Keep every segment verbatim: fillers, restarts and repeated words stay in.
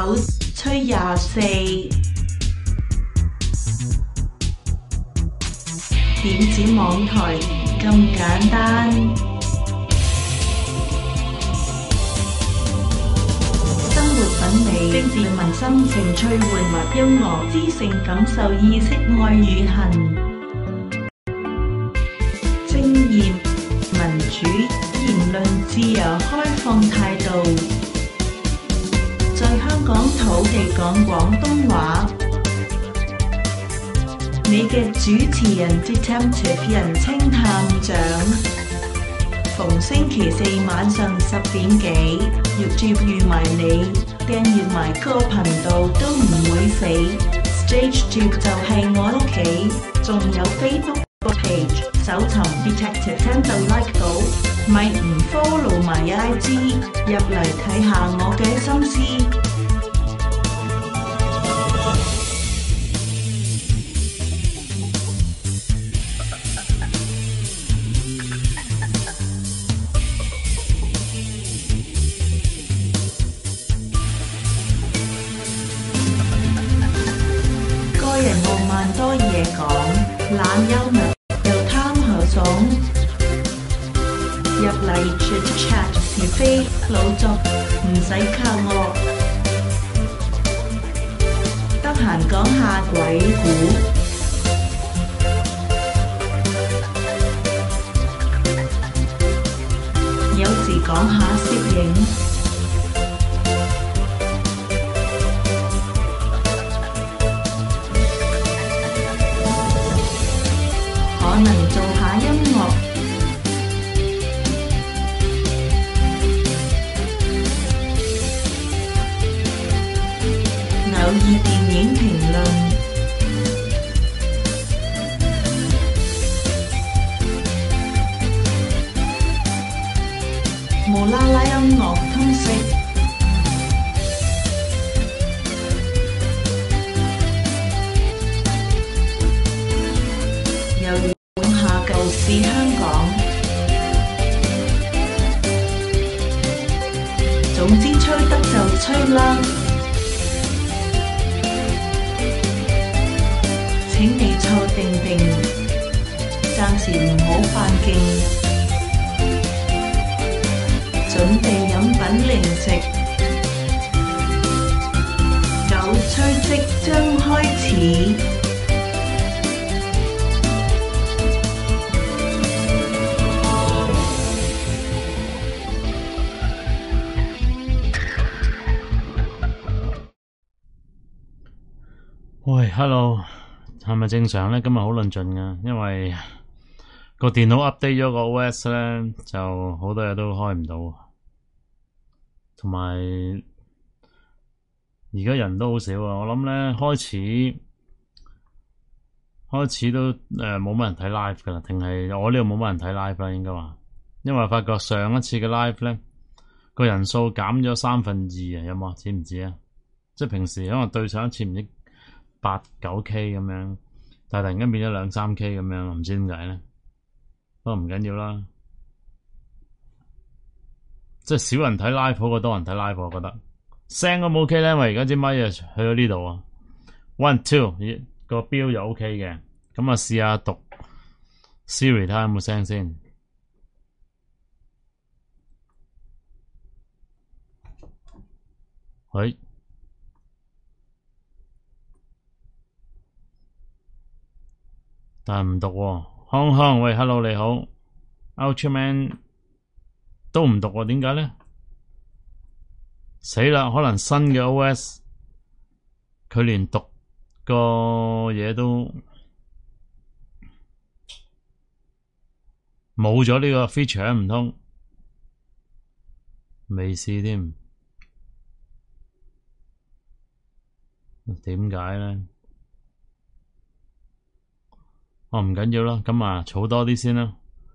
九吹廿四，點止網台咁簡單？生活品味、政治民生、情趣玩物、音樂、知性感受、意識愛與恨、正義、民主、言論自由、開放態度，在香港土地講廣東話。你嘅主持人 Detective 人稱探長，逢星期四晚上十點幾，YouTube預埋你，訂閱埋個頻道都唔會死。StageTube 就係我屋企，仲有 Facebook page，搜尋 Detective 聽就 like 到，咪唔 follow 埋 I G，入嚟睇下我嘅心思。多嘢講，懶幽默又貪口爽，入嚟 chit chat 是非老作，唔使靠我，得閒講下鬼故，有時講下攝影。可能做下音樂，偶爾電影評論，無啦啦音樂通識，又是香港，總之吹得就吹啦。請你坐定定，暫時唔好犯勁，準備飲品零食，有吹即將開始。 喂 ，hello， 係咪正常咧？今日好論盡噶，因為個電腦 update 咗個 O S 咧，就好多嘢都開唔到，同埋而家人都好少啊。我諗咧開始開始都誒冇乜人睇 live 噶啦，定係我呢度冇乜人睇 live 啦，應該話，因為發覺上一次嘅 live 咧個人數減咗三分二啊，有冇知唔知啊？即係平時可能對上一次唔知八九 K 咁樣，但係突然間變咗兩三 K 咁樣，唔知點解咧。不過唔緊要啦，即係少人睇 live 好過多人睇 live，我覺得聲都唔 OK 咧，因為而家支咪啊去咗呢度啊。One two 個標就 OK 嘅，咁啊試下讀 Siri 睇下有冇聲先。喂。但係唔讀喎，康康喂 ，hello 你好 ，Ultraman 都唔讀喎，點解咧？死啦，可能新嘅 O S 佢連讀個嘢都冇咗呢個 feature，唔通未試添？點解咧？哦，唔緊要啦，咁啊，儲多啲先啦。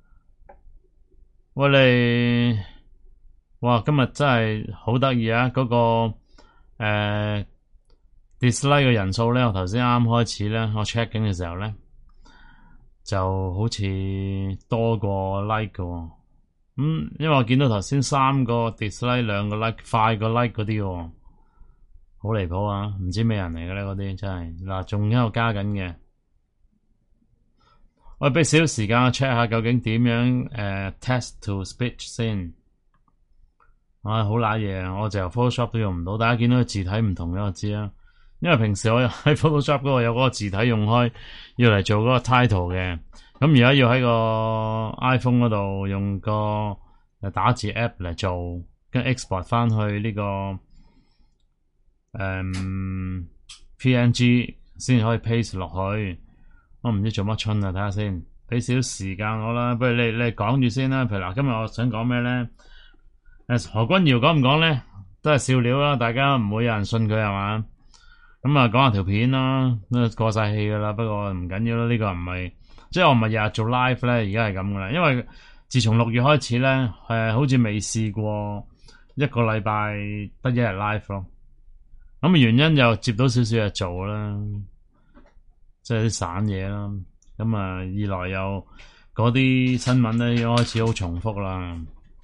喂你，哇，今日真係好得意啊！嗰、那個誒、呃、dislike 嘅人數咧，我頭先啱開始咧，我 check 緊嘅時候咧，就好似多過 like 嘅。咁、嗯、因為我見到頭先三個 dislike，兩個 like，快過 like 嗰啲喎。 好離譜啊！唔知咩人嚟嘅咧，嗰啲真係嗱，仲喺度加緊嘅。我俾少少時間我 check 下究竟點樣誒、呃、text to speech 先。唉，好揦嘢啊！我就 Photoshop 都用唔到，大家見到個字體唔同嘅我知啦。因為平時我喺 Photoshop 嗰個有嗰個字體用開，要嚟做嗰個 title 嘅。咁而家要喺個 iPhone 嗰度用個打字 app 嚟做，跟 export 翻去呢、這個誒、嗯、P N G 先可以 paste 落去。我唔知做乜春啊，睇下先。俾少少時間我啦，不如你你講住先啦。譬如嗱，今日我想講咩咧？誒，何君堯講唔講咧？都係笑料啦，大家唔會有人信佢係嘛？咁啊，講下條片啦，都過晒氣噶啦。不過唔緊要啦，呢、這個唔係，即係我唔係日日做 live 咧，而家係咁噶啦。因為自從六月開始咧，誒，好似未試過一個禮拜得一日 live 咯。咁原因又接到少少嘢做啦，即係啲散嘢啦。咁啊，二來又嗰啲新聞咧，開始好重複啦。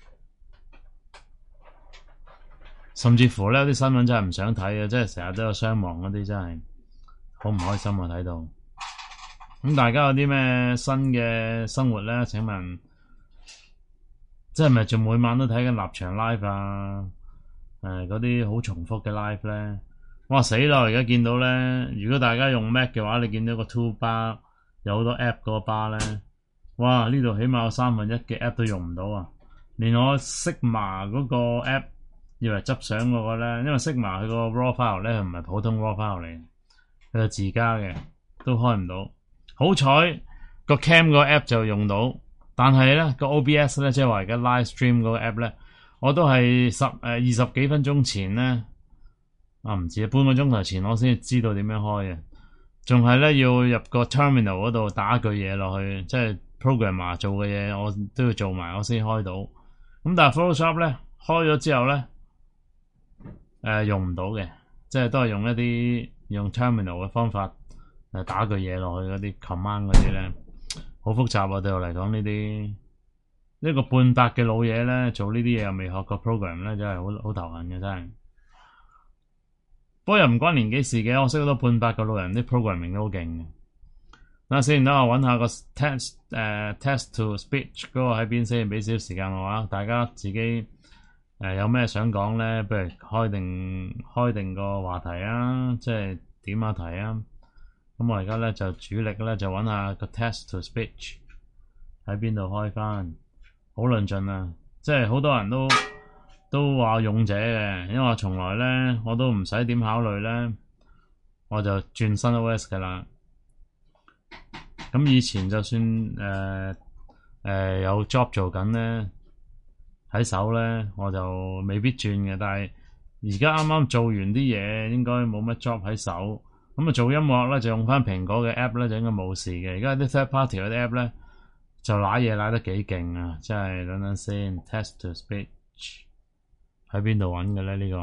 甚至乎咧，有啲新聞真係唔想睇嘅，即係成日都有傷亡嗰啲，真係好唔開心啊！睇到咁，大家有啲咩新嘅生活咧？請問，即係咪仲每晚都睇緊立場 live 啊？誒，嗰啲好重複嘅 live 咧，哇死啦！而家見到咧，如果大家用 Mac 嘅話，你見到個 toolbar 有好多 app 嗰個 bar 咧，哇！呢度起碼有三分一嘅 app 都用唔到啊！連我 Sigma 嗰個 app。以為執相嗰個咧，因為 Sigma 佢個 raw file 咧，佢唔係普通 raw file 嚟，佢係自家嘅，都開唔到。好彩個 cam 個 app 就用到，但係咧個 O B S 咧，即係話而家 live stream 嗰個 app 咧，我都係十誒二十幾分鐘前咧，啊唔止半個鐘頭前我先至知道點樣開嘅，仲係咧要入個 terminal 嗰度打句嘢落去，即係 programmer 做嘅嘢，我都要做埋，我先開到。咁但係 Photoshop 咧開咗之後咧。誒、呃，用唔到嘅，即係都係用一啲用 terminal 嘅方法誒打句嘢落去嗰啲 command 嗰啲咧，好複雜啊！對我嚟講呢啲一個半百嘅老嘢咧，做呢啲嘢又未學過 program 咧，真係好好頭痕嘅真係。不過又唔關年紀事嘅，我識好多半百個老人啲 programming 都好勁嘅。嗱，先等我搵下個 text 誒、uh, text to speech 嗰個喺邊先，俾少少時間我啊，大家自己。誒、呃，有咩想講咧？不如開定開定個話題啊，即係點下題啊。咁我而家咧就主力咧就揾下個 text to speech 喺邊度開翻，好論盡啊！即係好多人都都話勇者嘅，因為我從來咧我都唔使點考慮咧，我就轉新 O S 噶啦。咁以前就算誒誒、呃呃、有 job 做緊咧。喺手咧，我就未必轉嘅。但係而家啱啱做完啲嘢，應該冇乜 job 喺手。咁啊，做音樂咧就用翻蘋果嘅 app 咧，就應該冇事嘅。而家啲 third party 嗰啲 app 咧，就瀨嘢瀨得幾勁啊！真係等等先 ，test to speech 喺邊度揾嘅咧？呢、這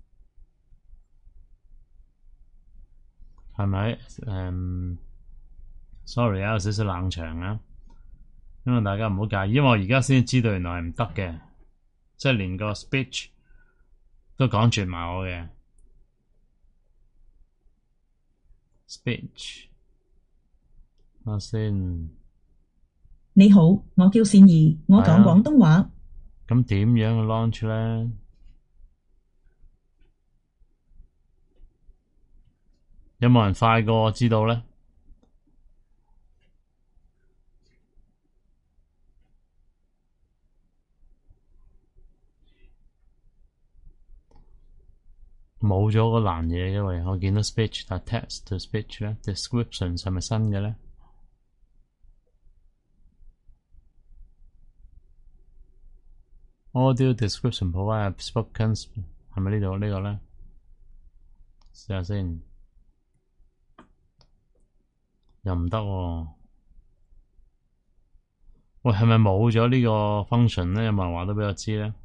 個係咪？誒、um,，sorry 啊，有少少冷場啊，因為大家唔好介意，因為我而家先知道原來係唔得嘅。即係連個 speech 都講絕埋我嘅 speech。我先， 你好，我叫善怡，我講廣東話。 咁點樣去 launch 咧？有冇人快過我知道咧？冇咗個欄嘢，因為我見到 speech 但 text to speech 咧 description 係咪新嘅咧 ？Audio description provide spoken 係咪呢度呢個咧？試下先，又唔得喎。喂，係咪冇咗呢個 function 咧？有冇人話都俾我知咧？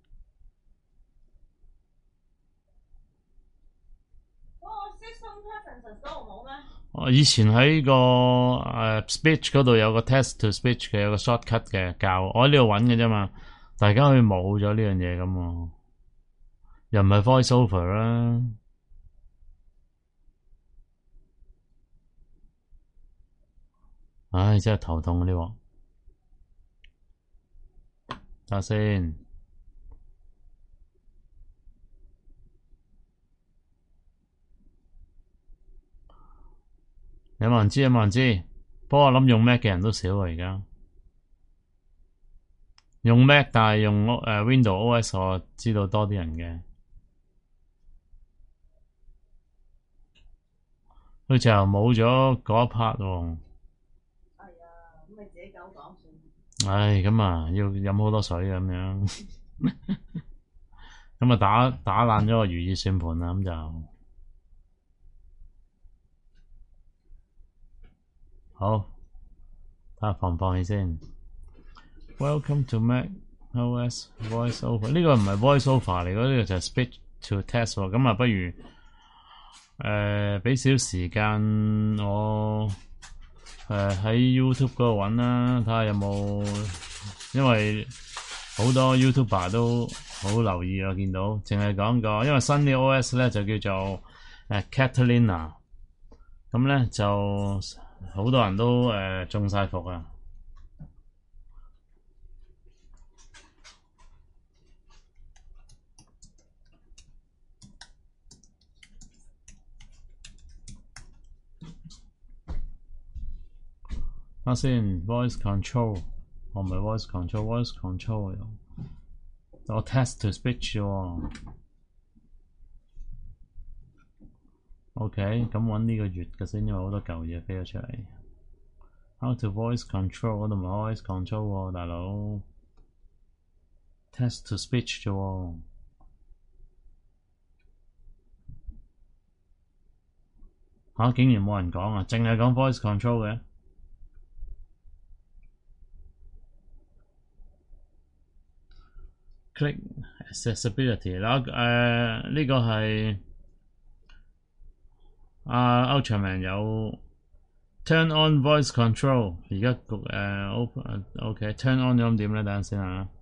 我以前喺個誒、uh, speech 嗰度有個 text to speech 嘅，有個 shortcut 嘅教我喺呢度揾嘅啫嘛。大家可以冇咗呢樣嘢咁喎，又唔係 voice over 啦。 唉，真係頭痛啊呢鑊。睇下先。有冇人知？有冇人知？不過我諗用 Mac 嘅人都少啊，而家用 Mac 但係用誒 Windows O S 我知道多啲人嘅。佢就冇咗嗰一 part 喎。 係啊，咁你自己講講算。 唉，咁啊，要飲好多水咁樣，咁啊打打爛咗個如意算盤啦，咁就好，睇下放唔放棄先。Welcome to Mac O S Voice Over，呢個唔係 Voice Over 嚟，嗰呢個就係 Speech to Text 喎。咁啊，不如誒俾少時間我誒喺 YouTube 嗰度揾啦，睇下有冇，因為好多 YouTuber 都好留意我見到，淨係講過，因為新嘅 O S 咧就叫做誒 Catalina，咁咧就好多人都誒中晒伏啊。睇下先 ，Voice Control， 我唔係 Voice Control，Voice Control 我 Text to Speech 喎。OK，咁揾呢個月嘅先，因為好多舊嘢飛咗出嚟。How to Voice Control 嗰度唔係 Voice Control 喎，大佬 Text to Speech 啫喎。嚇！竟然冇人講啊，淨係講 Voice Control 嘅。Click Accessibility 啦，誒呢個係阿 Ultraman 有 Turn on Voice Control， 而家焗誒 Open OK Turn on 咗咁點咧？等陣先啊。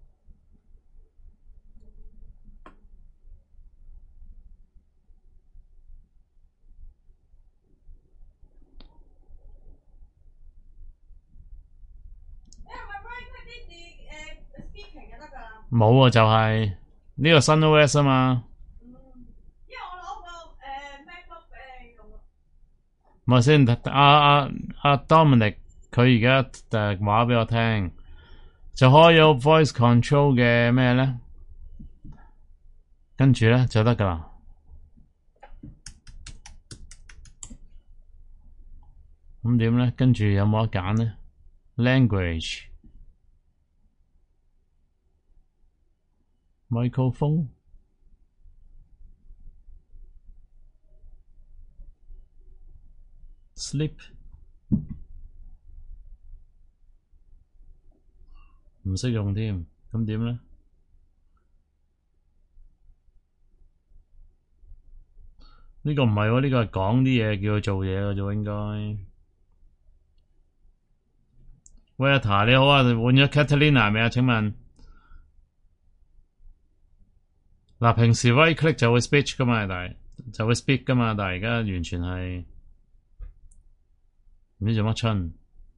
冇啊，就係呢個新 O S 啊嘛。 嗯，因為我攞個誒 MacBook 俾你用。 咪先，阿阿阿 Dominic 佢而家誒話俾我聽，就開咗 Voice Control 嘅咩咧，跟住咧就得噶啦。咁點咧？跟住有冇得揀咧 ？Language。Microphone Sleep 唔識用添，咁點咧？呢個唔係喎，呢個係講啲嘢叫佢做嘢嘅啫，應該。喂，阿塔你好啊，換咗 Catalina 未啊？請問？嗱，平時 right click 就會 speech 噶嘛，但係就會 speak 噶嘛，但係而家完全係唔知做乜春。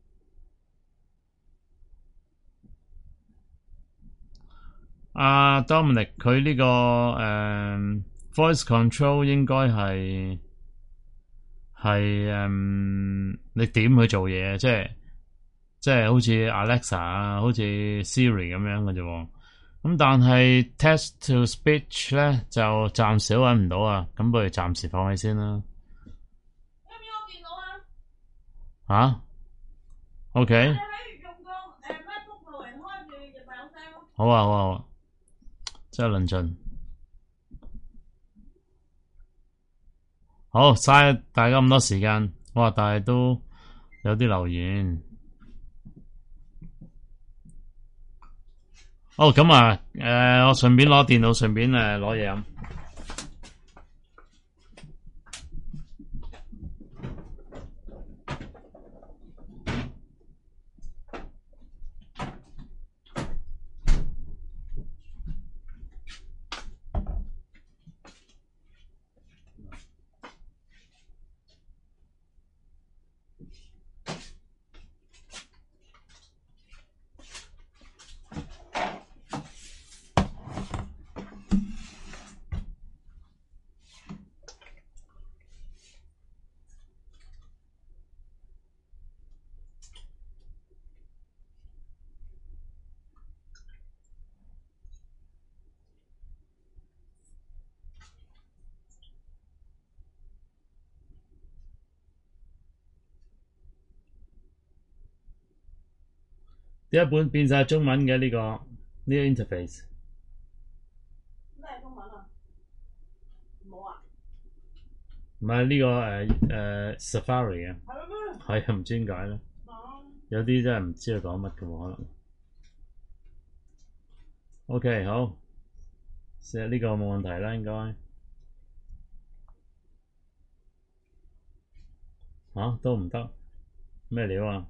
阿 Dominic 佢呢個誒 voice control 應該係係誒你點去做嘢，即係即係好似 Alexa 啊，好似 Siri 咁樣嘅啫喎。咁但係 text to speech 咧就暫時揾唔到啊，咁不如暫時放棄先啦。 有冇我見到啊？ 吓 ？OK。 你喺用個誒 MacBook 度嚟開住，亦咪有聲咯。 好啊好啊好啊，真係論盡。好，嘥大家咁多時間，哇！但係都有啲留言。哦，咁啊，誒、呃，我順便攞電腦，順便誒攞嘢飲。 點解本變晒中文嘅呢、這個呢、這個 interface？ 咩中文啊？冇啊？ 唔係呢個誒誒、呃呃、Safari 啊， 係咩？ 係啊，唔知點解咧，有啲真係唔知佢講乜嘅喎，可能。OK， 好，試下呢個冇問題啦，應該。啊，都唔得，咩料啊？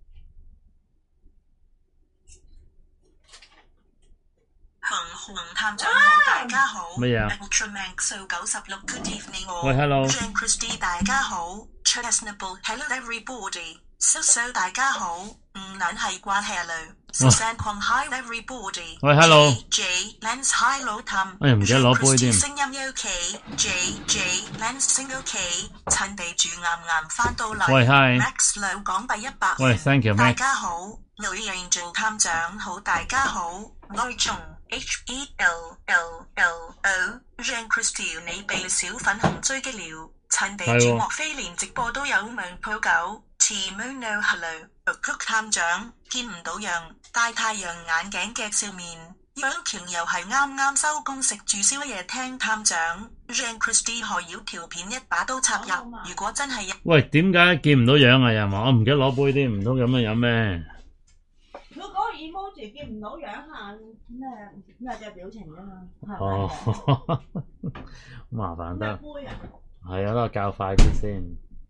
紅紅探長好，大家好。 乜嘢啊 Ultramax 數九十六 Good evening 喂，hello。 Jean Christie 大家好。Chesnable Hello everybody。So so 大家好。唔撚係掛 Hello。Susan Kwong Hi everybody。 喂，hello。 J Lens Hi 老譚。 哎呀，唔記得攞杯添。 聲音 OK。J J Lens 聲 OK。趁地住啱啱翻到嚟。 喂，hi。 Max 兩港幣一百。 喂 ，thank you，Max。 大家好。女 Angel 探長好，大家好。內中。H E L L L O Jean Christie 你被小粉紅追擊了，趁地住莫非連直播都有命抱狗 Timono Hello Cook 探長見唔到樣，戴太陽眼鏡嘅笑面，樣橋又係啱啱收工食住宵夜聽探長 Jean Christie 何妖條片一把刀插入，如果真係喂，點解見唔到樣啊？又話我唔記得攞杯添，唔通咁樣飲咩？ 如果嗰個 emoji 見唔到樣下咩咩嘅表情啫嘛， 哦，好麻煩得。 杯啊？ 係啊，等我較快啲先。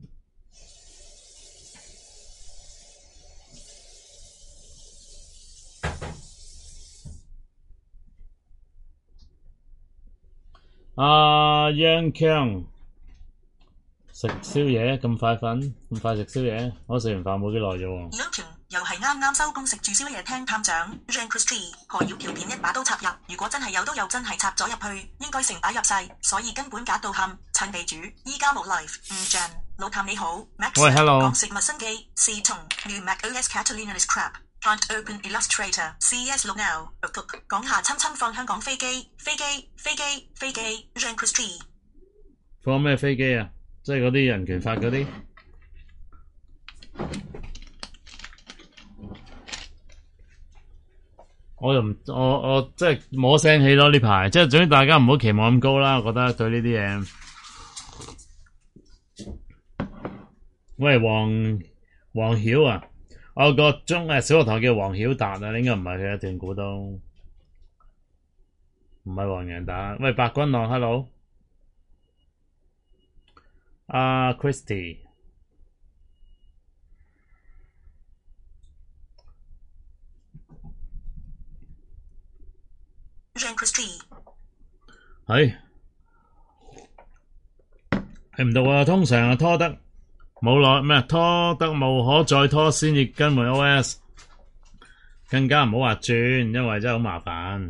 阿央強食宵夜咁快瞓，咁快食宵夜？我食完飯冇幾耐啫喎。 央強又係啱啱收工食住宵夜聽探長 Jean Christie 何妖條片一把刀插入，如果真係有都有真係插咗入去，應該成把入晒，所以根本假到喊。趁地主依家冇 live 唔像老探你好 Max 喂 hello 講食物新機試從 New Mac O S Catalina is crap can't open Illustrator C S look now 講下親親放香港飛機飛機飛機飛機 Jean Christie 放咩飛機啊？即係嗰啲人權法嗰啲。我又唔，我我即係冇聲氣咯呢排，即係總之大家唔好期望咁高啦，我覺得對呢啲嘢。喂，黃黃曉啊，我有個中誒小學堂叫黃曉達啊，應該唔係佢一段估到，唔係黃洋達。喂，白君浪 ，hello， 阿、uh, Christie。 Jean Christie 係係唔到啊！通常啊拖得冇耐咩？拖得無可再拖先至更換 O S， 更加唔好話轉，因為真係好麻煩。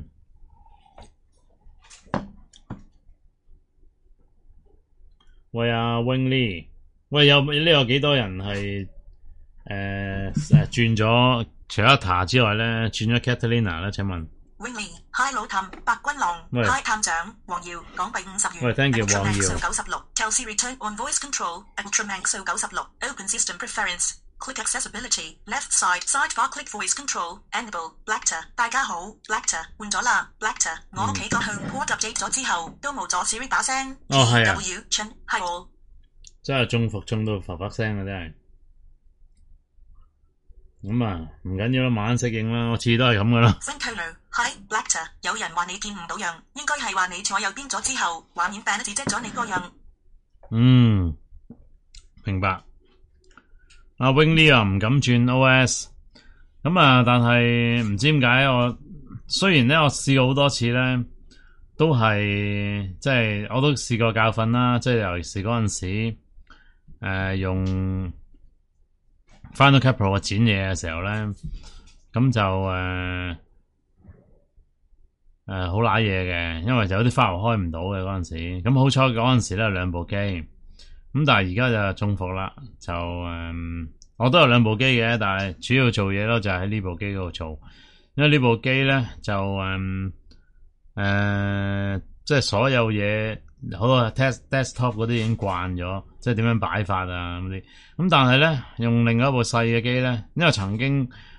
喂啊 Wing Lee， 喂有呢有幾多人係誒誒轉咗？除咗 Ata 之外咧，轉咗 Catalina 咧？請問？ Winnie Hi 老探白君郎 Hi 探長黃耀港幣五十元。 喂 ，thank you 黃耀。 Ultramax 九十六 Chelsea return on voice control Ultramax 九十六 Open system preference click accessibility left side sidebar click voice control enable Blackter 大家好 Blackter 換咗啦 Blackter 我屋企個 HomePod update 咗之後都冇咗 Siri 把聲。 哦係啊。 W 係我。 真係中伏中到發發聲啊！真係。咁啊，唔緊要啦，慢慢適應啦，我次次都係咁噶啦。 Hi Blackter 有人話你見唔到樣，應該係話你坐右邊咗之後，畫面病得只遮咗你個樣。 嗯，明白。阿 Wing Lee 又唔敢轉 O S， 咁啊，但係唔知點解我雖然咧我試過好多次咧，都係即係我都試過教訓啦，即係尤其是嗰陣時誒、呃、用。Final Cut Pro 剪嘢嘅時候咧，咁就誒誒好揦嘢嘅，因為就有啲 file 開唔到嘅嗰陣時，咁好彩嗰陣時咧有兩部機，咁但係而家就中伏啦，就誒、呃、我都有兩部機嘅，但係主要做嘢咯就喺呢部機嗰度做，因為呢部機咧就誒誒即係所有嘢好多 test desktop 嗰啲已經慣咗，即係點樣擺法啊嗰啲。咁但係咧，用另外一部細嘅機咧，因為曾經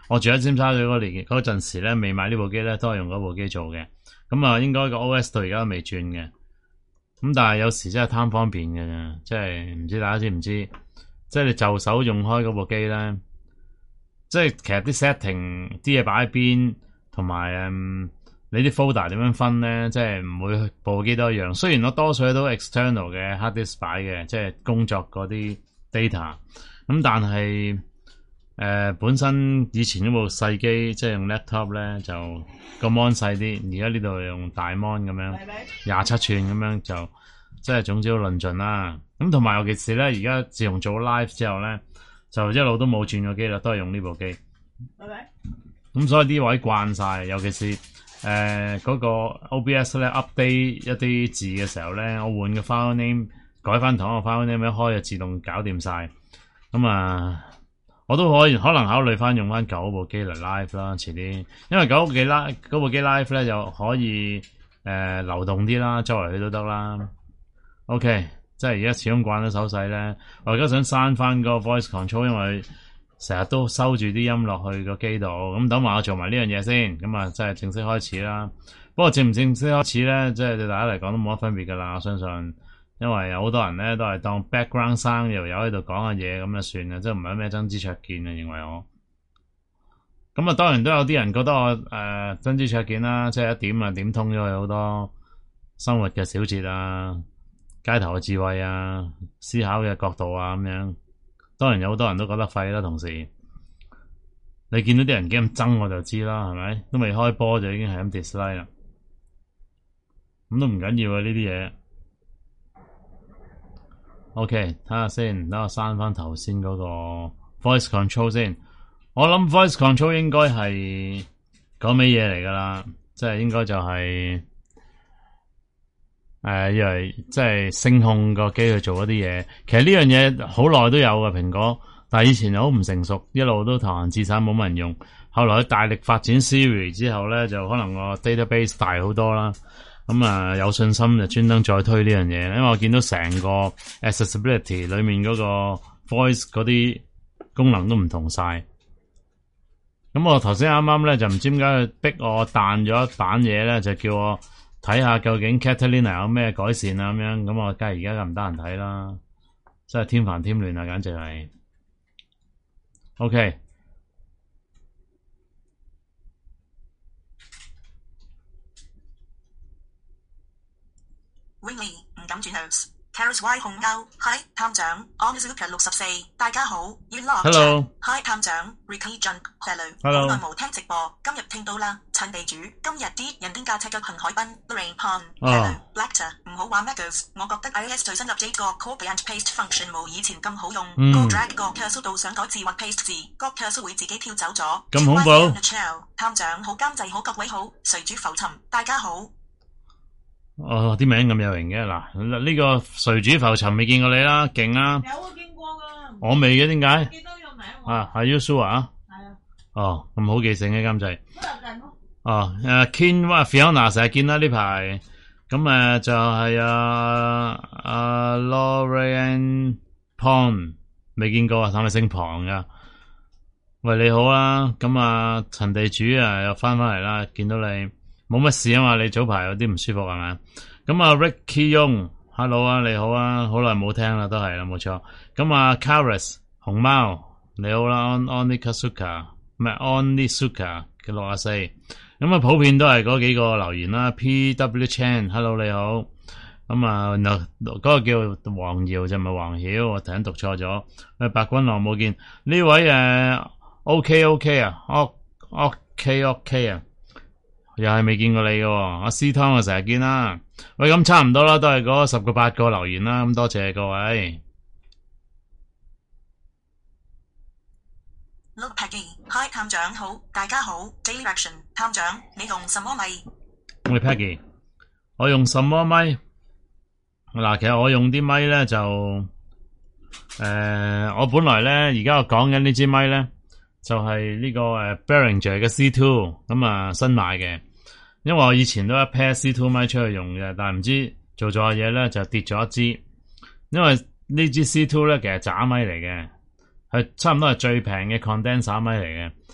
我住喺尖沙咀嗰年嗰陣時咧，未買呢部機咧，都係用嗰部機做嘅。咁啊，應該個 O S 到而家都未轉嘅。咁但係有時真係貪方便嘅啫，即係唔知大家知唔知？即係你就手用開嗰部機咧，即係其實啲 setting 啲嘢擺喺邊，同埋誒你啲 folder 點樣分咧，即係唔會部機都一樣。雖然我多數都 external 嘅 hard disk 擺嘅，即係工作嗰啲 data。咁但係誒、呃、本身以前嗰部細機，即係用 laptop 咧，就個 mon 細啲，而家呢度用大 mon 咁樣，廿七寸咁樣就即係總之都論盡啦。咁同埋尤其是咧，而家自從做 live 之後咧，就一路都冇轉過機啦，都係用呢部機。咁所以啲位慣晒，尤其是誒嗰、呃那個 O B S 咧 update 一啲字嘅時候咧，我換個 file name 改翻同一個 file name 一開就自動搞掂晒。咁啊，我都可以可能考慮翻用翻舊部機嚟 live 啦，遲啲，因為舊部機 live 嗰部機 live 咧就可以誒、呃、流動啲啦，周圍去都得啦。OK， 即係而家始終慣咗手勢咧，我而家想刪翻個 voice control， 因為成日都收住啲音落去個機度。咁等埋我做埋呢樣嘢先，咁啊，即係正式開始啦。不過正唔正式開始咧，即係對大家嚟講都冇乜分別噶啦，我相信。因為有好多人咧都係當 background 聲又有喺度講下嘢咁就算啦，即係唔係咩真知灼見啊，認為我。咁啊，當然都有啲人覺得我誒、呃、真知灼見啦，即係一點啊點通咗有好多生活嘅小節啊、街頭嘅智慧啊、思考嘅角度啊咁樣。當然有好多人都覺得廢啦，同時你見到啲人幾咁憎我就知啦，係咪？都未開波就已經係咁 dislike 啦。咁都唔緊要啊，呢啲嘢。OK， 睇下先，等我刪翻頭先嗰個 voice control 先。我諗 voice control 應該係嗰味嘢嚟噶啦，即係應該就係誒，因為即係聲控個機去做一啲嘢。其實呢樣嘢好耐都有嘅蘋果，但係以前又好唔成熟，一路都投閒置散冇乜人用。後來大力發展 Siri 之後咧，就可能個 database 大好多啦。咁啊，有信心就專登再推呢樣嘢，因為我見到成個 accessibility 裏面嗰個 voice 嗰啲功能都唔同晒。咁我頭先啱啱咧就唔知點解佢逼我彈咗一版嘢咧，就叫我睇下究竟 Catalina 有咩改善啊咁樣。咁我梗係而家咁唔得閒睇啦，真係添煩添亂啊，簡直係。OK。 Wingley 唔敢轉 nose。Carrots Y 紅勾 Hi 探長 Onzuka 六十四，大家好。Yuen Lok Hello Hi 探長 Ricky Jun Hello。 Hello 好耐冇聽直播，今日聽到啦。陳地主今日啲人邊架赤腳行海濱 Lorraine Pond Hello Blackter 唔好玩 Megos， 我覺得 iOS 最新 update 個 copy and paste function 冇以前咁好用。 嗯、 個 drag 個 cursor 度想改字或 paste 字，個 cursor 會自己跳走咗。 咁恐怖。 探長好監製好，各位好，誰主浮沉大家好。 哦，啲名咁有型嘅。嗱，呢個誰主浮沉未見過你啦，勁啦。 有啊，見過噶。 我未嘅，點解？ 記得呢個名啊，係 You Sure 啊？ 係啊。 哦，咁好記性嘅監製。 好有勁咯。 哦，誒 Ken 哇 Fiona 成日見啦呢排，咁誒就係啊啊 Lorraine Pond 未見過啊，係咪姓龐噶？喂，你好啊，咁啊陳地主啊又翻返嚟啦，見到你。冇乜事啊嘛，你早排有啲唔舒服係咪？咁啊 Ricky Young，Hello 啊，你好啊，好耐冇聽啦，都係啦，冇錯。咁啊 Karis 熊貓，你好啦 ，Onikazuka 唔係 Onisuka 嘅六十四。咁啊普遍都係嗰幾個留言啦 ，P W Chan，Hello 你好。咁啊嗱，嗰個叫黃耀就唔係黃曉，我突然讀錯咗。誒白君郎冇見呢位誒 OK OK 啊，OK OK 啊。又係未見過你嘅，阿司湯啊成日見啦。喂，咁差唔多啦，都係嗰十個八個留言啦。咁多謝各位。 Look Peggy，Hi 探長好，大家好。Daily Action 探長，你用什麼咪？ 喂 Peggy，我用什麼咪？嗱，其實我用啲咪咧就，誒、呃，我本來咧而家我講緊呢支咪咧，就係、是、呢個誒 Behringer 嘅 C two 咁啊新買嘅。因為我以前都一 pair C two 咪出去用嘅，但係唔知做咗下嘢咧就跌咗一支。因為呢支 C two 咧其實渣咪嚟嘅，係差唔多係最平嘅 condenser 咪嚟嘅。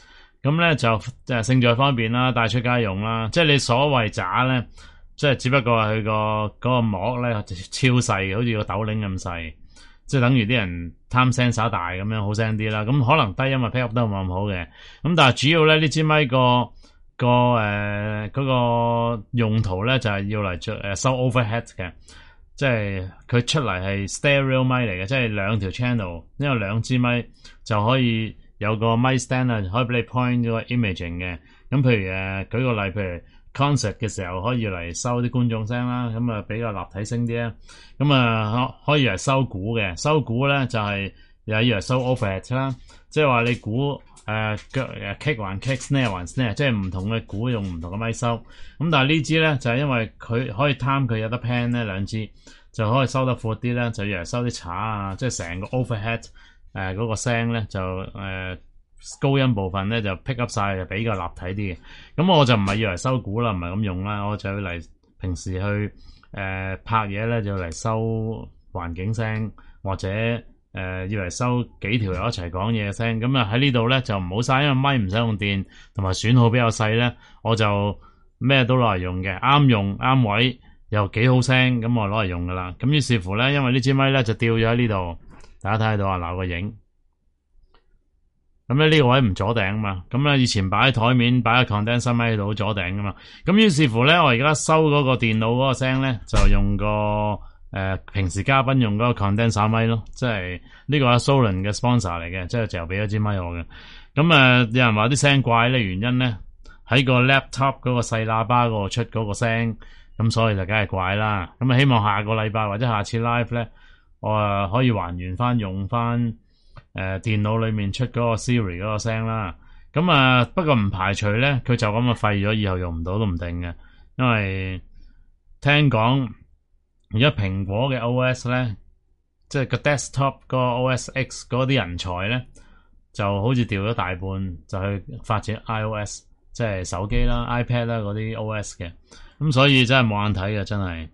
咁咧就誒勝在方便啦，帶出街用啦。即係你所謂渣咧，即係只不過係佢個嗰個膜咧超細，好似個豆鈴咁細，即係等於啲人貪聲耍大咁樣好聲啲啦。咁可能低音啊 pick up 得冇咁好嘅。咁但係主要咧呢支咪個個誒嗰個用途咧就係要嚟做誒收 overhead 嘅。即係佢出嚟係 stereo 咪嚟嘅，即係兩條 channel，因為兩支咪就可以有個咪 stand 啊，可以俾你 point 嗰個 imaging 嘅。咁譬如誒舉個例，譬如 concert 嘅時候可以嚟收啲觀眾聲啦，咁啊比較立體聲啲啊。咁啊可可以嚟收鼓嘅，收鼓咧就係又以為收 overhead 啦，即係話你鼓誒腳誒 kick 還 kick，snare 還 snare，即係唔同嘅鼓用唔同嘅咪收。咁但係呢支咧就係因為佢可以貪佢有得 pan 咧兩支，就可以收得闊啲咧，就以為收啲叉啊，即係成個 overhead 誒、呃、嗰、那個聲咧就誒、呃、高音部分咧就 pick up 晒，就比較立體啲嘅。咁我就唔係以為收鼓啦，唔係咁用啦，我就要嚟平時去誒、呃、拍嘢咧就嚟收環境聲或者。誒、呃，以為收幾條友一齊講嘢嘅聲，咁啊喺呢度咧就唔好嘥，因為咪唔使用電，同埋損耗比較細咧，我就咩都攞嚟用嘅，啱用啱位又幾好聲，咁我攞嚟用噶啦。咁於是乎咧，因為呢支咪咧就吊咗喺呢度，大家睇到啊，嗱個影。咁咧呢個位唔阻頂啊嘛，咁咧以前擺喺台面擺個 condenser 咪喺度阻頂噶嘛，咁於是乎咧我而家收嗰個電腦嗰個聲咧就用個。誒、呃，平時嘉賓用嗰個 condenser 咪咯，即係呢個阿 Solon 嘅 sponsor 嚟嘅，即係就俾咗支咪我嘅。咁誒、呃，有人話啲聲怪咧，原因咧喺個 laptop 嗰個細喇叭嗰個出嗰個聲，咁所以就梗係怪啦。咁啊，希望下個禮拜或者下次 live 咧，我啊可以還原翻用翻誒、呃、電腦裏面出嗰個 Siri 嗰個聲啦。咁啊、呃，不過唔排除咧，佢就咁啊廢咗，以後用唔到都唔定嘅，因為聽講。而家蘋果嘅 O S 咧，即係個 desktop 個 O S X 嗰啲人才咧，就好似掉咗大半，就去發展 iOS， 即係手機啦、iPad 啦嗰啲 O S 嘅，咁所以真係冇眼睇嘅，真係。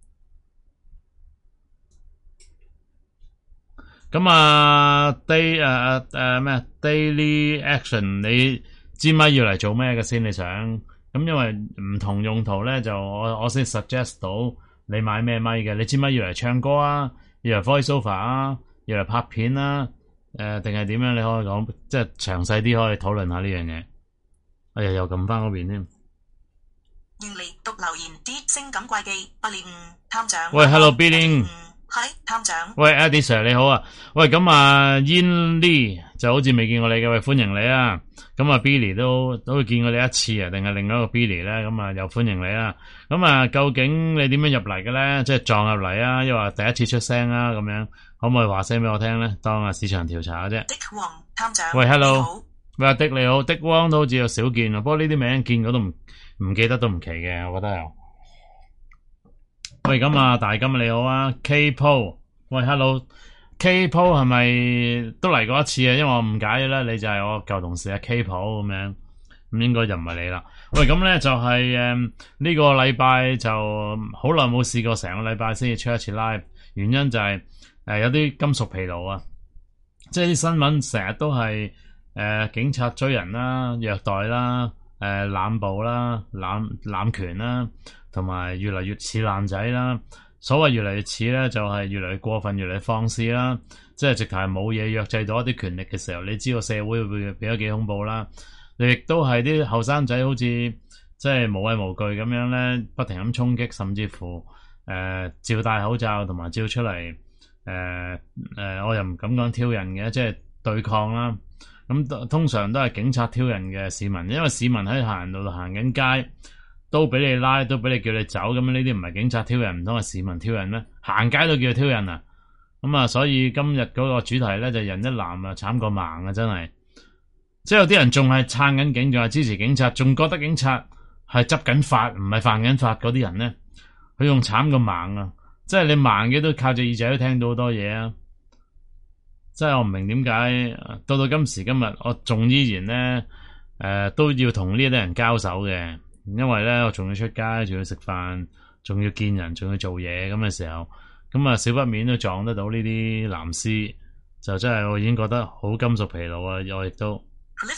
咁啊，day 誒誒咩 daily action， 你支咪要嚟做咩嘅先？你想咁，因為唔同用途咧，就我我先 suggest 到。你買咩咪嘅？你支咪要嚟唱歌啊，要嚟 voiceover 啊，要嚟拍片啊，誒定係點樣？你可以講，即係詳細啲可以討論下呢樣嘢。哎呀，又撳翻嗰邊添。 原嚟讀留言啲聲感怪記八年探長。 喂 ，Hello Billing。 係探長。 喂 ，Eddie Sir 你好啊。喂，咁啊 Yin Lee 就好似未見過你嘅，喂，歡迎你啊。咁啊 Billy 都都見過你一次啊，定係另一個 Billy 咧？咁啊又歡迎你啊。咁啊，究竟你點樣入嚟嘅咧？即係撞入嚟啊，抑或第一次出聲啊？咁樣可唔可以話聲俾我聽咧？當啊市場調查啫。 Dick Wong 探長。 喂 ，Hello。喂，阿 Dick 你好 ，Dick Wong 都好似有少見啊。不過呢啲名見過都唔唔記得都唔奇嘅，我覺得又。喂，咁啊，大金你好啊 ，K-Po， 喂 ，Hello，K-Po 係咪都嚟過一次啊？因為我誤解咗啦，你就係我舊同事啊 K-Po 咁樣，咁應該就唔係你啦。喂，咁咧就係誒呢個禮拜就好耐冇試過成個禮拜先至出一次 live， 原因就係、是、誒、呃、有啲金屬疲勞啊，即係啲新聞成日都係誒、呃、警察追人啦、虐待啦、誒、呃、濫捕啦、濫濫權啦。同埋越嚟越似爛仔啦，所謂越嚟越似咧，就係越嚟越過分，越嚟越放肆啦。即係直頭係冇嘢約制到一啲權力嘅時候，你知道社會會變咗幾恐怖啦。亦都係啲後生仔好似即係無畏無懼咁樣咧，不停咁衝擊，甚至乎誒、呃、照戴口罩同埋照出嚟誒誒，我又唔敢講挑釁嘅，即係對抗啦。咁通常都係警察挑釁嘅市民，因為市民喺行人路度行緊街。都俾你拉，都俾你叫你走，咁樣呢啲唔係警察挑釁，唔通係市民挑釁咩？行街都叫挑釁啊！咁啊，所以今日嗰個主題咧就人一藍啊，慘過盲啊，真係。即係有啲人仲係撐緊警，仲係支持警察，仲覺得警察係執緊法，唔係犯緊法嗰啲人咧，佢仲慘過盲啊！即係你盲嘅都靠隻耳仔都聽到好多嘢啊！即係我唔明點解到到今時今日，我仲依然咧誒、呃、都要同呢啲人交手嘅。因為咧，我仲要出街，仲要食飯，仲要見人，仲要做嘢咁嘅時候，咁啊少不免都撞得到呢啲藍絲，就真係我已經覺得好金屬疲勞啊！我亦都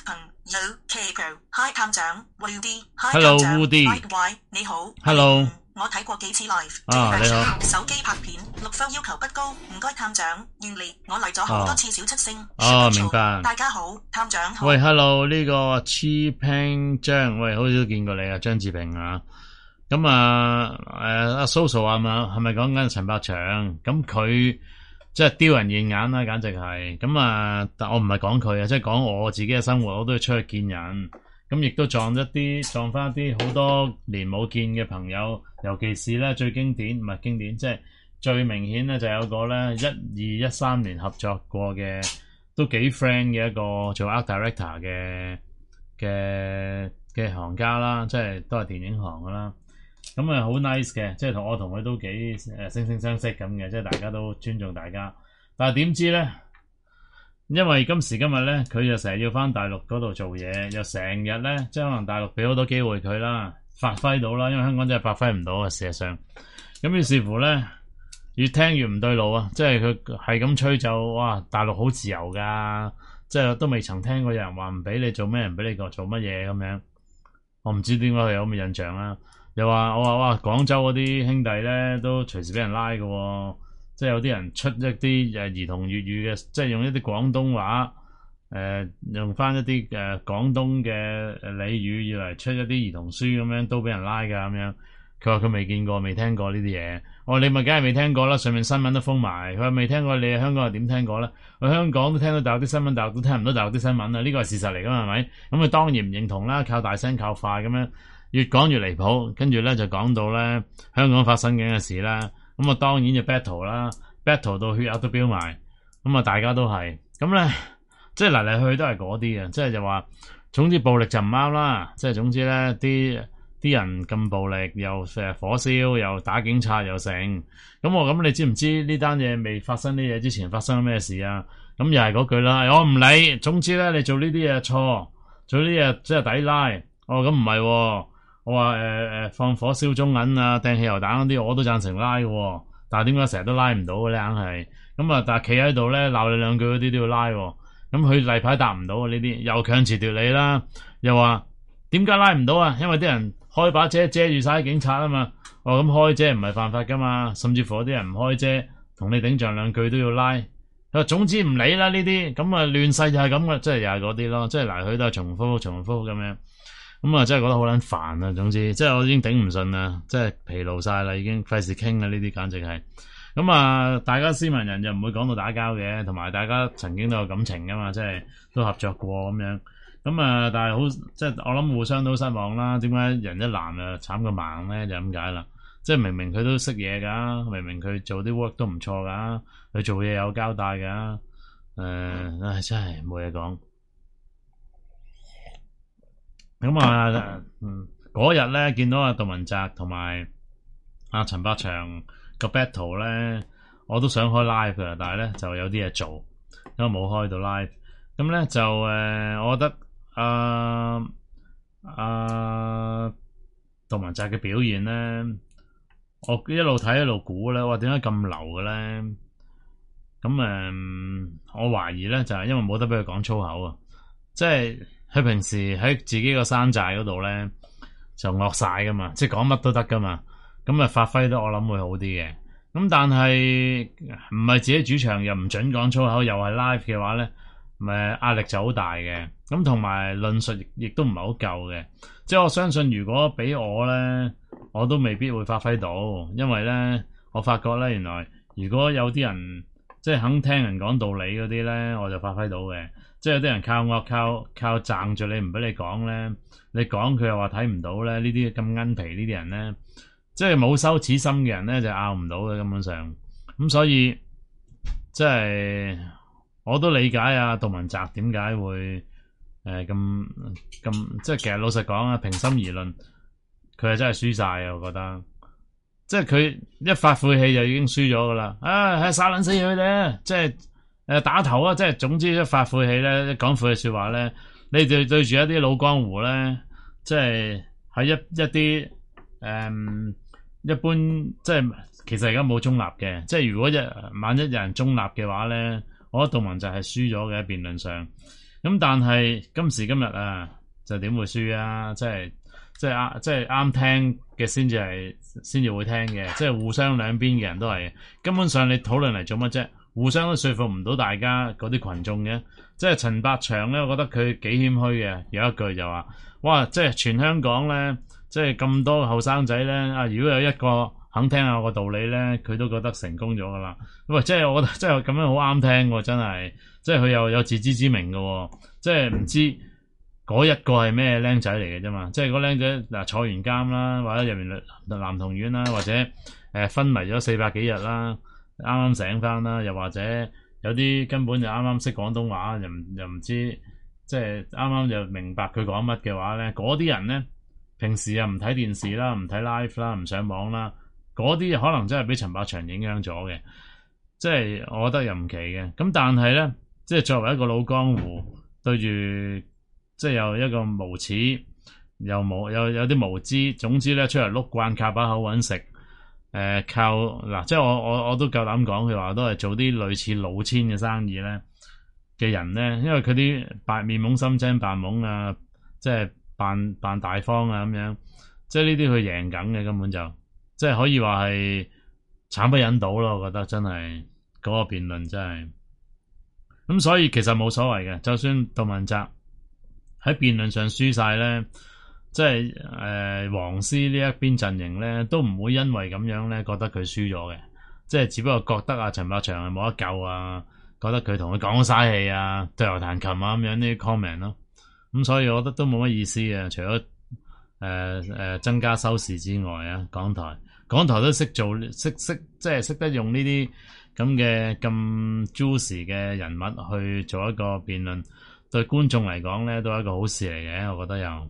Yo Capo，Hi 探長 Woody，Hi Hello， 探長 Woody Right Y，你好 Hello 嗯我睇過幾次 live， 啊你好手機拍片，錄分要求不高，唔該探長，願力我嚟咗好多次小七星， 哦， 說不錯明白大家好，探長好。 喂 ，Hello 呢個 Chi-Ping 張，喂，好少見過你啊，張志平啊。咁啊，誒阿 Soso 啊嘛，係咪講緊陳百祥？咁佢即係丟人現眼啦，簡直係。咁啊，但我唔係講佢啊，即係講我自己嘅生活，我都要出去見人。咁亦都撞一啲撞翻一啲好多年冇見嘅朋友，尤其是咧最經典唔係經典，即係最明顯咧就有個咧一二一三年合作過嘅都幾 friend 嘅一個做 art director 嘅嘅嘅行家啦，即係都係電影行噶啦。咁啊好 nice 嘅，即係同我同佢都幾誒惺惺相惜咁嘅，即係大家都尊重大家。但係點知咧？因為今時今日咧，佢就成日要翻大陸嗰度做嘢，又成日咧，即係可能大陸俾好多機會佢啦，發揮到啦。因為香港真係發揮唔到啊，事實上。咁於是乎咧，越聽越唔對路啊！即係佢係咁吹就哇，大陸好自由噶，即係都未曾聽過有人話唔俾你做咩，唔俾你個做乜嘢咁樣。我唔知點解佢有咁嘅印象啦。又話我話哇，廣州嗰啲兄弟咧都隨時俾人拉㗎喎。即係有啲人出一啲誒兒童粵語嘅，即係用一啲廣東話，誒、呃、用翻一啲誒、呃、廣東嘅俚語要嚟出一啲兒童書咁樣，都俾人拉㗎咁樣。佢話佢未見過、未聽過呢啲嘢。我話你咪梗係未聽過啦，上面新聞都封埋。佢話未聽過，你喺香港又點聽過咧？我香港都聽到大陸啲新聞，大陸都聽唔到大陸啲新聞啊！呢個係事實嚟㗎嘛，係咪？咁佢當然唔認同啦，靠大聲靠快咁樣，越講越離譜。跟住咧就講到咧香港發生緊嘅事啦。咁啊，當然就 battle 啦 ，battle 到血壓都飆埋，咁啊，大家都係，咁咧，即係嚟嚟去去都係嗰啲嘅，即係就話，總之暴力就唔啱啦，即係總之咧，啲啲人咁暴力，又誒火燒，又打警察，又成，咁我咁你知唔知呢單嘢未發生啲嘢之前發生咩事啊？咁又係嗰句啦，我唔理，總之咧，你做呢啲嘢錯，做呢啲嘢即係抵拉，哦，咁唔係喎。我話誒誒放火燒中銀啊，掟汽油彈嗰啲我都贊成拉嘅、哦，但係點解成日都拉唔到嘅咧？硬係咁啊！但係企喺度咧鬧你兩句嗰啲都要拉、哦，咁佢例牌答唔到啊！呢啲又強詞奪理啦，又話點解拉唔到啊？因為啲人開把遮遮住晒警察啊嘛，哦咁開遮唔係犯法噶嘛，甚至乎有啲人唔開遮同你頂撞兩句都要拉。佢話總之唔理啦呢啲，咁啊亂世就係咁嘅，即係又係嗰啲咯，即係嚟去都係重複重複咁樣。咁啊，真係覺得好撚煩啊！總之，即係我已經頂唔順啦，即係疲勞晒啦，已經費事傾啦。呢啲簡直係咁啊！大家斯文人就唔會講到打交嘅，同埋大家曾經都有感情噶嘛，即係都合作過咁樣。咁啊，但係好即係我諗互相都失望啦。點解人一難啊慘過盲咧？就咁解啦。即係明明佢都識嘢噶，明明佢做啲 work 都唔錯噶，佢做嘢有交代噶。誒、呃，唉，真係冇嘢講。咁啊，嗯，嗰日咧見到阿杜汶澤同埋阿陳百祥個 battle 咧，我都想開 live 嘅，但係咧就有啲嘢做，因為冇開到 live。咁咧就誒、呃，我覺得阿阿杜汶澤嘅表現咧，我一路睇一路估咧，哇，點解咁流嘅咧？咁誒、呃，我懷疑咧就係因為冇得俾佢講粗口啊，即係。佢平時喺自己個山寨嗰度咧就惡晒噶嘛，即係講乜都得噶嘛，咁啊發揮得我諗會好啲嘅。咁但係唔係自己主場又唔準講粗口，又係 live 嘅話咧，咪壓力就好大嘅。咁同埋論述亦都唔係好夠嘅。即係我相信如果俾我咧，我都未必會發揮到，因為咧我發覺咧原來如果有啲人即係肯聽人講道理嗰啲咧，我就發揮到嘅。即係有啲人靠惡靠靠撐住你唔俾你講咧，你講佢又話睇唔到咧，呢啲咁奀皮呢啲人咧，即係冇羞恥心嘅人咧就拗唔到嘅根本上。咁所以即係我都理解啊杜汶澤點解會誒咁咁，即係其實老實講啊，平心而論，佢係真係輸晒啊！我覺得，即係佢一發晦氣就已經輸咗噶啦，啊係殺撚死佢哋，即係。誒，打頭啊！即係總之一發晦氣咧，講晦氣說話咧，你對對住一啲老江湖咧，即係喺一一啲誒、嗯，一般即係其實而家冇中立嘅，即係如果一萬一有人中立嘅話咧，我覺得杜汶澤係輸咗嘅喺辯論上， 咁但係今時今日啊，就點會輸啊？即係即係啱，即係啱聽嘅先至係先至會聽嘅，即係互相兩邊嘅人都係。根本上你討論嚟做乜啫？互相都說服唔到大家嗰啲群眾嘅。即係陳百祥咧，我覺得佢幾謙虛嘅，有一句就話：哇！即係全香港咧，即係咁多後生仔咧，啊！如果有一個肯聽下我個道理咧，佢都覺得成功咗噶啦。喂，即係我覺得即係咁樣好啱聽喎，真係。即係佢又有自知之明嘅喎，即係唔知嗰一個係咩僆仔嚟嘅啫嘛。即係嗰僆仔嗱坐完監啦，或者入面男童院啦，或者誒、呃、昏迷咗四百幾日啦，啱啱醒翻啦，又或者有啲根本就啱啱識廣東話，又唔又唔知即係啱啱就明白佢講乜嘅話咧，嗰啲人咧平時又唔睇電視啦，唔睇 live 啦，唔上網啦，嗰啲可能真係俾陳百祥影響咗嘅。即係我覺得又唔奇嘅。咁但係咧。即係作為一個老江湖，對住即係有一個無恥，又冇有有啲無知，總之咧出嚟碌慣靠把口揾食，誒、呃、靠嗱，即係我我我都夠膽講，佢話都係做啲類似老千嘅生意咧嘅人咧，因為佢啲扮面懵心精扮懵啊，即係扮扮大方啊咁樣，即係呢啲佢贏緊嘅根本就，即係可以話係慘不忍睹咯，我覺得真係嗰、嗰個辯論真係。咁所以其實冇所謂嘅，就算杜汶澤喺辯論上輸晒咧，即係誒、呃、黃絲呢一邊陣營咧，都唔會因為咁樣咧覺得佢輸咗嘅，即係只不過覺得啊陳百祥係冇得救啊，覺得佢同佢講嘥氣啊，對牛彈琴啊咁樣呢啲 comment 咯。咁所以我覺得都冇乜意思嘅，除咗誒誒增加收視之外啊，港台港台都識做識識即係識得用呢啲咁嘅咁 juicy 嘅人物去做一個辯論，對觀眾嚟講咧都係一個好事嚟嘅，我覺得又。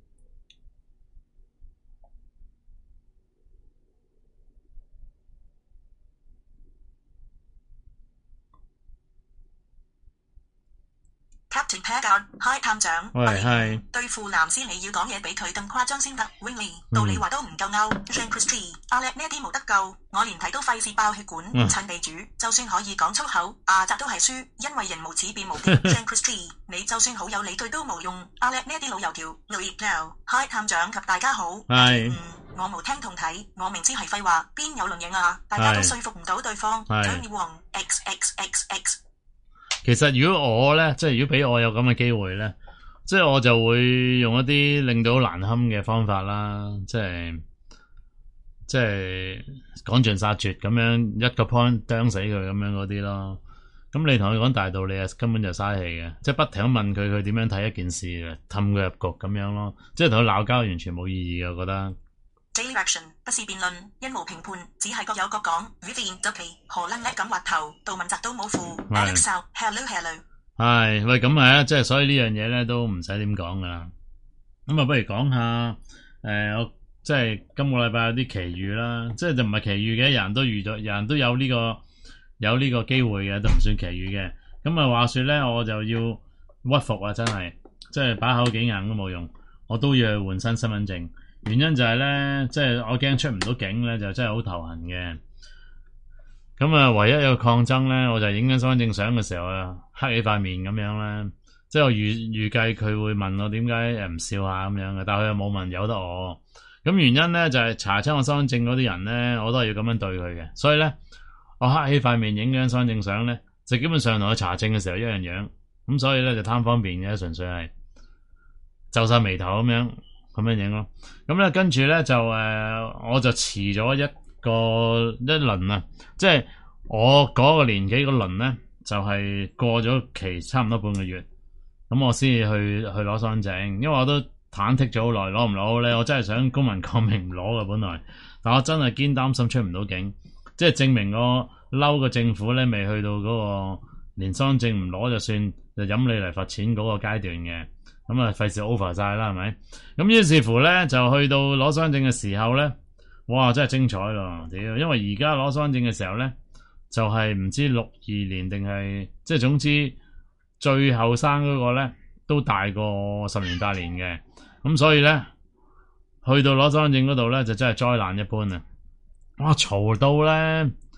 Captain Pagard，Hi 探長， 喂係。 對付藍絲你要講嘢比佢更誇張先得 ，Winnie 道理話都唔夠勾 ，Jean Christie 阿叻呢啲冇得救，我連睇都費事爆血管，趁地主就算可以講粗口，阿澤都係輸，因為人無恥變無敵 ，Jean Christie 你就算好有理據都冇用，阿叻呢啲老油條 ，Louis Now，Hi 探長及大家好， 係。 嗯，我無聽同睇，我明知係廢話，邊有論贏啊？大家都說服唔到對方 ，Tony Wong X X X X。 其實如果我咧，即係如果俾我有咁嘅機會咧，即係我就會用一啲令到好難堪嘅方法啦，即係即係趕盡殺絕咁樣一個 point 釘死佢咁樣嗰啲咯。咁你同佢講大道理啊，根本就嘥氣嘅，即係不停咁問佢佢點樣睇一件事嘅，氹佢入局咁樣咯，即係同佢鬧交完全冇意義嘅，我覺得。 Daily Action 不是辯論，因無評判，只係各有各講。Vivian Ducky 何撚叻咁滑頭，杜汶澤都冇符。Alex Hello Hello。 係喂，咁係啊，即係所以呢樣嘢咧都唔使點講噶啦。咁啊，不如講下誒、呃，我即係今個禮拜有啲奇遇啦，即係就唔係奇遇嘅，人人都遇咗，人人都有呢、這個有呢個機會嘅，都唔算奇遇嘅。咁啊，話說咧，我就要屈服啊，真係，即係把口幾硬都冇用，我都要去換新身份證。原因就係咧，即係我驚出唔到境咧，就真係好頭痕嘅。咁啊，唯一有抗爭咧，我就影緊身份證相嘅時候啊，黑起塊面咁樣咧。即係我預預計佢會問我點解誒唔笑下咁樣嘅，但係佢又冇問，由得我。咁原因咧就係、是、查親我身份證嗰啲人咧，我都係要咁樣對佢嘅。所以咧，我黑起塊面影緊身份證相咧，就基本上同佢查證嘅時候一樣樣。咁所以咧就貪方便嘅，純粹係皺晒眉頭咁樣。咁樣影咯，咁咧跟住咧就誒、呃，我就遲咗一個一輪啊，即係我嗰個年紀嗰輪咧，就係、是、過咗期差唔多半個月，咁我先至去去攞身份證，因為我都忐忑咗好耐，攞唔攞咧，我真係想公民抗命唔攞嘅本來，但我真係堅擔心出唔到境，即係證明我嬲個政府咧未去到嗰、那個連身份證唔攞就算，就飲你嚟罰錢嗰個階段嘅。咁啊，費事 over 晒啦，係咪？咁於是乎咧，就去到攞身份證嘅時候咧，哇，真係精彩咯！屌，因為而家攞身份證嘅時候咧，就係、是、唔知六二年定係，即係總之最後生嗰個咧，都大過十年八年嘅。咁所以咧，去到攞身份證嗰度咧，就真係災難一般啊！哇，嘈到咧，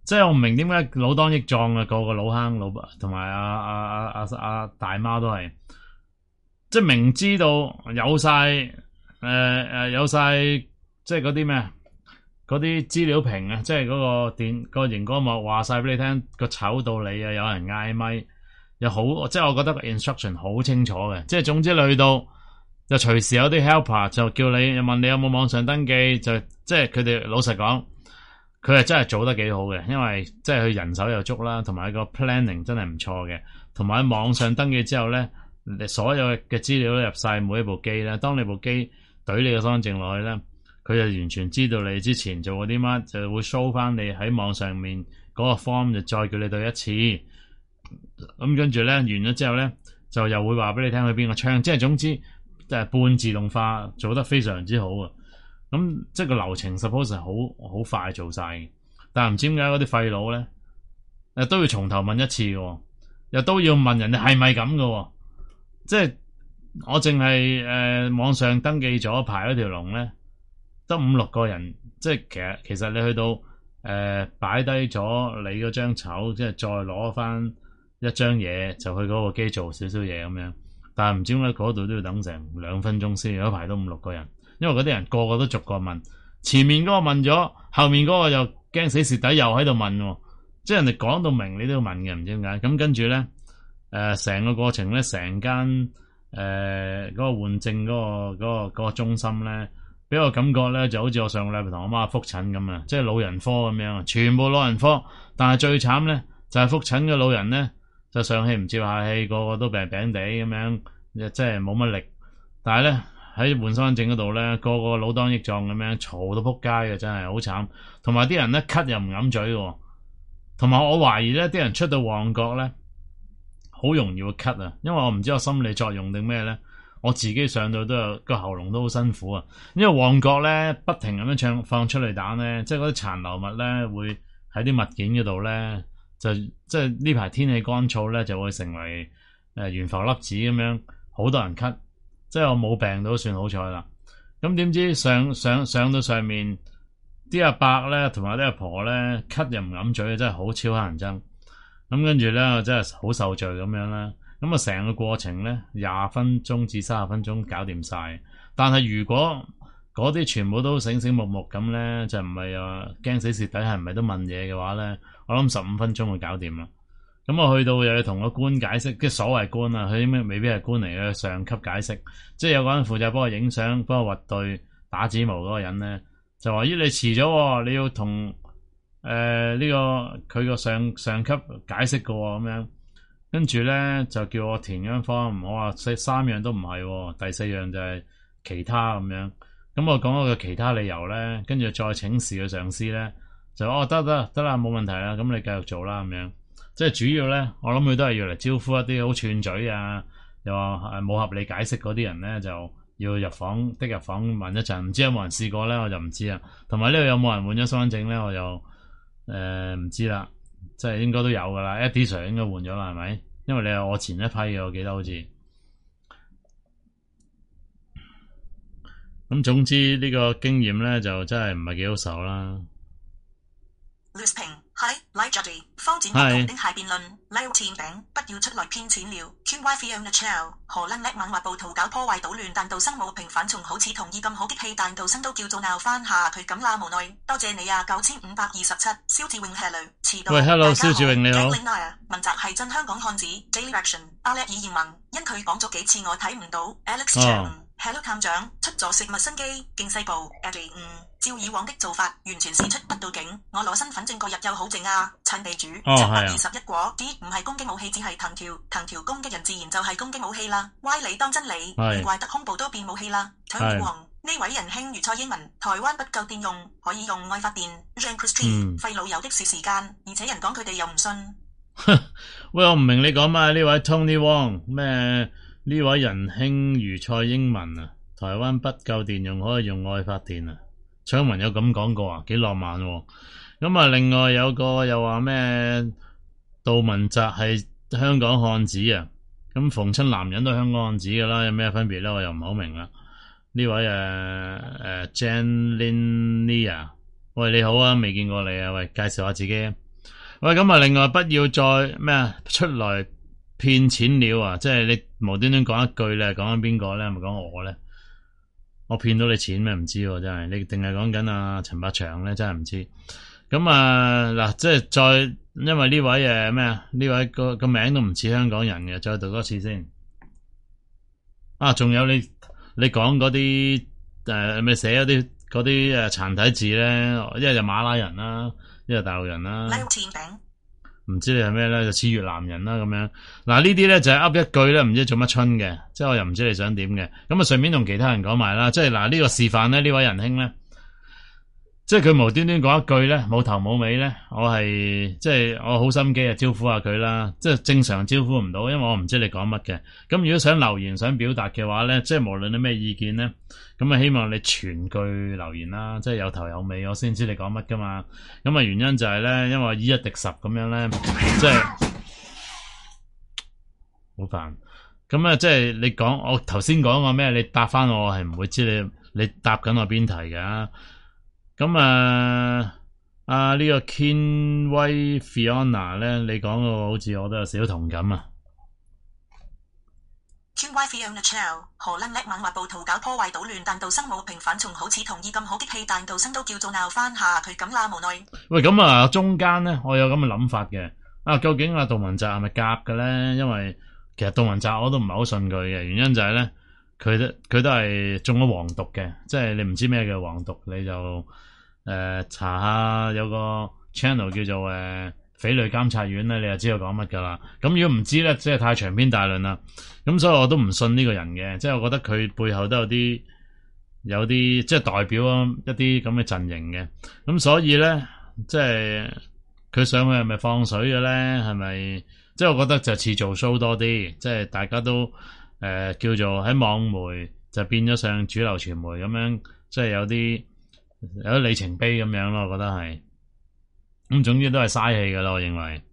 即係我唔明點解老當益壯啊，個個老坑老同埋阿阿阿阿阿大媽都係，即係明知道有晒誒誒有晒即係嗰啲咩嗰啲資料屏啊，即係嗰個電、嗰個熒光幕話晒俾你聽個醜到你啊，有人嗌咪又好，即係我覺得個 instruction 好清楚嘅，即係總之你去到就隨時有啲 helper 就叫你又問你有冇網上登記，就即係佢哋老實講。佢係真係做得幾好嘅，因為即係佢人手又足啦，同埋個 planning 真係唔錯嘅，同埋喺網上登記之後咧，你所有嘅資料都入晒每一部機咧。當你部機懟你個身份證落去咧，佢就完全知道你之前做過啲乜，就會 show 翻你喺網上面嗰個 form，就再叫你對一次。咁跟住咧完咗之後咧，就又會話俾你聽去邊個窗，即係總之就係半自動化做得非常之好啊！咁即係個流程 suppose 係好好快做晒嘅，但係唔知點解嗰啲廢佬咧，誒都要從頭問一次嘅，又都要問人哋係咪咁嘅，即係我淨係誒網上登記咗排嗰條龍咧，得五六個人，即係其實其實你去到誒擺低咗你嗰張籌，即係再攞翻一張嘢就去嗰個機做少少嘢咁樣，但係唔知點解嗰度都要等成兩分鐘先，有一排都五六個人。因為嗰啲人個個都逐個問，前面嗰個問咗，後面嗰個又驚死蝕底又喺度問，即係人哋講到明你都要問嘅，唔知點解。咁跟住咧，誒、呃、成個過程咧，成間誒嗰個換證嗰、嗰個嗰、嗰個嗰、嗰個中心咧，俾我感覺咧就好似我上個禮拜同我媽復診咁啊，即係老人科咁樣，全部老人科。但係最慘咧就係復診嘅老人咧，就上氣唔接下氣，個個都病病地咁樣，即係冇乜力。但係咧，喺換身份證嗰度咧，個個老當益壯咁樣嘈到撲街嘅，真係好慘。同埋啲人咧咳又唔揞嘴嘅，同埋我懷疑咧啲人出到旺角咧，好容易會咳啊。因為我唔知我心理作用定咩咧，我自己上到都有個喉嚨都好辛苦啊。因為旺角咧不停咁樣唱放催淚彈咧，即係嗰啲殘留物咧會喺啲物件嗰度咧，就即係呢排天氣乾燥咧就會成為誒懸浮粒子咁樣，好多人咳。即係我冇病到算好彩啦，咁點知上上上到上面啲阿伯咧，同埋啲阿婆咧，咳又唔揞嘴，真係好超乞人憎。咁跟住咧，我真係好受罪咁樣啦。咁啊，成個過程咧，廿分鐘至三十分鐘搞掂晒。但係如果嗰啲全部都醒醒目目咁咧，就唔係話驚死蝕底，係唔係都問嘢嘅話咧，我諗十五分鐘就搞掂啦。咁我去到又要同個官解釋，即係所謂官啊，佢啲咩未必係官嚟嘅，上級解釋，即係有個人負責幫我影相、幫我核對打指模嗰個人咧，就話咦你遲咗，你要同誒呢個佢個上上級解釋嘅咁樣，跟住咧就叫我填張 form，我話四三樣都唔係，第四樣就係其他咁樣，咁我講咗個其他理由咧，跟住再請示個上司咧，就哦得得得啦，冇問題啦，咁你繼續做啦咁樣。即係主要咧，我諗佢都係要嚟招呼一啲好串嘴啊，又話誒冇合理解釋嗰啲人咧，就要入房的入房問一陣，唔知有冇人試過咧，我就唔知啦。同埋呢度有冇人換咗身份證咧，我就誒唔、呃、知啦。即係應該都有噶啦 ，Eddie Sir 應該換咗啦，係咪？因為你係我前一批嘅，我記得好似。咁總之呢個經驗咧，就真係唔係幾好受啦。 係 Like Juddy 方展同丁蟹辯論 Like 甜餅不要出來騙錢了 Q Y Fiona Chow 荷蘭叻猛畫暴徒搞破壞搗亂，但道生冇平反，從好似同意咁好激氣，但道生都叫做鬧翻下佢咁啦，無奈多謝你啊，九千五百二十七蕭志永 Hello 遲到。 喂 Hello 蕭志永你好。 文澤係真香港漢子 Daily Action 阿叻爾移民，因佢講咗幾次我睇唔到 Alex Chang、哦、Hello 探長出咗食物新機勁細部 Eddie 嗯照以往的做法，完全是出不到境。我攞身份證嗰日又好靜啊，陳地主七百二十一果啲唔係攻擊武器，只係藤條，藤條攻擊人自然就係攻擊武器啦。歪理當真理，唔怪得恐怖都變武器啦。蔡王呢位仁兄如蔡英文，台灣不夠電用，可以用愛發電。Jean Christie 廢老友的是時間，而且人講佢哋又唔信。 喂，我唔明你講咩？呢位 Tony Wong 咩？呢位仁兄如蔡英文啊，台灣不夠電用，可以用愛發電啊。蔡英文有咁講過啊，幾浪漫喎。咁啊，另外有個又話咩？杜汶澤係香港漢子啊。咁逢親男人都係香港漢子噶啦，有咩分別咧？我又唔係好明啦。呢位誒誒 Janlinia，喂你好啊，未見過你啊，喂介紹下自己。 喂，咁啊，另外不要再咩啊出來騙錢了啊！即係你無端端講一句咧，講緊邊個咧？係咪講我咧？我騙到你錢咩？唔知喎，真係你定係講緊阿陳百祥咧？真係唔知。咁啊嗱，即係再因為呢位誒咩啊？呢位個個名都唔似香港人嘅，再讀多次先。啊，仲有你你講嗰啲誒咪寫嗰啲嗰啲誒殘體字咧，一係就馬拉人啦，一係大陸人啦。唔知你係咩咧，就似越南人啦咁樣。嗱呢啲咧就係噏一句咧，唔知做乜春嘅，即係我又唔知你想點嘅。咁啊順便同其他人講埋啦，即係嗱呢個示範咧，呢位仁兄咧。即係佢無端端講一句咧，冇頭冇尾咧，我係即係我好心機啊，招呼下佢啦。即係正常招呼唔到，因為我唔知你講乜嘅。咁如果想留言想表達嘅話咧，即係無論你咩意見咧，咁啊希望你全句留言啦，即係有頭有尾，我先知你講乜噶嘛。咁啊原因就係咧，因為以一敵十咁樣咧，即係好煩。咁啊即係你講我頭先講個咩，你答翻我係唔會知你你答緊我邊題噶。咁啊，啊、這個、呢個 Kenway Fiona 咧，你講個好似我都有少少同感啊。 Kenway Fiona Chow， 荷蘭叻猛畫暴徒搞破壞搗亂，但道生冇平反，從好似同意咁好激氣，但道生都叫做鬧翻下佢咁啦，無奈。喂， 咁啊，中間咧，我有咁嘅諗法嘅。啊，究竟阿杜汶澤係咪夾嘅咧？因為其實杜汶澤我都唔係好信佢嘅，原因就係咧，佢都佢都係中咗黃毒嘅，即係你唔知咩叫黃毒，你就。誒、呃，查下有個 channel 叫做誒、呃、匪類監察院咧，你就知道講乜噶啦。咁如果唔知咧，即係太長篇大論啦。咁所以我都唔信呢個人嘅，即係我覺得佢背後都有啲有啲即係代表一啲咁嘅陣營嘅。咁所以咧，即係佢上去係咪放水嘅咧？係咪？即係我覺得就似做 show 多啲，即係大家都誒、呃、叫做喺網媒就變咗上主流傳媒咁樣，即係有啲。有啲里程碑咁樣咯，我覺得係咁，總之都係嘥氣噶啦，我認為。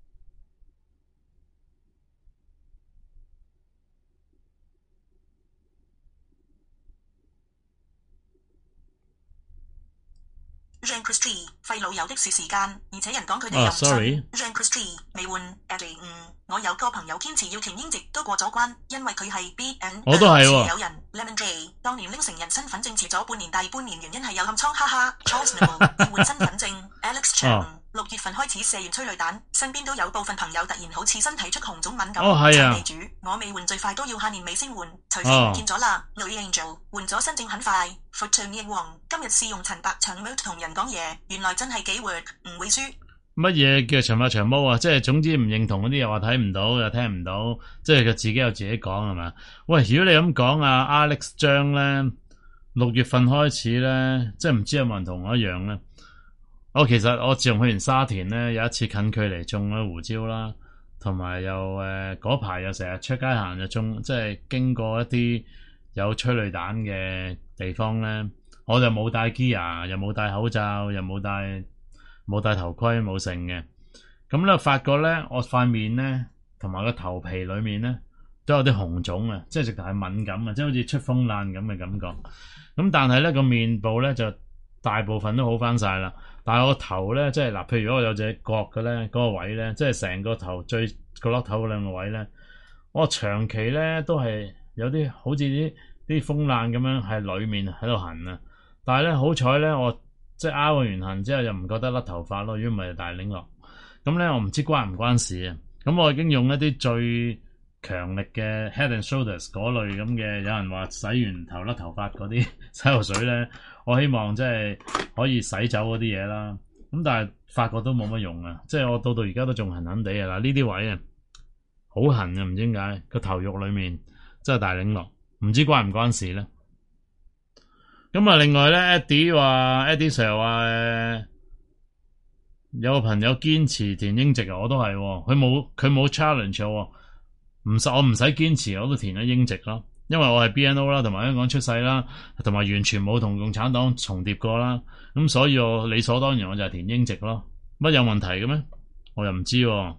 Jean Christie 廢老友的是時間，而且人講佢哋又唔信。Jean Christie 未換 Eddie 五，我有個朋友堅持要填英籍都過咗關，因為佢係 B N。 我都係喎。 有人 Lemon J 當年拎成人身份證遲咗半年，大半年原因係有暗瘡，哈哈。Charles Noble 要換身份證，Alex Chang 六月份開始射完催淚彈，身邊都有部分朋友突然好似身體出紅腫敏感。 哦，係啊。 地主，我未換最快都要下年尾先換，除非唔見咗啦。女 Angel 換咗身證很快。Fortune 王今日試用陳百祥貓同人講嘢，原來真係幾 word 唔會輸。 乜嘢叫陳百祥貓啊？即係總之唔認同嗰啲又話睇唔到又聽唔到，即係佢自己有自己講係嘛？喂，如果你咁講啊 Alex 張咧，六月份開始咧，即係唔知有冇人同我一樣咧？我其實我自從去完沙田咧，有一次近距離種咗胡椒啦，同埋又誒嗰排又成日出街行就種，即係經過一啲有催淚彈嘅地方咧，我就冇戴 gear，又冇戴口罩，又冇戴冇戴頭盔，冇剩嘅。咁咧發覺咧，我塊面咧同埋個頭皮裏面咧都有啲紅腫啊，即係直頭係敏感啊，即係好似出風爛咁嘅感覺。咁但係咧個面部咧就大部分都好翻晒啦。但係我頭咧，即係嗱，譬如如果我有隻角嘅咧，嗰個位咧，即係成個頭最角落頭嗰兩個位咧，我長期咧都係有啲好似啲啲風癩咁樣，係裏面喺度痕啊。但係咧好彩咧，我即係拗完痕之後又唔覺得甩頭髮咯，如果唔係大領落。咁咧我唔知關唔關事啊。咁我已經用一啲最強力嘅 Head and Shoulders 嗰類咁嘅，有人話洗完頭甩頭髮嗰啲洗頭水咧。我希望即係可以洗走嗰啲嘢啦，咁但係發覺都冇乜用啊！即係我到到而家都仲痕痕地啊！嗱，呢啲位啊，好痕啊，唔知點解個頭肉裏面真係大領落，唔知關唔關事咧？咁啊，另外咧 ，Eddie 話 Eddie Sir 話誒，有個朋友堅持填英籍啊，我都係，佢冇佢冇 challenge 我，唔使我唔使堅持，我都填咗英籍咯。因為我係 B N O 啦，同埋香港出世啦，同埋完全冇同共產黨重疊過啦，咁所以我理所當然我就係填英籍咯。乜有問題嘅咩？我又唔知喎。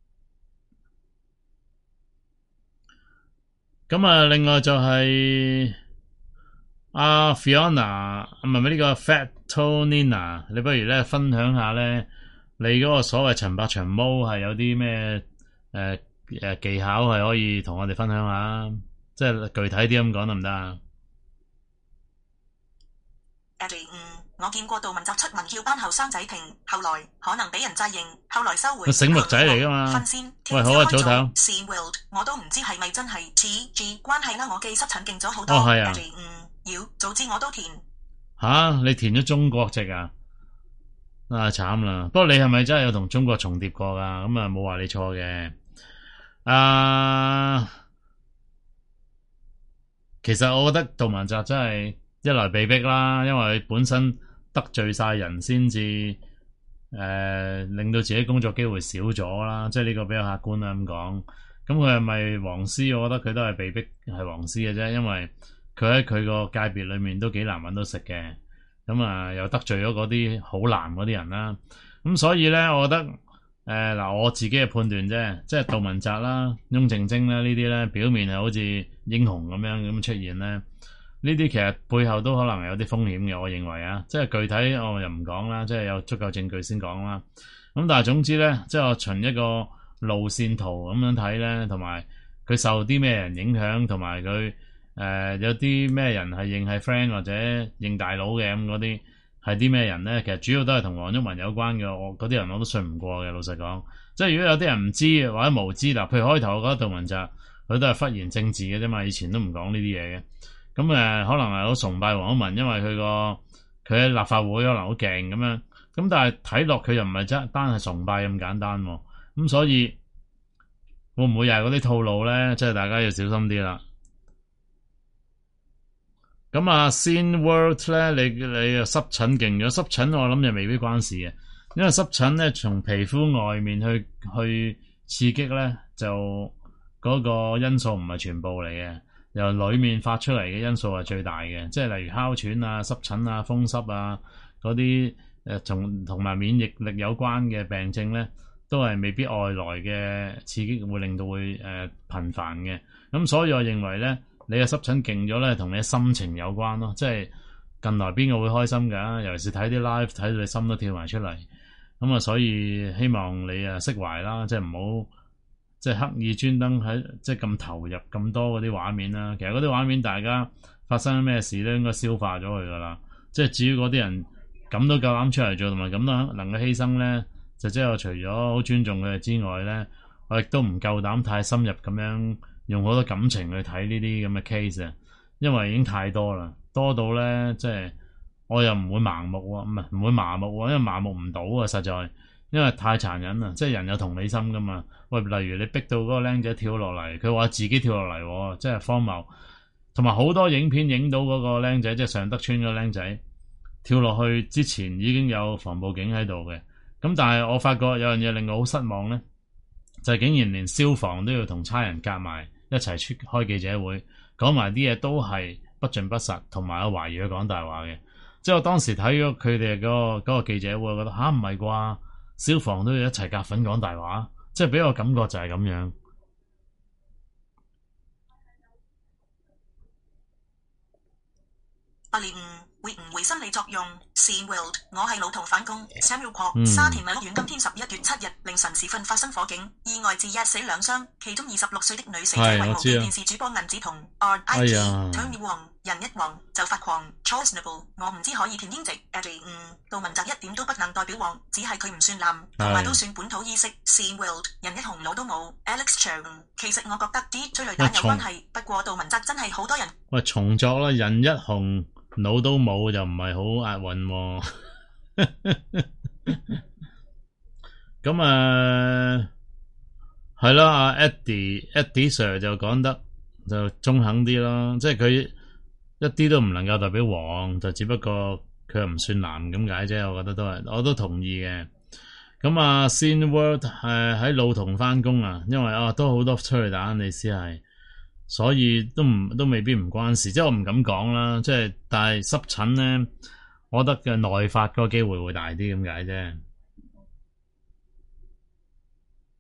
咁啊，另外就係阿 Fiona，唔係咪呢個 Fat Tonina？你不如咧分享下咧， 你嗰個所謂陳百祥毛係有啲咩誒誒技巧係可以同我哋分享下，即係具體啲咁講得唔得啊？ 嗯，我見過杜汶澤出文叫班後生仔停，後來可能俾人詐認，後來收回。 個醒目仔嚟噶嘛？ 分先， 喂，好啊，早唞。 Scene World，我都唔知係咪真係 T G 關係啦，我記濕疹勁咗好多。 哦，係啊。 嗯，妖，早知我都填。 吓、啊，你填咗中國籍啊？啊，慘啦！不過你係咪真係有同中國重疊過噶？咁啊，冇話你錯嘅。啊，其實我覺得杜汶澤真係。一來被逼啦，因為佢本身得罪晒人先至誒，令到自己工作機會少咗啦，即係呢個比較客觀啦咁講。咁佢係咪黃絲？我覺得佢都係被逼係黃絲嘅啫，因為佢喺佢個界別裏面都幾難搵到食嘅。咁啊，又得罪咗嗰啲好難嗰啲人啦。咁所以咧，我覺得誒嗱、呃，我自己嘅判斷啫，即係杜汶澤啦、翁靜晶啦呢啲咧，表面係好似英雄咁樣咁出現咧。呢啲其實背後都可能有啲風險嘅，我認為啊，即係具體我又唔講啦，即係有足夠證據先講啦。咁但係總之咧，即係我循一個路線圖咁樣睇咧，同埋佢受啲咩人影響，同埋佢誒有啲咩人係認係 friend 或者認大佬嘅咁嗰啲係啲咩人咧？其實主要都係同黃毓民有關嘅，我嗰啲人我都信唔過嘅。老實講，即係如果有啲人唔知或者無知嗱，譬如開頭我覺得杜汶澤佢都係忽然政治嘅啫嘛，以前都唔講呢啲嘢嘅。咁誒、呃，可能係好崇拜黃毓民，因為佢個佢喺立法會可能好勁咁樣。咁但係睇落佢又唔係真單係崇拜咁簡單喎。咁所以會唔會又係嗰啲套路咧？即係大家要小心啲啦。咁啊，Scene World 咧，你你又濕疹勁咗，濕疹我諗就未必關事嘅，因為濕疹咧從皮膚外面去去刺激咧，就嗰個因素唔係全部嚟嘅。由裏面發出嚟嘅因素係最大嘅，即係例如哮喘啊、濕疹啊、風濕啊嗰啲誒，同同埋免疫力有關嘅病症咧，都係未必外來嘅刺激會令到會誒、呃、頻繁嘅。咁所以我認為咧，你嘅濕疹勁咗咧，同你嘅心情有關咯。即係近來邊個會開心㗎？尤其是睇啲 live 睇到你心都跳埋出嚟。咁啊，所以希望你啊釋懷啦，即係唔好。即係刻意專登喺即係咁投入咁多嗰啲畫面啦，其實嗰啲畫面大家發生咩事都應該消化咗佢噶啦。即係至於嗰啲人咁都夠膽出嚟做，同埋咁都能夠犧牲咧，就即係我除咗好尊重佢哋之外咧，我亦都唔夠膽太深入咁樣用好多感情去睇呢啲咁嘅 case 啊，因為已經太多啦，多到咧即係我又唔會盲目喎，唔係唔會麻木喎，因為麻木唔到啊，實在。因為太殘忍啦，即係人有同理心噶嘛。喂，例如你逼到嗰個僆仔跳落嚟，佢話自己跳落嚟，即係荒謬。同埋好多影片影到嗰個僆仔，即係上德村嗰個僆仔跳落去之前已經有防暴警喺度嘅。咁但係我發覺有樣嘢令我好失望咧，就係竟然連消防都要同差人夾埋一齊出開記者會，講埋啲嘢都係不盡不實，同埋我懷疑佢講大話嘅。即係我當時睇咗佢哋嗰個嗰個記者會，我覺得吓唔係啩？消防都要一齊夾粉講大話，即係俾我感覺就係咁樣。 八年會唔會心理作用 ？Scene World， 我係老同返工 Samuel Kwok，沙田米屋苑今天十一月七日凌晨時分發生火警，意外致一死兩傷，其中二十六歲的女死者為無線電視主播銀子彤 R I P Tony Wong 人一王就發狂 Charles Noble， 我唔知可以填英籍 Eddie 嗯，杜汶澤一點都不能代表王，只係佢唔算藍，同埋都算本土意識 Scene World， 人一紅腦都冇 Alex Chang， 其實我覺得啲催淚彈有關係，不過杜汶澤真係好多人。 喂，重作啦，人一紅。腦都冇就唔係好押韻喎，咁啊係啦，阿 Eddie Eddie Sir 就講得就中肯啲咯，即係佢一啲都唔能夠代表黃，就只不過佢又唔算藍咁解啫，我覺得都係，我都同意嘅。咁啊 Scene World 誒喺老同返工啊，因為啊都好多催淚彈，你先係。所以都唔都未必唔關事，即係我唔敢講啦。即係但係濕疹咧，我覺得嘅內發嗰個機會會大啲咁解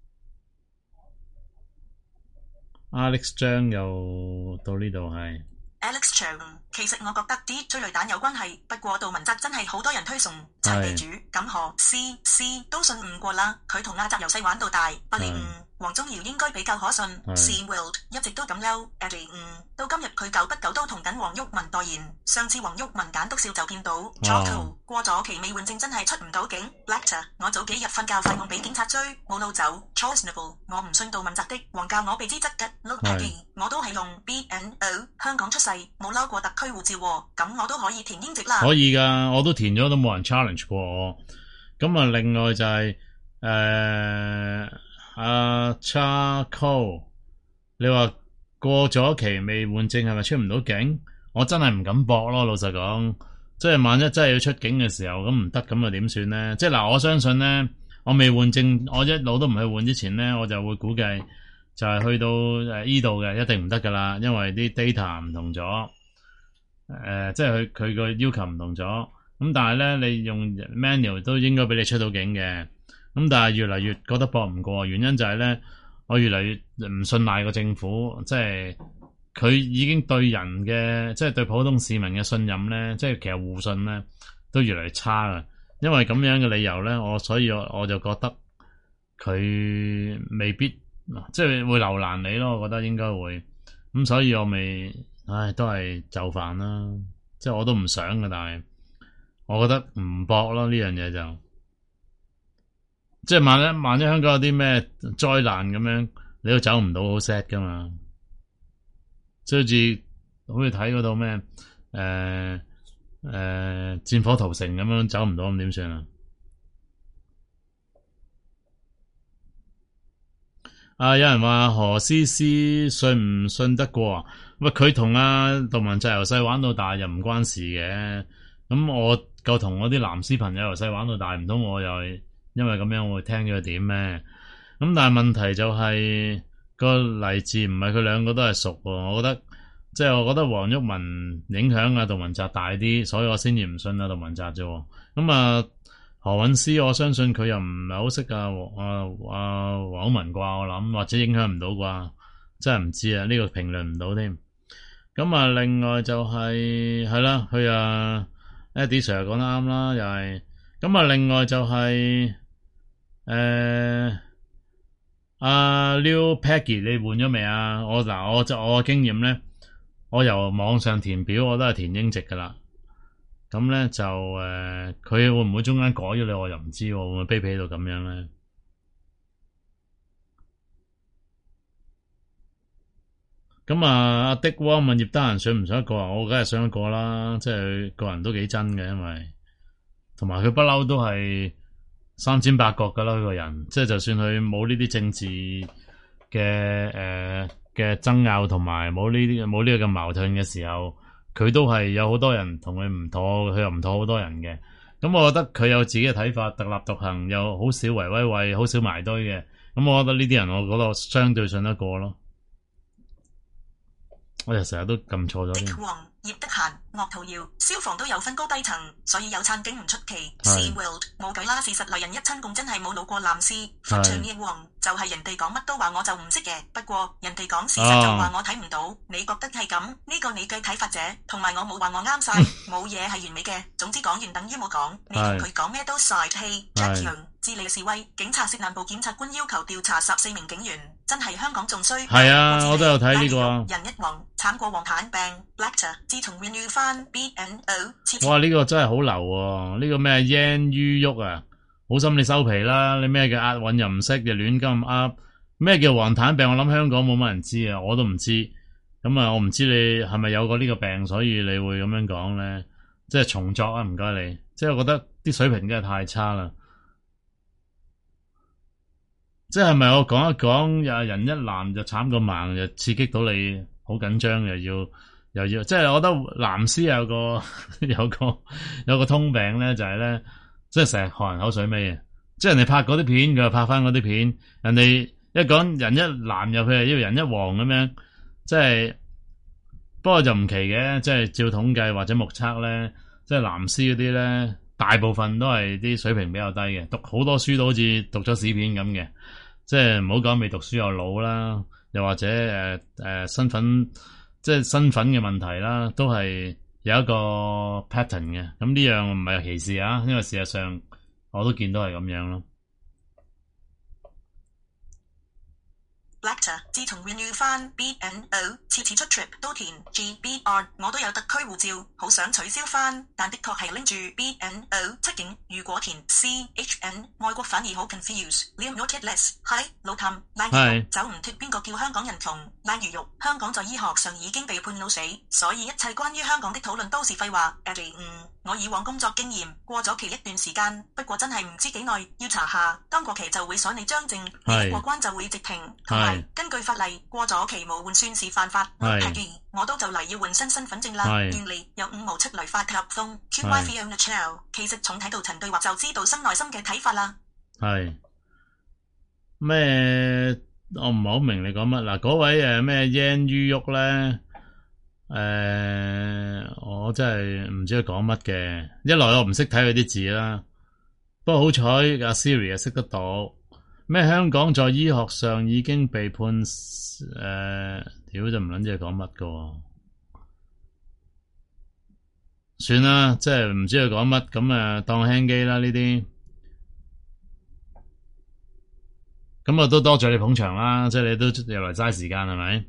啫。Alex 張又到呢度係 Alex Chang，其實我覺得啲催淚彈有關係，不過杜汶澤真係好多人推崇陳地主，咁何 C C 都信唔過啦。佢同阿澤由細玩到大，不連黃宗耀應該比較可信。C World 一直都咁嬲 Eddie 嗯，到今日佢久不久都同緊黃毓民代言。上次黃毓民揀篤笑就見到 Jocko 過咗期未換證，真係出唔到境。Blackter 我早幾日瞓覺發夢俾警察追，冇路走。Charles Neville 我唔信杜汶澤的，黃教我避之則吉。Look Eddie 我都係用 B N O 香港出世，冇撈過特區護照喎，咁我都可以填英籍啦。可以噶，我都填咗都冇人 challenge 過我。咁啊，另外就係誒阿 Charco， 你話過咗期未換證係咪出唔到境？我真係唔敢搏咯，老實講，即係萬一真係要出境嘅時候，咁唔得咁啊點算咧？即係嗱，我相信咧，我未換證，我一路都唔去換之前咧，我就會估計就係去到誒依度嘅一定唔得噶啦，因為啲 data 唔同咗，誒、呃，即係佢佢個要求唔同咗。咁但係咧，你用 manual 都應該俾你出到境嘅。咁但係越嚟越覺得搏唔過，原因就係咧，我越嚟越唔信賴個政府，即係佢已經對人嘅，即係對普通市民嘅信任咧，即係其實互信咧都越嚟越差啦。因為咁樣嘅理由咧，我所以我我就覺得佢未必即係會留難你咯。我覺得應該會咁，所以我未唉都係就範啦。即係我都唔想嘅，但係我覺得唔搏咯呢樣嘢就。即係萬一萬一香港有啲咩災難咁樣，你都走唔到好 sad 噶嘛？即係好似好似睇嗰度咩誒誒戰火屠城咁樣走唔到，咁點算啊？啊！有人話何詩詩信唔信得過啊？喂，佢同阿杜汶澤由細玩到大又唔關事嘅。咁我夠同我啲藍絲朋友由細玩到大，唔通我又係？因為咁樣我會聽咗佢點咩？咁但係問題就係、是、個例子唔係佢兩個都係熟喎。我覺得即係、就是、我覺得黃毓民影響啊杜汶澤大啲，所以我先至唔信啊杜汶澤啫。咁啊何韻詩我相信佢又唔係好識啊啊啊黃毓民啩，我諗或者影響唔到啩，真係唔知啊，呢、這個評論唔到添。咁啊另外就係係啦，佢啊 Eddie Sir 講得啱啦，又係咁啊另外就係、是。誒，阿、uh, Liu Peggy 你換咗未啊？我嗱，我就我嘅經驗咧，我由網上填表我都係填英籍噶啦。咁咧就誒，佢、uh, 會唔會中間改咗你？我又唔知，會唔會卑鄙到咁樣咧？咁啊，阿 Dick Wong 問葉德嫻想唔想一個啊？我梗係想一個啦，即係個人都幾真嘅，因為同埋佢不嬲都係。三尖八角噶啦，佢個人，即係就算佢冇呢啲政治嘅誒嘅爭拗，同埋冇呢啲冇呢個咁矛盾嘅時候，佢都係有好多人同佢唔妥，佢又唔妥好多人嘅。咁我覺得佢有自己嘅睇法，特立獨行，又好少圍威喂，好少埋堆嘅。咁我覺得呢啲人，我覺得我相對信得過咯。我又成日都撳錯咗添。 葉德嫻、岳圖瑤、消防都有分高低層，所以有撐警唔出奇。Sea World 冇計啦，事實嚟人一親共真係冇老過藍絲。佛像英皇就係人哋講乜都話我就唔識嘅，不過人哋講事實就話我睇唔到。哦、你覺得係咁？呢、這個你嘅睇法啫，同埋我冇話我啱晒，冇嘢係完美嘅。總之講完等於冇講，你同佢講咩都嘥氣。Jack Young 智利示威，警察涉難部檢察官要求調查十四名警員，真係香港仲衰。係啊，我，我都有睇呢、這個。 人一黃慘過黃疸病 ，Blackter 自從 renew 翻 B N O。 哇！呢、這個真係好流喎，呢、這個咩 yen 於喐啊，好心你收皮啦！你咩叫押韻又唔識，又亂咁噏。咩叫黃疸病？我諗香港冇乜人知啊，我都唔知。咁啊，我唔知你係咪有過呢個病，所以你會咁樣講咧？即係重作啊！唔該你。即係我覺得啲水平真係太差啦。即係咪我講一講，又人一藍就慘過盲，又刺激到你好緊張，又要又要，即係我覺得藍絲有個有個有個通病咧，就係咧，即係成日學人口水尾啊！即係人哋拍嗰啲片，佢就拍翻嗰啲片，人哋一講人一藍入去，要人一黃咁樣，即係不過就唔奇嘅，即係照統計或者目測咧，即係藍絲嗰啲咧，大部分都係啲水平比較低嘅，讀好多書都好似讀咗屎片咁嘅。即係唔好講未讀書又老啦，又或者誒誒、呃呃、身份，即即係身份嘅問題啦，都係有一個 pattern 嘅。咁呢樣唔係歧視啊，因為事實上我都見到係咁樣咯。 Blatter 自從 renew 翻 B N O， 次次出 trip 都填 G B R， 我都有特區護照，好想取消翻，但的確係拎住 B N O 出境。如果填 C H N， 外國反而好 confuse。Liam Noted Less， 係老譚爛魚肉，走唔脫邊個叫香港人窮爛魚肉。香港在醫學上已經被判老死，所以一切關於香港的討論都是廢話。Eddie， 嗯，我以往工作經驗過咗期一段時間，不過真係唔知幾耐，要查下。當過期就會鎖你張證，你過關就會直停。根據法例，過咗期冇換算是犯法。我都就嚟要換新身份證啦。原嚟有五毛出嚟發合風。Q Y Fiona Chow， 其實重睇到陳對話就知道心內心嘅睇法啦。 係咩？我唔係好明你講乜嗱。嗰位誒咩 Yan 於郁咧？誒，我真係唔知佢講乜嘅。一來我唔識睇佢啲字啦，不過好彩阿 Siri 啊識得讀。咩香港在醫學上已經被判誒，屌、呃、就唔撚知佢講乜噶，算啦，即係唔知佢講乜，咁誒當輕機啦呢啲，咁啊都多謝你捧場啦，即係你都入嚟嘥時間係咪？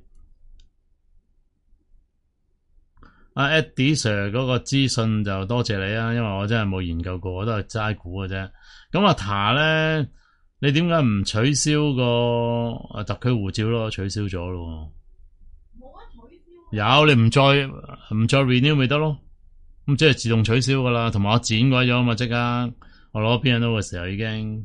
阿 Eddie Sir 嗰個資訊就多謝你啊，因為我真係冇研究過，我都係齋估嘅啫。咁阿 Tara 咧。你點解唔取消個特區護照咯？取消咗咯。冇得取消。有你唔再唔再 renew 咪得咯？咁即係自動取消噶啦。同埋我剪鬼咗啊嘛，即刻我攞 B N O 嘅時候已經。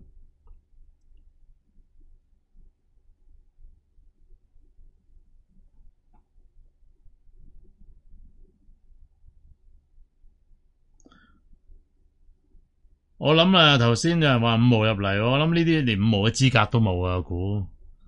我諗啊，頭先有人話五毛入嚟，我諗呢啲連五毛嘅資格都冇啊！我估。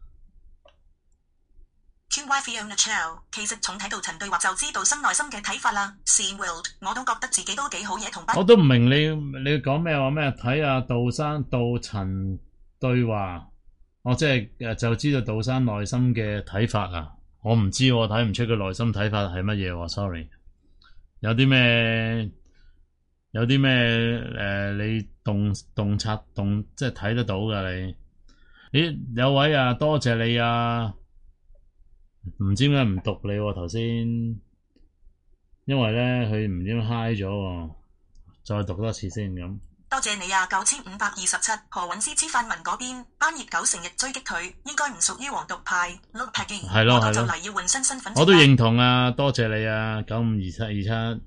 Q Y Fiona Chow， 其實重睇到陳對話就知道心內心嘅睇法啦。Scene World， 我都覺得自己都幾好嘢同班。 我都唔明你你講咩話咩？睇下杜生杜陳對話，我即係誒就知道杜生內心嘅睇法啊！我唔知，我睇唔出佢內心睇法係乜嘢。Sorry， 有啲咩？有啲咩誒？你洞洞察洞即係睇得到噶你？咦，有位啊，多謝你啊！唔知點解唔讀你頭先，因為咧佢唔知點 high 咗，再讀多次先咁。 多謝你啊，九千五百二十七。何韻詩黐泛民嗰邊班熱狗成日追擊佢，應該唔屬於黃獨派。Look Peggy， 係咯係咯， 就嚟要換新身份證。 我都認同啊，多謝你啊，九五二七二七。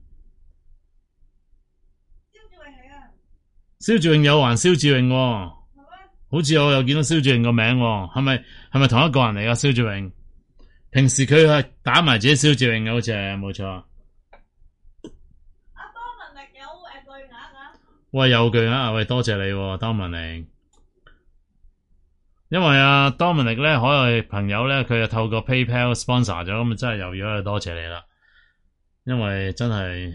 蕭志榮有還蕭志榮，好似我又見到蕭志榮個名，係咪係咪同一個人嚟噶？蕭志榮平時佢係打埋自己蕭志榮嘅，好似係冇錯。 阿多文力有誒巨額啊！ 喂，有巨額啊！喂，多謝你，多文力。因為啊，多文力咧，海外朋友咧，佢就透過 PayPal sponsor 咗，咁啊真係又要多謝你啦。因為真係。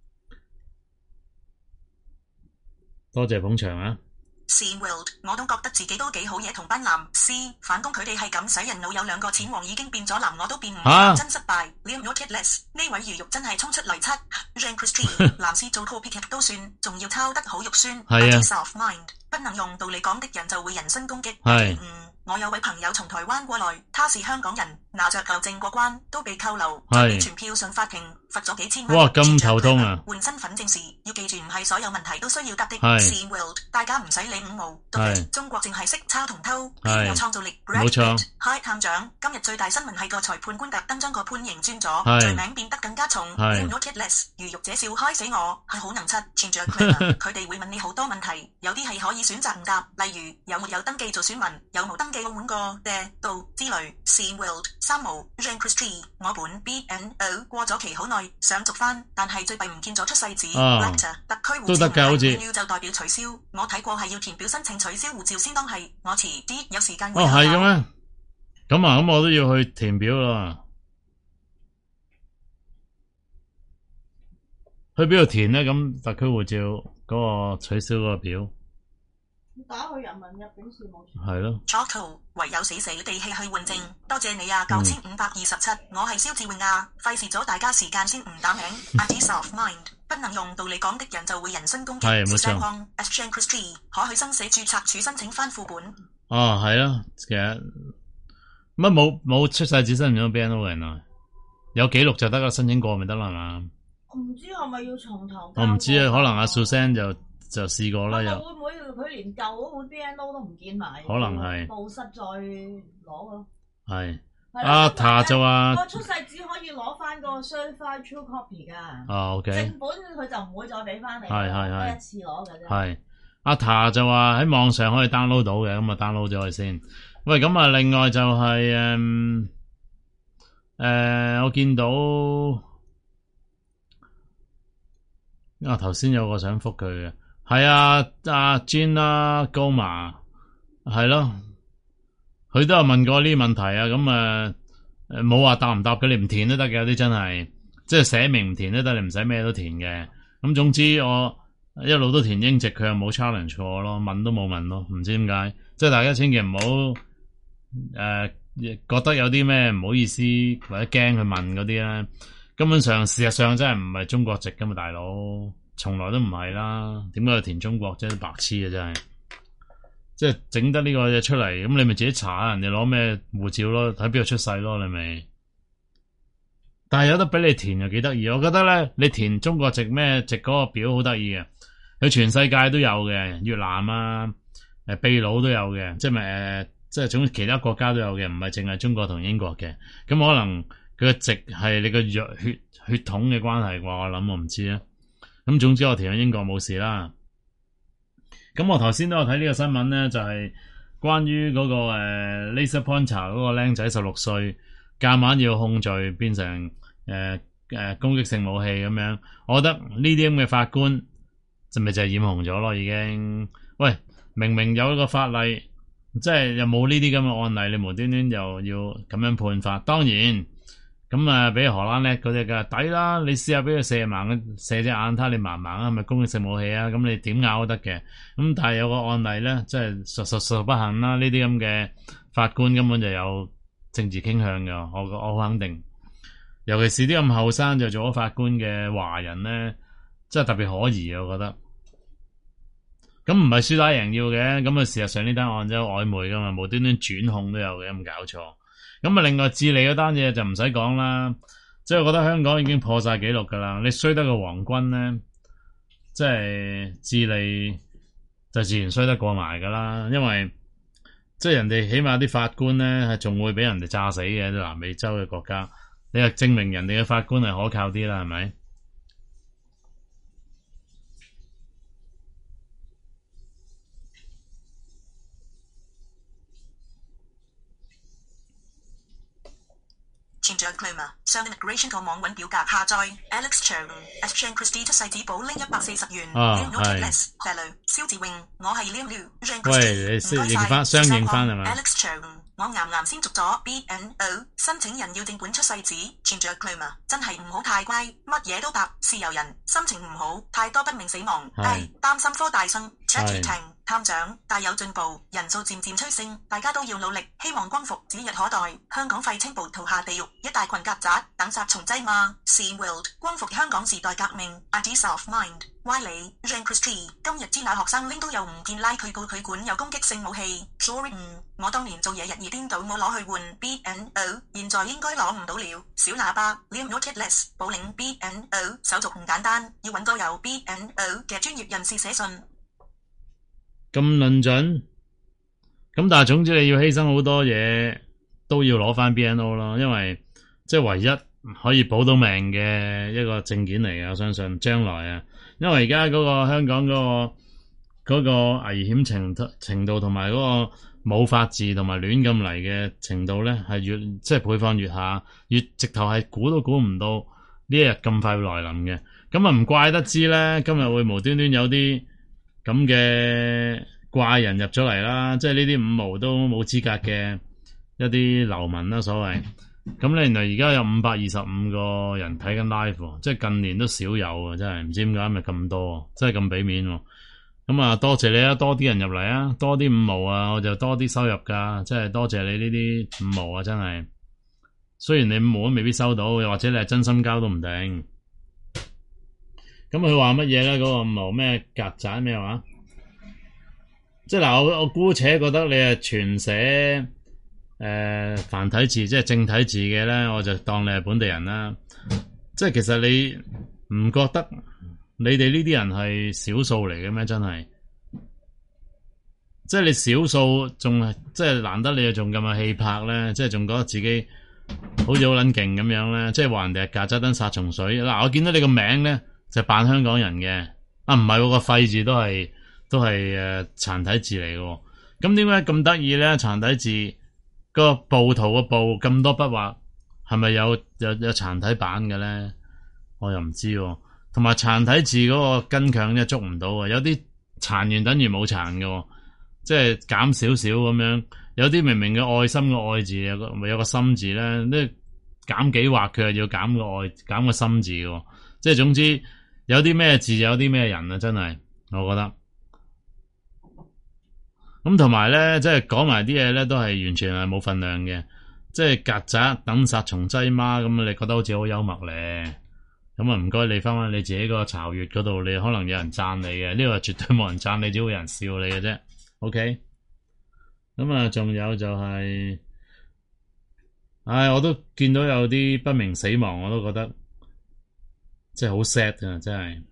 多謝捧場啊 ！Scene World， 我都覺得自己都幾好嘢同班男 C 反攻佢哋係咁洗人腦，有兩個錢王已經變咗男，我都變唔到、啊、真失敗。Liam Noted Less， 呢位魚肉真係衝出嚟七。Jean Christie， 男 C 做 copycat 都算，仲要抄得好肉酸。係啊 ，Soft Mind， 不能用道理講的人就會人身攻擊。係，嗯，我有位朋友從台灣過來，他是香港人，拿着舊證過關都被扣留，再被傳票上法庭。罰咗幾千蚊。哇，咁頭痛啊！換身份證時要記住，唔係所有問題都需要答的。Scene World， 大家唔使理五毛。對，中國淨係識抄同偷，邊有創造力？冇錯。Hi 探長，今日最大新聞係個裁判官特登將個判刑轉咗，罪名變得更加重。Liam Noted Less， 魚肉這笑開死我，係好能七。前著佢哋會問你好多問題，有啲係可以選擇唔答，例如有沒有登記做選民，有冇登記澳門過嘅到之類。Scene World， 三毛 Jean Christie， 我本 B N O 過咗期好耐。想續翻，但係最弊唔見咗出世紙。Blatter， 特區護照唔係 renew 就代表取消。我睇過係要填表申請取消護照先當係。我遲啲有時間會。哦，係嘅咩？ 咁啊，咁我都要去填表啦。去邊度填呢？咁特區護照嗰個取消嗰個表。 打去人民入境事務處。 係咯。 Chocto 唯有死死地氣去換證，多謝你啊，九千五百二十七，我係蕭志穎啊，費事咗大家時間先唔打名。Artist of mind，不能用道理講的人就會人身攻擊。 係冇錯。 Exchange Christie 可去生死註冊處申請翻副本。 哦，係咯，其實乜冇冇出世紙申請咗 B N O 人啊？有記錄就得啦，申請過咪得啦，係嘛？ 我唔知係咪要從頭？ 我唔知啊，可能阿 Susan 就就試過啦，又會唔會佢連舊嗰本 B N O 都唔見埋？ 可能係報失再攞咯。 係阿塔就話個出世紙可以攞翻個 certified true copy 噶。 哦 ，OK。 正本佢就唔會再俾翻你， 係係係一次攞嘅啫。 係阿塔就話喺網上可以 download 到嘅，咁啊 download 咗佢先。喂，咁啊，另外就係誒誒，我見到。啊！頭先有個想覆佢嘅，係啊，阿 Gina Goma 係咯，佢都有問過呢啲問題啊。咁啊，誒冇話答唔答嘅，你唔填都得嘅，有啲真係即係寫明唔填都得，你唔使咩都填嘅。咁總之我一路都填英籍，佢又冇 challenge 過我咯，問都冇問咯，唔知點解。即係大家千祈唔好誒覺得有啲咩唔好意思或者驚去問嗰啲咧。根本上，事實上真係唔係中國籍噶嘛，大佬，從來都唔係啦。點解要填中國啫？白痴啊，真係！即係整得呢個嘢出嚟，咁你咪自己查下人哋攞咩護照咯，睇邊度出世咯，你咪。但係有得俾你填又幾得意，我覺得咧，你填中國籍咩籍嗰個表好得意嘅，佢全世界都有嘅，越南啊、誒秘魯都有嘅，即係咪誒，即係總之其他國家都有嘅，唔係淨係中國同英國嘅，咁可能。佢個籍係你個血血血統嘅關係啩？我諗我唔知啊。咁總之我填咗英國冇事啦。咁我頭先都有睇呢個新聞咧，就係、是、關於嗰、那個誒、呃、laser pointer 嗰個僆仔十六歲，夾硬要控罪變成誒誒、呃呃、攻擊性武器咁樣。我覺得呢啲咁嘅法官就咪就係染紅咗咯，已經。喂，明明有一個法例，即係又冇呢啲咁嘅案例，你無端端又要咁樣判法，當然。咁啊，比荷蘭叻嗰隻噶抵啦！你試下俾佢射盲，射隻眼睇你盲盲啊，咪攻擊性武器啊！咁你點咬都得嘅。咁但係有個案例咧，即係實實實不幸啦。呢啲咁嘅法官根本就有政治傾向嘅，我我好肯定。尤其是啲咁後生就做咗法官嘅華人咧，真係特別可疑啊！我覺得。咁唔係輸打贏要嘅，咁啊事實上呢單案真係曖昧噶嘛，無端端轉控都有嘅，有冇搞錯？咁啊，另外智利嗰單嘢就唔使講啦，即係我覺得香港已經破晒紀錄噶啦。你衰得個皇軍咧，即係智利就自然衰得過埋噶啦。因為即係人哋起碼啲法官咧係仲會俾人哋炸死嘅，啲南美洲嘅國家，你係證明人哋嘅法官係可靠啲啦，係咪？ 前著 claim 上 immigration 個網揾表格下載 Alex Chang Exchange Christie 出世紙簿拎一百四十元。 啊， 係。蕭志穎，我係 Liam Liu。 喂，你先認翻，相認翻係嘛 ？Alex Chang，我啱啱先續咗 B N O， 申請人要正本出世紙。前著 claim 真係唔好太乖，乜嘢都答。豉油人心情唔好，太多不明死亡，唉，擔心科大生。Jackie Tang 探長大有進步，人數漸漸趨升，大家都要努力，希望光復指日可待。香港廢青暴徒下地獄，一大群曱甴等殺蟲劑嘛。Sea World 光復香港時代革命 ，Ideas of Mind 歪理 Jean Christie 今日支那學生拎都有唔見拉佢告佢管有攻擊性武器。Sorry，嗯，我當年做嘢日夜顛倒冇攞去換 B N O， 現在應該攞唔到了。小喇叭 Liam Noted Less 補領 B N O 手續唔簡單，要揾個有 B N O 嘅專業人士寫信。 咁論盡，咁但係總之你要犧牲好多嘢，都要攞翻 B N O 咯，因為即係唯一可以保到命嘅一個證件嚟嘅，我相信將來啊，因為而家嗰個香港嗰個嗰個危險程程度同埋嗰個冇法治同埋亂咁嚟嘅程度咧，係越即係倍放越下，越直頭係估都估唔到呢一日咁快會來臨嘅，咁啊唔怪得知咧，今日會無端端有啲咁嘅怪人入咗嚟啦，即係呢啲五毛都冇資格嘅一啲流民啦，所謂。咁咧，原來而家有五百二十五個人睇緊 live，即係近年都少有啊，真係唔知點解咪咁多，真係咁俾面。咁咁啊，多謝你啊，多啲人入嚟啊，多啲五毛啊，我就多啲收入噶，真係多謝你呢啲五毛啊，真係。雖然你五毛都未必收到，又或者你係真心交都唔定。咁佢話乜嘢咧？嗰、嗰個五毛咩曱甴咩話？即係嗱，我我姑且覺得你係全寫誒、呃、繁體字，即係正體字嘅咧，我就當你係本地人啦。即係其實你唔覺得你哋呢啲人係少數嚟嘅咩？真係，即係你少數仲係即係難得你又仲咁有氣魄咧，即係仲覺得自己好似好撚勁咁樣咧，即係話人哋係曱甴燈殺蟲水。嗱，我見到你個名咧就扮香港人嘅，啊唔係喎，個廢字都係都係誒殘體字嚟嘅。咁點解咁得意咧？殘體字個部圖個部咁多筆畫，係咪有有有殘體版嘅咧？我又唔知喎。同埋殘體字嗰個根強咧捉唔到啊，有啲殘完等於冇殘嘅，即係減少少咁樣。有啲明明嘅愛心嘅愛字有個咪有個心字咧，呢減幾畫佢又要減個愛減個心字嘅，即係總之有啲咩字有啲咩人啊，真係我覺得。咁同埋咧，即係講埋啲嘢咧，都係完全係冇份量嘅，即係曱甴等殺蟲劑嘛，咁你覺得好似好幽默咧？咁啊，唔該你翻翻你自己個巢穴嗰度，你可能有人讚你嘅，呢個絕對冇人讚你，只會有人笑你嘅啫。OK，咁啊，仲有就係、是，唉，我都見到有啲不明死亡，我都覺得即係好 sad 啊，真係。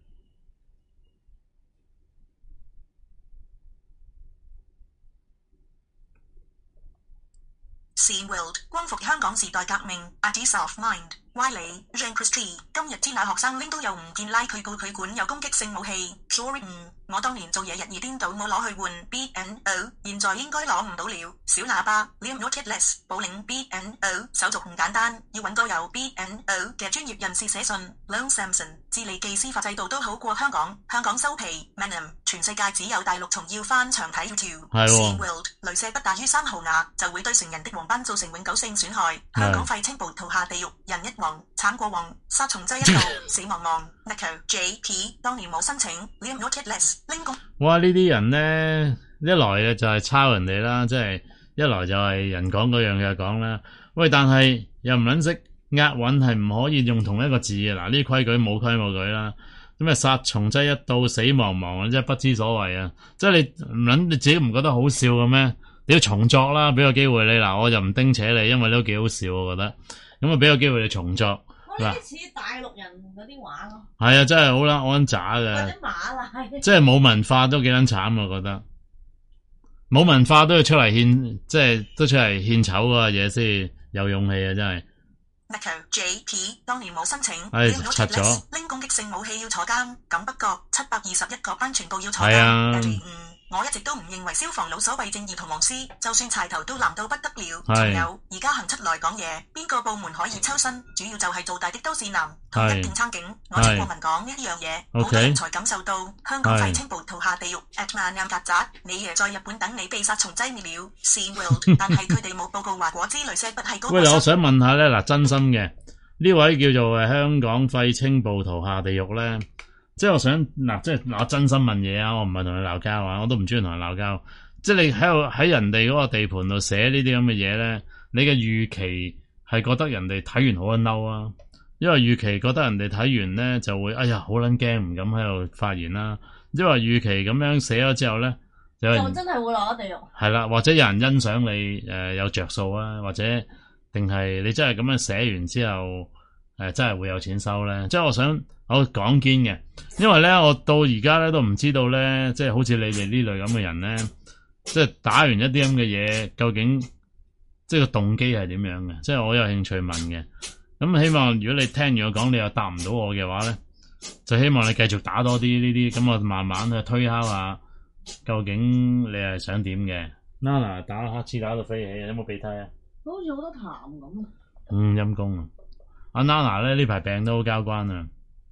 Scene World 光復香港時代革命 Artist of Mind 歪理 Jean Christie 今日天下學生拎都又唔見拉佢告佢管有攻擊性武器 Sorry 唔我當年做嘢日夜顛倒冇攞去換 B N O 現在應該攞唔到了小喇叭 Liam Not Less 保領 B N O 手續唔簡單要揾個有 B N O 嘅專業人士寫信 Lone Samson 智利記司法制度都好過香港香港收皮 Manam 全世界只有大陸蟲要翻牆睇 YouTube Scene World 鐳射不大於三毫瓦就會對成人的黃斑造成永久性損害香港廢青暴徒下地獄人一亡慘過王殺蟲劑一度死亡亡 Nico J P 當年冇申請 Liam Not Less 拎工哇！呢啲人咧一來嘅就係抄人哋啦，即係一來就係人講嗰樣嘢講啦。喂，但係又唔撚識押韻係唔可以用同一個字嘅。嗱，呢啲規矩冇規冇矩啦。咁啊殺蟲劑一到死亡亡，真係不知所謂啊！即係你唔撚你自己唔覺得好笑嘅咩？你要重作啦，俾個機會你嗱，我就唔叮扯你，因為都幾好笑，我覺得。咁啊，俾個機會你重作。 我呢啲似大陸人嗰啲話咯。 係啊，真係好啦，我撚渣嘅。 或者馬拉。即係冇文化都幾撚慘，我覺得。冇文化都要出嚟獻，即係都出嚟獻醜嗰嘢先有勇氣啊！真係。 Nico J P 當年冇申請， 係拆咗。 拎攻擊性武器要坐監，咁不過七百二十一個班全部要坐監。 係啊。 我一直都唔認為消防佬所謂正義同黃絲，就算柴頭都藍到不得了。仲有而家行出來講嘢，邊個部門可以抽身？主要就係做大的都市男，同一定撐警。我聽國民講呢樣嘢，好多人才感受到香港廢青暴徒下地獄。at 萬啱曱甴，你爺在日本等你被殺蟲劑滅了。Scene World， 但係佢哋冇報告話果汁鐳射不係高。 喂，我想問下咧，嗱，真心嘅呢位叫做誒香港廢青暴徒下地獄咧。即係我想嗱，即係嗱，我真心問嘢啊！我唔係同你鬧交啊，我都唔中意同人鬧交。即係你喺度喺人哋嗰個地盤度寫呢啲咁嘅嘢咧，你嘅預期係覺得人哋睇完好撚嬲啊？因為預期覺得人哋睇完咧就會哎呀好撚驚，唔敢喺度發言啦。因為預期咁樣寫咗之後咧，有人就真係會落咗地獄。係啦，或者有人欣賞你誒、呃、有着數啊，或者定係你真係咁樣寫完之後誒、呃、真係會有錢收咧。即係我想。我講堅嘅，因為咧，我到而家咧都唔知道咧，即係好似你哋呢類咁嘅人咧，即係打完一啲咁嘅嘢，究竟即係個動機係點樣嘅？即係我有興趣問嘅。咁希望如果你聽完我講，你又答唔到我嘅話咧，就希望你繼續打多啲呢啲，咁我慢慢去推敲下，究竟你係想點嘅？Nana 打乞嗤打到飛起，有冇鼻涕啊？ 好似好多痰咁。 嗯，陰公啊！阿 Nana 咧呢排病都好交關啊！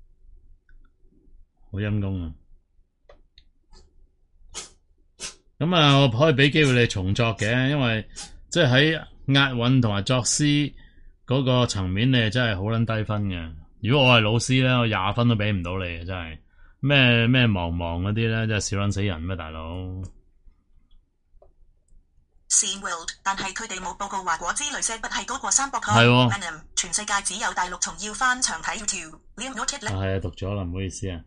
好陰功啊！咁啊，我可以俾機會你重作嘅，因為即係喺押韻同埋作詩嗰個層面，你係真係好撚低分嘅。如果我係老師咧，我廿分都俾唔到你嘅，真係咩咩茫茫嗰啲咧，真係笑撚死人咩，大佬。 Scene World， 但係佢哋冇報告話果汁鐳射不係高過三百克。 係喎 Venom， 全世界只有大陸蟲要翻牆睇 YouTube。Liam Noted 啊係啊，讀咗啦，唔好意思啊。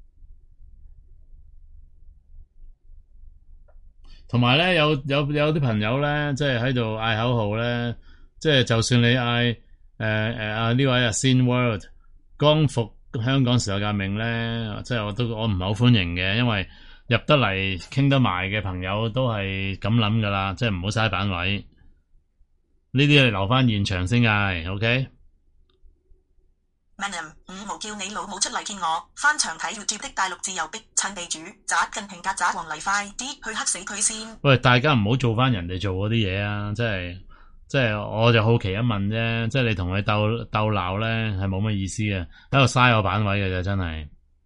同埋咧，有有有啲朋友咧，即係喺度嗌口號咧，即係就算你嗌誒誒啊呢位啊 Scene World 光復香港時代革命咧，即係我都我唔係好歡迎嘅，因為入得嚟傾得埋嘅朋友都係咁諗噶啦，即係唔好嘥版位。呢啲你留翻現場先嗌 ，OK？ Venom， 五毛叫你老母出嚟見我，翻牆睇 YouTube 的大陸自由逼趁地主，習近平曱甴黃泥快啲去黑死佢先。 喂，大家唔好做翻人哋做嗰啲嘢啊！即係即係，我就好奇一問啫，即係你同佢鬥鬥鬧咧，係冇乜意思嘅，喺度嘥我版位嘅啫，真係。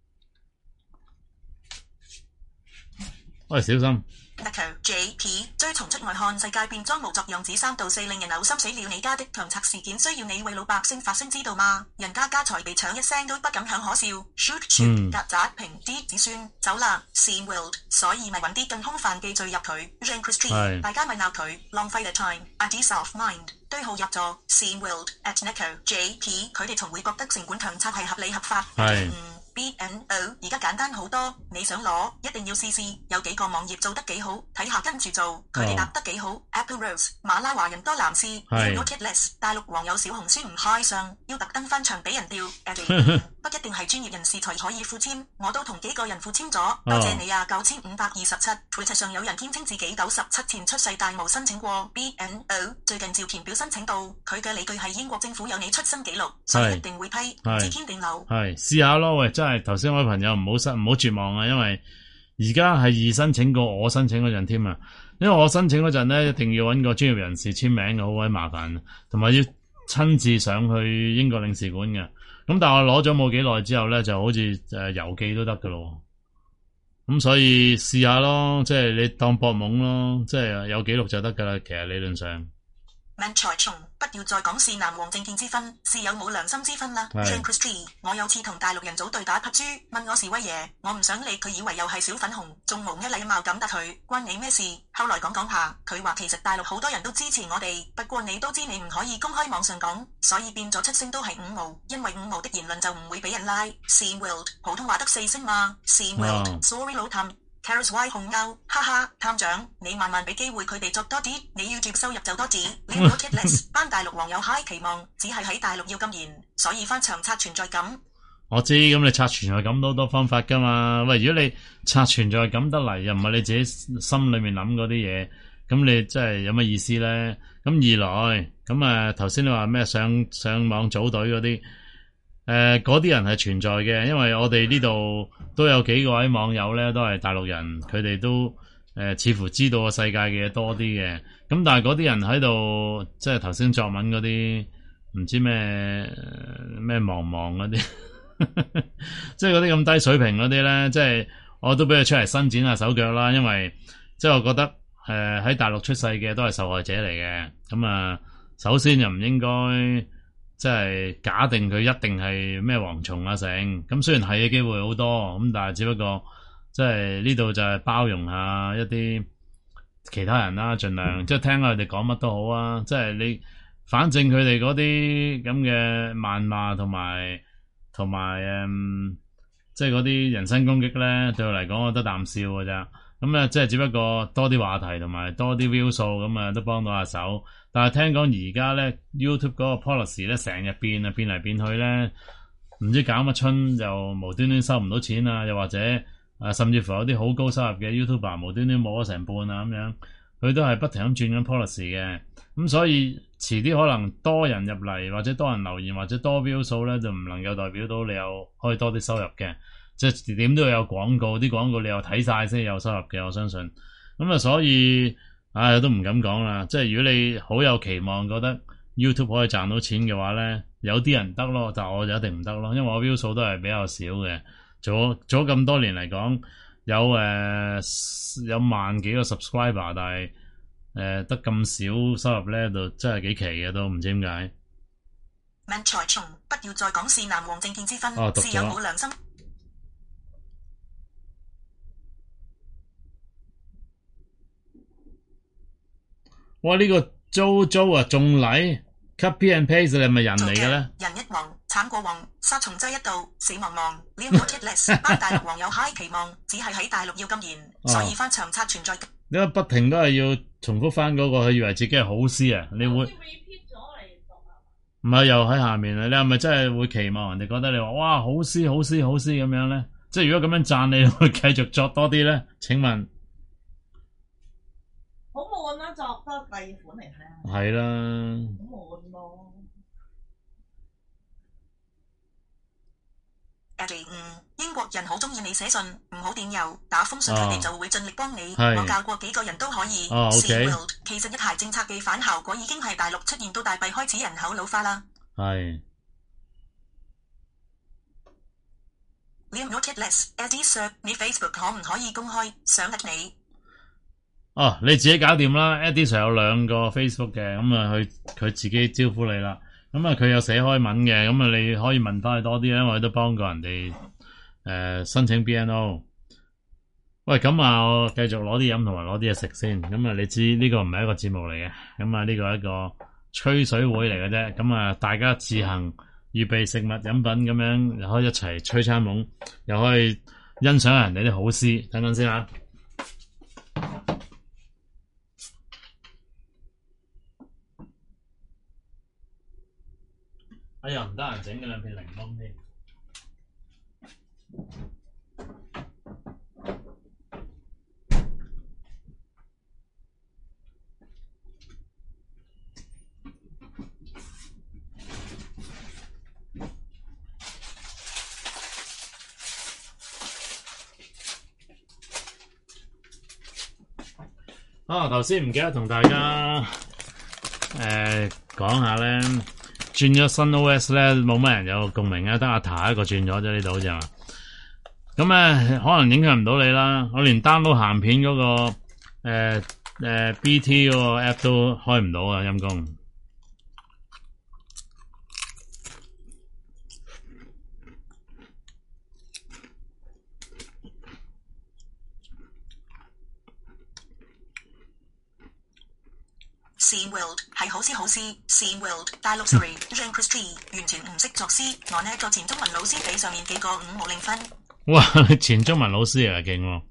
喂，小心。 Echo J P 追從出外看世界變裝無作樣子三到四令人嘔心死了，你家的強拆事件需要你為老百姓發聲知道嗎？人家家財被搶一聲都不敢響可笑 ，shoot shoot 曱甴平啲子孫走啦 ，Scene World， 所以咪揾啲更空泛記罪入佢 ，Jean Christie， 大家咪鬧佢，浪費嘅 time，a peace of mind， 對號入座 ，Scene World at Echo J P， 佢哋從會覺得城管強拆係合理合法。 係。 B N O 而家簡單好多，你想攞一定要試試，有幾個網頁做得幾好，睇下跟住做，佢哋答得幾好。Oh. Apple Rose 馬拉華人多男士 ，Notitless 大陸網友小紅書唔開相，要特登翻牆俾人釣。不一定係專業人士才可以附簽，我都同幾個人附簽咗，多謝你啊！九千五百二十七 ，Twitter 上有人堅稱自己九十七前出世但冇申請過 B N O， 最近照填表申請到，佢嘅理據係英國政府有你出生記錄，所以一定會批，只堅定流。 係試下咯，喂！真係頭先我位朋友唔好失唔好絕望啊，因為而家係易申請過我申請嗰陣添啊，因為我申請嗰陣咧一定要揾個專業人士簽名嘅，好鬼麻煩，同埋要親自上去英國領事館嘅。咁但係我攞咗冇幾耐之後咧，就好似誒郵寄都得噶咯。咁所以試下咯，即係你當博懵咯，即係有記錄就得噶啦。其實理論上。 命財蟲，不要再講是南王政見之分，是有冇良心之分啦。Jean Christie， 我有次同大陸人組隊打匹豬，問我是威爺，我唔想理佢，以為又係小粉紅，仲無一禮貌咁答佢，關你咩事？後來講講下，佢話其實大陸好多人都支持我哋，不過你都知你唔可以公開網上講，所以變咗七星都係五毛，因為五毛的言論就唔會俾人拉。Scene World 普通話得四星嘛 ？Scene World，sorry 老譚。Carrots Y 紅勾，哈哈，探長，你慢慢俾機會佢哋作多啲，你要YouTube收入就多啲。Liam Notitless 班大陸網友 high 期望，只係喺大陸要咁嚴，所以翻牆刷存在感。 我知，咁你刷存在感都好多方法噶嘛。喂，如果你刷存在感得嚟，又唔係你自己心裏面諗嗰啲嘢，咁你真係有乜意思咧？咁二來，咁啊頭先你話咩上上網組隊嗰啲？誒，嗰啲、呃、人係存在嘅，因為我哋呢度都有幾個位網友咧，都係大陸人，佢哋都誒、呃、似乎知道個世界嘅嘢多啲嘅。咁但係嗰啲人喺度，即係頭先作文嗰啲，唔知咩咩茫茫嗰啲，即係嗰啲咁低水平嗰啲咧，即係我都俾佢出嚟伸展下手腳啦。因為即係我覺得誒喺、呃、大陸出世嘅都係受害者嚟嘅。咁啊，首先又唔應該。即係假定佢一定係咩蝗蟲啊成，咁雖然係嘅機會好多，咁但係只不過即係呢度就係包容下一啲其他人啦，盡量即係聽下佢哋講乜都好啊！即係你反正佢哋嗰啲咁嘅謾罵同埋同埋誒，即係嗰啲人身攻擊咧，對我嚟講我得啖笑㗎咋。咁啊，即係只不過多啲話題同埋多啲 view 數咁啊，都幫到下手。但係聽講而家咧 YouTube 嗰個 policy 咧成日變啊，變嚟變去咧，唔知搞乜春又無端端收唔到錢啊，又或者啊，甚至乎有啲好高收入嘅 YouTuber 無端端冇咗成半啊咁樣，佢都係不停咁轉緊 policy 嘅。咁所以遲啲可能多人入嚟，或者多人留言，或者多 view 數咧，就唔能夠代表到你有可以多啲收入嘅。即係點都要有廣告，啲廣告你又睇晒先有收入嘅，我相信。咁啊，所以唉都唔敢講啦。即係如果你好有期望，覺得 YouTube 可以賺到錢嘅話咧，有啲人得咯，但係我就一定唔得咯，因為我 view 數都係比較少嘅。做做咗咁多年嚟講，有誒、呃、有萬幾個 subscriber，但係誒得咁少收入咧，就真係幾奇嘅，都唔知點解。 命財蟲，不要再講是南王政見之分， 哦、 是有冇良心。 哇！呢、這個 JoJo 啊，仲嚟 copy and paste，你係咪人嚟嘅咧？ 人一王，慘過王，殺蟲劑一度，死亡王。Liam Notless 班大陸網友 high 期望，只係喺大陸要禁言， 哦、 所以翻牆冊存在。 你解不停都係要重複翻嗰、那個，佢以為自己係好詩啊？你會唔係又喺下面啊？你係咪真係會期望人哋覺得你話哇好詩好詩好詩咁樣咧？即係如果咁樣讚你，會繼續作多啲咧？請問？ 好悶啦，作多第二款嚟睇下。 係啦。 好悶咯。 Eddie，嗯，英國人好中意你寫信，唔好電郵，打封信佢哋就會盡力幫你。 係我教過幾個人都可以。 哦 ，OK。 其實一孩政策嘅反效果已經係大陸出現到大幣開始人口老化啦。 係。 Liam Notless，Eddie Sir，你 Facebook 可唔可以公開想得你？ 哦，你自己搞掂啦。Eddie Sir 有兩個 Facebook 嘅，咁啊佢佢自己招呼你啦。咁啊佢有寫開文嘅，咁啊你可以問翻佢多啲，因為佢都幫過人哋誒、呃、申請 B N O。喂，咁啊我繼續攞啲飲同埋攞啲嘢食先。咁啊你知呢個唔係一個節目嚟嘅，咁啊呢個係一個吹水會嚟嘅啫。咁啊大家自行預備食物飲品咁樣，又可以一齊吹餐懵，又可以欣賞人哋啲好詩。等等先吓。哎呀，唔得閒整嘅兩片檸檬添。啊，頭先唔記得同大家誒講下咧。轉咗新 O S 咧，冇乜人有共鳴啊，得阿塔一個轉咗啫，呢度好似係嘛？咁咧可能影響唔到你啦。我連 download 鹹片嗰、那個誒誒、呃呃、B T 嗰個 app 都開唔到啊，陰公。 Scene World 係好詩好詩 Scene World 大陸 sorry Jean Christie 完全唔識作詩，我呢個前中文老師俾上面幾個五冇零分。 哇！前中文老師啊，勁喎！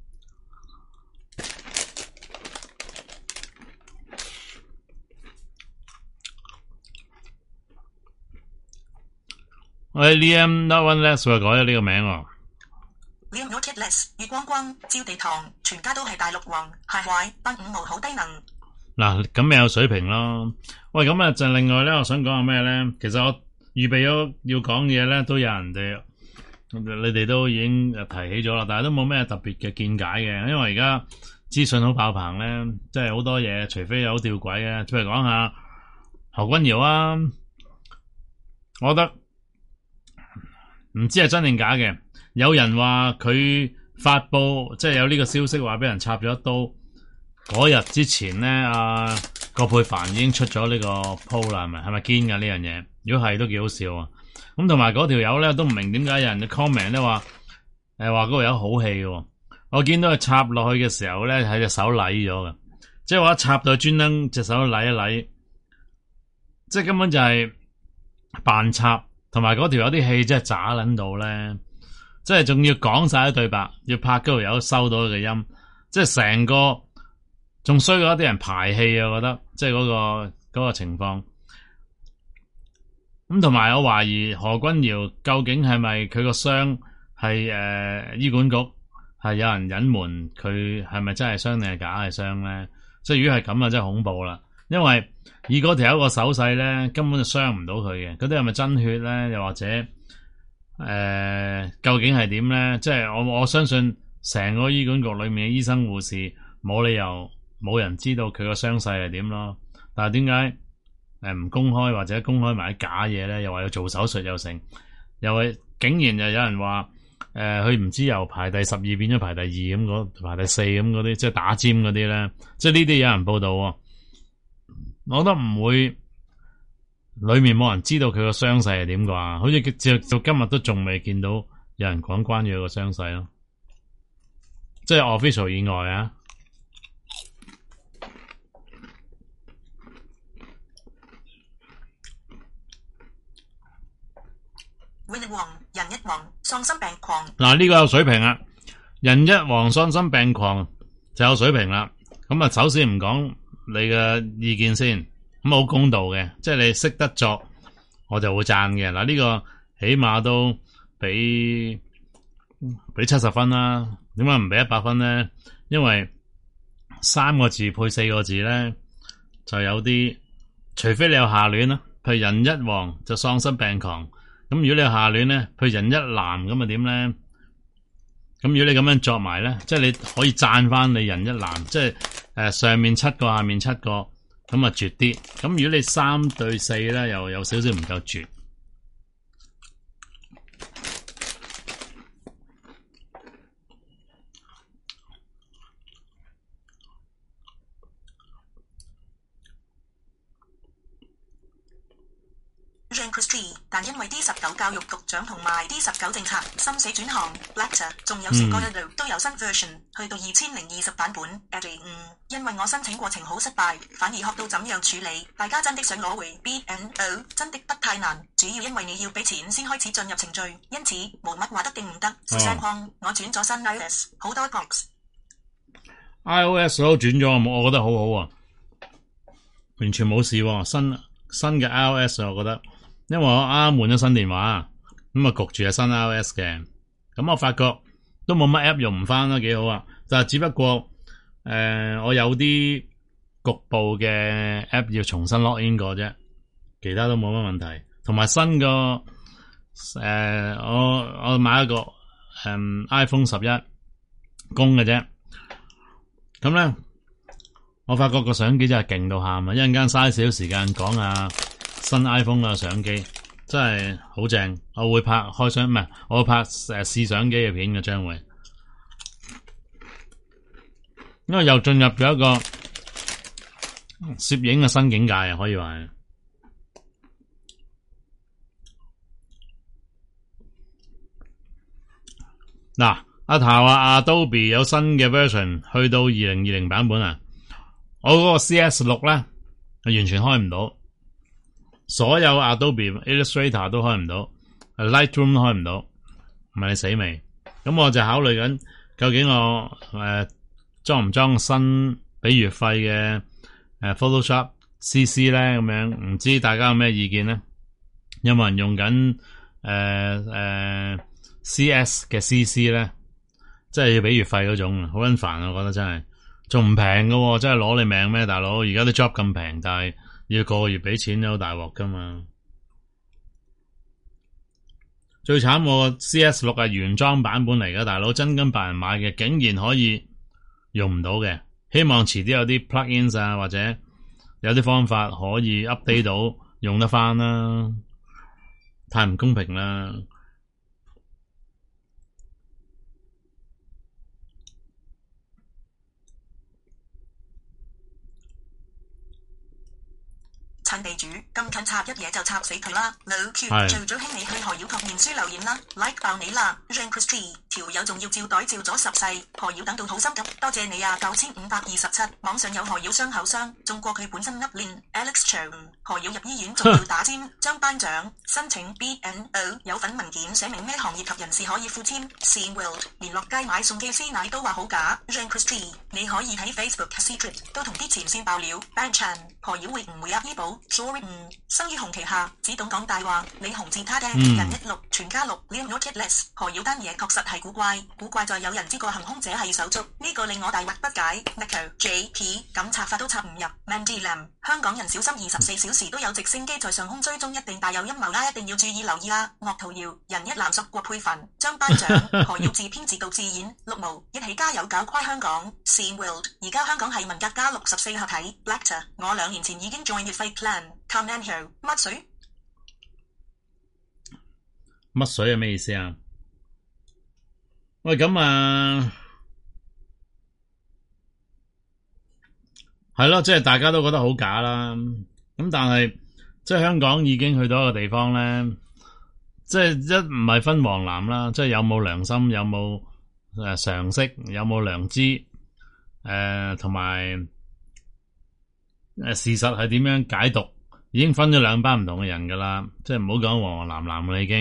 喂 Liam Not One Less 佢改咗呢個名喎。 Liam Notless 月光光照地堂，全家都係大陸王，係壞班五毛好低能。 嗱，咁咪有水平咯。喂，咁啊就另外咧，我想講下咩咧？其實我預備咗要講嘢咧，都有人哋，你哋都已經提起咗啦，但係都冇咩特別嘅見解嘅，因為而家資訊好爆棚咧，即係好多嘢，除非有好吊詭嘅，譬如講下何君堯啊，我覺得唔知係真定假嘅，有人話佢發佈即係有呢個消息話俾人插咗一刀。嗰日之前咧，阿、啊、葛珮帆已經出咗呢個 po 啦，係咪？係咪堅噶呢樣嘢？如果係都幾好笑啊！咁同埋嗰條友咧都唔明點解有人嘅 comment 咧話，誒話嗰條友好氣嘅。我見到佢插落去嘅時候咧，係隻手舐咗嘅，即係話插到專登隻手舐一舐，即係根本就係扮插。同埋嗰條友啲氣真係渣撚到咧，即係仲要講晒啲對白，要拍嗰條友收到佢嘅音，即係成個。仲衰過一啲人排氣啊！我覺得即係嗰個嗰個情況。咁同埋我懷疑何君堯究竟係咪佢個傷係誒醫管局係有人隱瞞佢係咪真係傷定係假係傷咧？即係如果係咁啊，真係恐怖啦！因為以嗰條友個手勢咧，根本就傷唔到佢嘅。嗰啲係咪真血咧？又或者誒、呃、究竟係點咧？即係我我相信成個醫管局裏面嘅醫生護士冇理由。冇人知道佢個傷勢係點咯，但係點解誒唔公開或者公開埋啲假嘢咧？又話要做手術又成，又係竟然又有人話誒佢唔知由排第十二變咗排第二咁嗰排第四咁嗰啲，即係打尖嗰啲咧，即係呢啲有人報道喎。我覺得唔會，裏面冇人知道佢個傷勢係點啩？好似直到今日都仲未見到有人講關於佢個傷勢咯，即係 official 以外啊。 Win 王人一王喪心病狂。 嗱，呢個有水平啊，人一王喪心病狂就有水平啦。咁啊，首先唔講你嘅意見先，咁好公道嘅，即係你識得作，我就會讚嘅。嗱，呢個起碼都俾俾七十分啦。點解唔俾一百分咧？因為三個字配四個字咧，就有啲，除非你有下聯啦，譬如人一王就喪心病狂。咁如果你有下聯咧，譬如人一男咁啊點咧？咁如果你咁樣作埋咧，即係你可以讚翻你人一男，即係誒、呃、上面七個，下面七個，咁啊絕啲。咁如果你三對四咧，又有少少唔夠絕。 但因為 D 十九教育局長同埋 D 十九政策生死轉行 Lecter 仲有成個一路都有新 version 去到二千零二十版本 Edit 五，因為我申請過程好失敗，反而學到怎樣處理。大家真的想攞回 B N O 真的不太難，主要因為你要俾錢先開始進入程序，因此冇乜話得定唔得。副相框我轉咗新 iOS 好多 box。iOS 都轉咗，我覺得好好啊，完全冇事喎。新新嘅 iOS 我覺得。因為我啱啱換咗新電話，咁啊焗住係新 iOS 嘅，咁我發覺都冇乜 app 用唔翻啦，幾好啊！就係只不過誒、呃，我有啲局部嘅 app 要重新 login 過啫，其他都冇乜問題。同埋新個誒、呃，我我買一個誒、嗯、iPhone 十一公嘅啫，咁咧我發覺個相機真係勁到喊啊！一陣間嘥少少時間講下。新 iPhone 嘅相機真係好正，我會拍開相唔係，我會拍誒試相機嘅片嘅將會，因為又進入咗一個攝影嘅新境界啊，可以話係。嗱，阿頭話 Adobe 有新嘅 version 去到二零二零版本啊，我嗰個 C S 六咧係完全開唔到。所有 Adobe Illustrator 都開唔到 ，Lightroom 都開唔到，唔係你死未？咁我就考慮緊，究竟我誒裝唔裝新俾月費嘅誒 Photoshop C C 咧？咁樣唔知大家有咩意見咧？有冇人用緊誒誒 C S 嘅 C C 咧？即係要俾月費嗰種，好撚煩啊！我覺得真係，仲唔平㗎，真係攞你命咩，大佬？而家啲 job 咁平，但係要個個月俾錢都好大鑊噶嘛。最慘我 C S 六係原裝版本嚟嘅，大佬真金白銀買嘅，竟然可以用唔到嘅。希望遲啲有啲 plugins 啊，或者有啲方法可以 update 到用得翻啦。太唔公平啦！ 趁地主咁近插一嘢就插死佢啦！老 Q 最早興你去何妖確面書留言啦 ，like 爆你啦 ！Jean Christie 條友仲要照袋照咗十世，何妖等到好心急，多謝你啊！九千五百二十七，網上有何妖傷口傷，中過佢本身噏練 Alex Chang，何妖入醫院仲要打尖，張班長申請 B N O 有份文件寫明咩行業及人士可以附簽 ，Scene World 連落街買餸嘅師奶都話好假 ，Jean Christie 你可以喺 Facebook Secret 都同啲前線爆料 ，Ban Chan 何妖會唔會呃醫保？Sorry，嗯，生於紅旗下，只懂講大話。你紅字他釘，人一六，全家六 ，Liam not less。何妖單嘢確實係古怪，古怪在有人知個行兇者係手足，呢個令我大惑不解。Nico J P 咁插法都插唔入。Mandy Lam 香港人小心，二十四小時都有直升機在上空追蹤，一定大有陰謀啦，一定要注意留意啊！惡徒謠人一男索郭佩凡，張班長何妖自編自導自演，六毛一起加油搞垮香港。Scene World 而家香港係文革加六十四合體。Lecter 我兩年前已經 join 月費 plan。Come in here，乜水？ 乜水係咩意思啊？喂，咁啊，係咯，即係大家都覺得好假啦。咁但係，即係香港已經去到一個地方咧，即係一唔係分黃藍啦，即係有冇良心，有冇誒常識，有冇良知，誒同埋誒事實係點樣解讀？已經分咗兩班唔同嘅人噶啦，即係唔好講黃黃藍藍啦，已經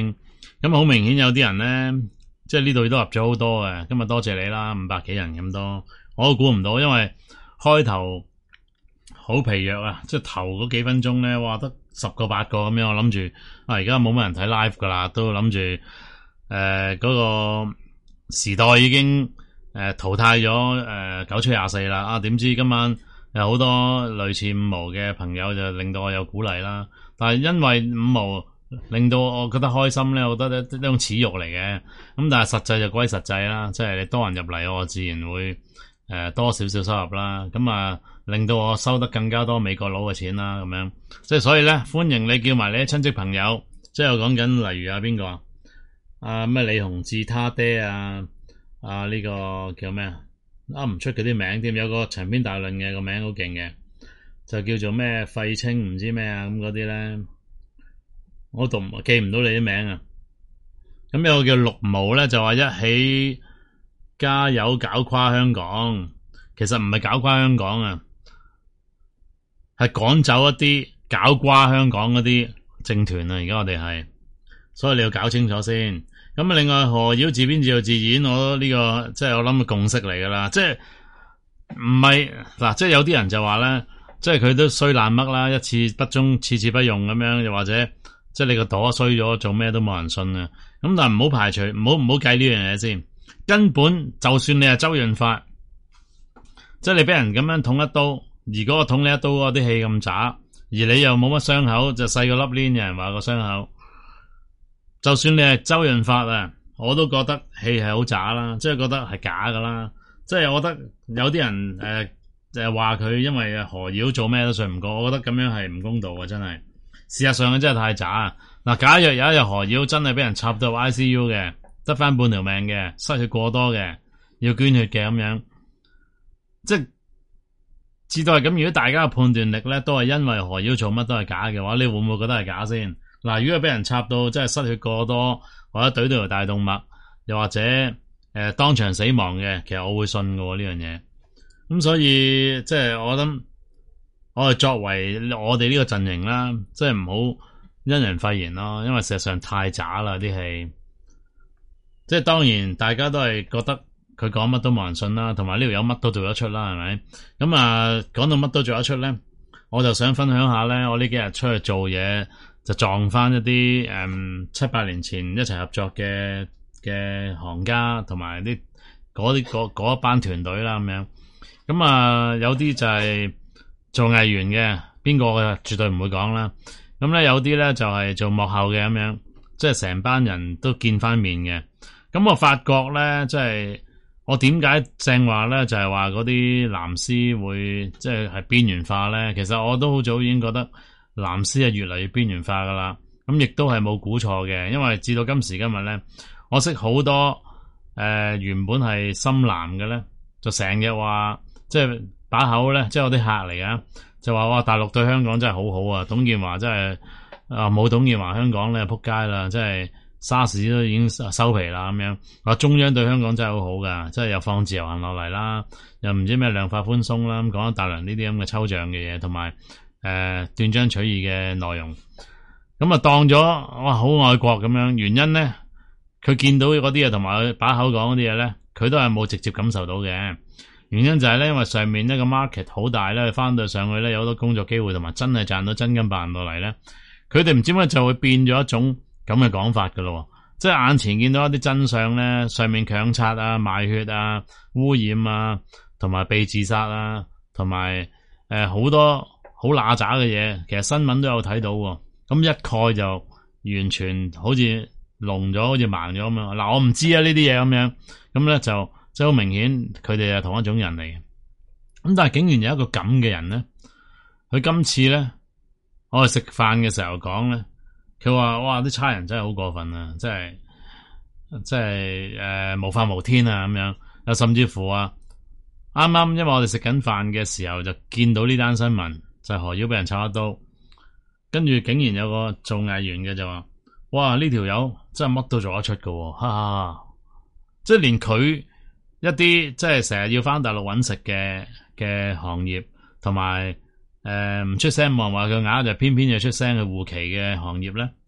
咁好明顯有啲人咧，即係呢度都入咗好多嘅。今日多謝你啦，五百幾人咁多，我都估唔到，因為開頭好疲弱啊，即係頭嗰幾分鐘咧，哇得十個八個咁樣，我諗住啊而家冇乜人睇 live 噶啦，都諗住誒嗰個時代已經誒、呃、淘汰咗誒、呃、九七廿四啦，啊點知今晚有好多類似五毛嘅朋友就令到我有鼓勵啦，但係因為五毛令到我覺得開心咧，我覺得呢種恥辱嚟嘅，咁但係實際就歸實際啦，即係你多人入嚟，我自然會誒、呃、多少少收入啦，咁啊令到我收得更加多美國佬嘅錢啦，咁樣即係所以咧，歡迎你叫埋你啲親戚朋友，即係我講緊例如啊邊個啊咩李洪志他爹啊啊呢、這個叫咩啊噏唔出嗰啲名添，有個長篇大論嘅個名好勁嘅，就叫做咩廢青唔知咩啊咁嗰啲咧。我讀記唔到你啲名啊！咁有個叫綠毛咧，就話一起加油搞垮香港，其實唔係搞垮香港啊，係趕走一啲搞垮香港嗰啲政團啊！而家我哋係，所以你要搞清楚先。咁另外何妖自編自導自演，我呢、這個即係我諗嘅共識嚟噶啦，即係唔係嗱，即係有啲人就話咧，即係佢都衰爛乜啦，一次不忠，次次不用咁樣，又或者。即係你個朵衰咗，做咩都冇人信啊！咁但係唔好排除，唔好唔好計呢樣嘢先。根本就算你係周潤發，即係你俾人咁樣捅一刀，而嗰個捅你一刀嗰啲氣咁渣，而你又冇乜傷口，就細個粒鏈，有人話個傷口。就算你係周潤發啊，我都覺得氣係好渣啦，即係覺得係假噶啦。即係我覺得有啲人誒誒話佢因為何妖做咩都信唔過，我覺得咁樣係唔公道啊！真係。事實上佢真係太渣嗱！假若有一日何妖真係俾人插到 I C U 嘅，得翻半條命嘅，失血過多嘅，要捐血嘅咁樣，即係至到係咁。如果大家嘅判斷力咧都係因為何妖做乜都係假嘅話，你會唔會覺得係假先？嗱，如果係俾人插到真係失血過多，或者懟到條大動脈，又或者誒、呃、當場死亡嘅，其實我會信嘅呢樣嘢。咁所以即係我諗。我哋作為我哋呢個陣營啦，即係唔好因人廢言咯，因為事實上太渣啦啲戲。即係當然大家都係覺得佢講乜都冇人信啦，同埋呢條友乜都做得出啦，係咪？咁啊，講到乜都做得出咧，我就想分享下咧，我呢幾日出去做嘢就撞翻一啲誒、嗯、七八年前一齊合作嘅嘅行家，同埋啲嗰啲嗰一班團隊啦咁樣。咁啊，有啲就係、是。做藝員嘅邊個嘅絕對唔會講啦，咁咧有啲咧就係做幕後嘅咁樣，即係成班人都見翻面嘅。咁我發覺咧，即係我點解正話咧，就係話嗰啲藍絲會即係係邊緣化咧？其實我都好早已經覺得藍絲係越嚟越邊緣化噶啦。咁亦都係冇估錯嘅，因為至到今時今日咧，我識好多誒、呃、原本係深藍嘅咧，就成日話即係。把口咧，即係我啲客嚟噶，就話哇大陸對香港真係好好啊！董建華真係啊冇董建華香港咧撲街啦，即係沙士都已經收皮啦咁樣。話中央對香港真係好好噶，即係又放自由行落嚟啦，又唔知咩量化寬鬆啦，咁講一大輪呢啲咁嘅抽象嘅嘢，同埋誒斷章取義嘅內容。咁啊當咗哇好愛國咁樣，原因咧佢見到嗰啲嘢同埋佢把口講嗰啲嘢咧，佢都係冇直接感受到嘅。原因就係咧，因為上面一個 market 好大咧，翻到上去咧有好多工作機會，同埋真係賺到真金白銀落嚟咧，佢哋唔知點解就會變咗一種咁嘅講法噶咯，即係眼前見到一啲真相咧，上面強拆啊、賣血啊、污染啊，同埋被自殺啊，同埋誒好多好乸渣嘅嘢，其實新聞都有睇到，咁一概就完全好似聾咗，好似盲咗咁樣。嗱，我唔知啊呢啲嘢咁樣，咁咧就。即係好明顯，佢哋係同一種人嚟嘅。咁但係竟然有一個咁嘅人咧，佢今次咧，我哋食飯嘅時候講咧，佢話：哇，啲差人真係好過分啊！即係，即係誒、呃、無法無天啊咁樣。又甚至乎啊，啱啱因為我哋食緊飯嘅時候就見到呢單新聞，就係、何妖俾人插一刀，跟住竟然有個做藝員嘅就話：哇，呢條友真係乜都做得出㗎，哈哈！即係連佢。一啲即係成日要返大陸搵食嘅嘅行業，同埋誒唔出聲冇人話佢啞，就偏偏要出聲去護旗嘅行業咧，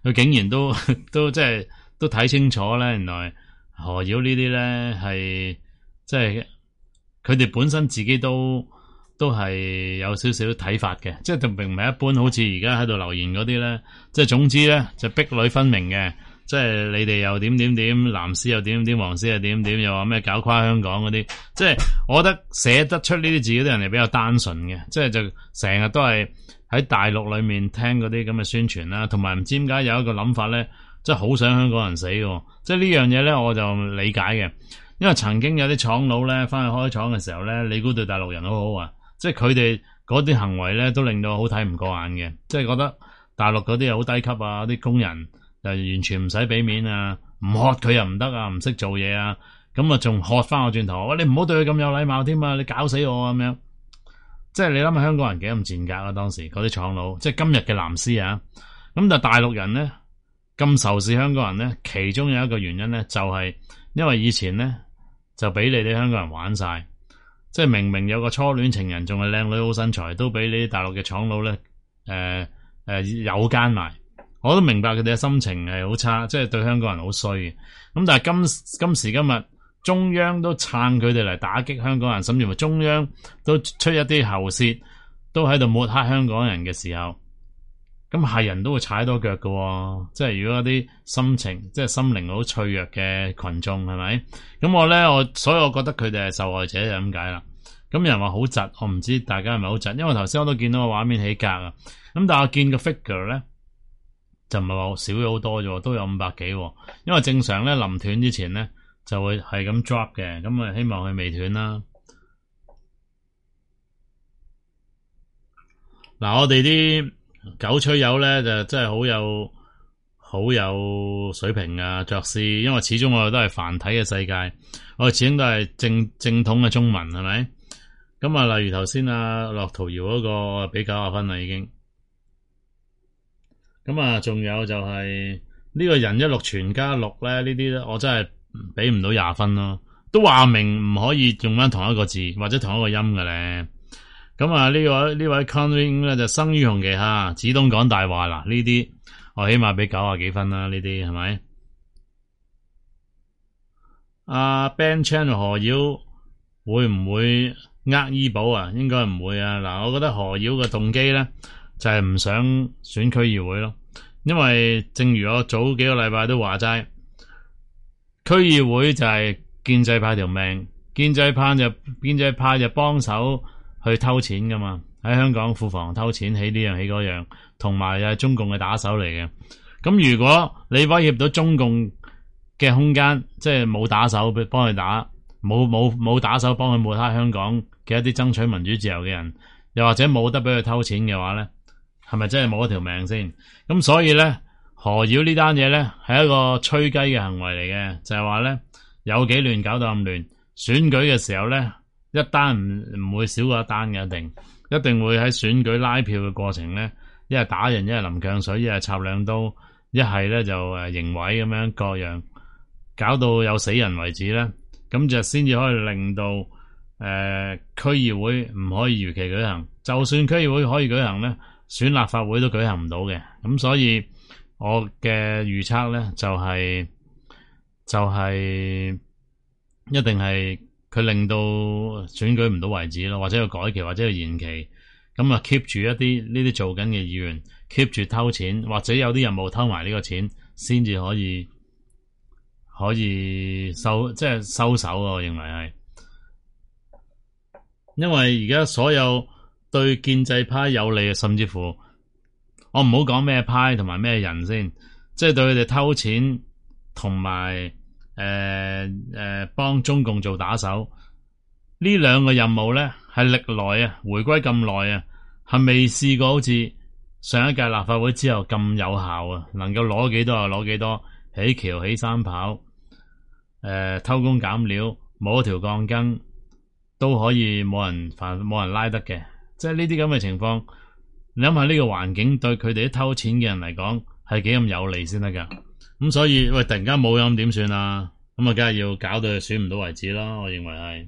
佢竟然都都即係都睇清楚咧，原來何妖呢啲咧係即係佢哋本身自己都都係有少少睇法嘅，即係就並唔係一般好似而家喺度留言嗰啲咧，即係總之咧就壁壘分明嘅，即係你哋又點點點，藍絲又點點點，黃絲又點點，又話咩搞垮香港嗰啲，即係我覺得寫得出呢啲字嗰啲人係比較單純嘅，即係就成日都係喺大陸裏面聽嗰啲咁嘅宣傳啦，同埋唔知點解有一個諗法咧，即係好想香港人死嘅，即係呢樣嘢咧我就理解嘅，因為曾經有啲廠佬咧翻去開廠嘅時候咧，你估對大陸人好好啊？即係佢哋嗰啲行為咧，都令到好睇唔過眼嘅，即係覺得大陸嗰啲又好低級啊，啲工人又完全唔使俾面啊，唔喝佢又唔得啊，唔識做嘢啊，咁啊仲喝翻我轉頭，喂，你唔好對佢咁有禮貌添啊，你搞死我啊咁樣，即係你諗下香港人幾咁賤格啊，當時嗰啲廠佬，即係今日嘅藍絲啊，咁但係大陸人咧咁仇視香港人咧，其中有一個原因咧，就係因為以前咧就俾你哋香港人玩晒。即係明明有個初戀情人，仲係靚女好身材，都俾呢啲大陸嘅廠佬咧，誒、呃、誒、呃、有奸埋。我都明白佢哋嘅心情係好差，即係對香港人好衰嘅。咁但係今今時今日，中央都撐佢哋嚟打擊香港人，甚至乎中央都出一啲喉舌，都喺度抹黑香港人嘅時候，咁係人都會踩多腳嘅。即係如果一啲心情，即係心靈好脆弱嘅群眾，係咪？咁我咧，我所以我覺得佢哋係受害者就咁解啦。咁有人話好窒，我唔知大家係咪好窒，因為頭先我都見到個畫面起格啊。咁但係我見個 figure 咧就唔係話少咗好多啫，都有五百幾。因為正常咧臨斷之前咧就會係咁 drop 嘅，咁啊希望佢未斷啦。嗱，我哋啲狗吹友咧就真係好有好有水平啊，作詩，因為始終我哋都係繁體嘅世界，我哋始終都係正正統嘅中文，係咪？咁啊，例如頭先啊，駱圖瑤嗰個俾九十分啦，已經。咁啊，仲有就係、是、呢、這個人一六全家六咧，呢啲咧我真係俾唔到廿分咯，都話明唔可以用翻同一個字或者同一個音嘅咧。咁啊，呢位呢位 Conway 咧就生於紅旗下，只懂講大話啦，呢啲我起碼俾九啊幾分啦，呢啲係咪？阿、uh, Ben Chan 何妖會唔會呃醫保啊？應該唔會啊。嗱，我覺得何妖嘅動機咧就係、是、唔想選區議會咯，因為正如我早幾個禮拜都話齋，區議會就係建制派條命，建制派就建制派就幫手去偷錢噶嘛，喺香港庫房偷錢，起呢樣起嗰樣，同埋又係中共嘅打手嚟嘅。咁如果你威脅到中共嘅空間，即係冇打手幫佢打，冇冇冇打手幫佢抹黑香港嘅一啲爭取民主自由嘅人，又或者冇得俾佢偷錢嘅話咧，係咪真係冇一條命先？咁所以咧，何妖呢單嘢咧係一個吹雞嘅行為嚟嘅，就係話咧有幾亂搞到咁亂，選舉嘅時候咧一單唔唔會少過一單嘅，一定一定會喺選舉拉票嘅過程咧，一係打人，一係淋醬水，一係插兩刀，一係咧就誒刑毀咁樣各樣。搞到有死人為止咧，咁就先至可以令到誒、呃、區議會唔可以如期舉行。就算區議會可以舉行咧，選立法會都舉行唔到嘅。咁所以我嘅預測咧就係、是、就係、是、一定係佢令到選舉唔到為止咯，或者要改期，或者要延期。咁啊 keep 住一啲呢啲做緊嘅議員 keep 住偷錢，或者有啲人冇偷埋呢個錢，先至可以。可以收即係收手，我認為係，因為而家所有對建制派有利，甚至乎我唔好講咩派同埋咩人先，即係對佢哋偷錢同埋誒誒幫中共做打手呢兩個任務咧，係歷來啊回歸咁耐啊，係未試過好似上一屆立法會之後咁有效啊，能夠攞幾多就攞幾多，起橋起三跑。誒、呃，偷工減料，冇一條鋼筋都可以冇人犯，冇人拉得嘅，即係呢啲咁嘅情況。你諗下呢個環境對佢哋啲偷錢嘅人嚟講係幾咁有利先得噶？咁所以喂，突然間冇咁點算啊？咁啊，梗係要搞到佢選唔到為止咯。我認為係。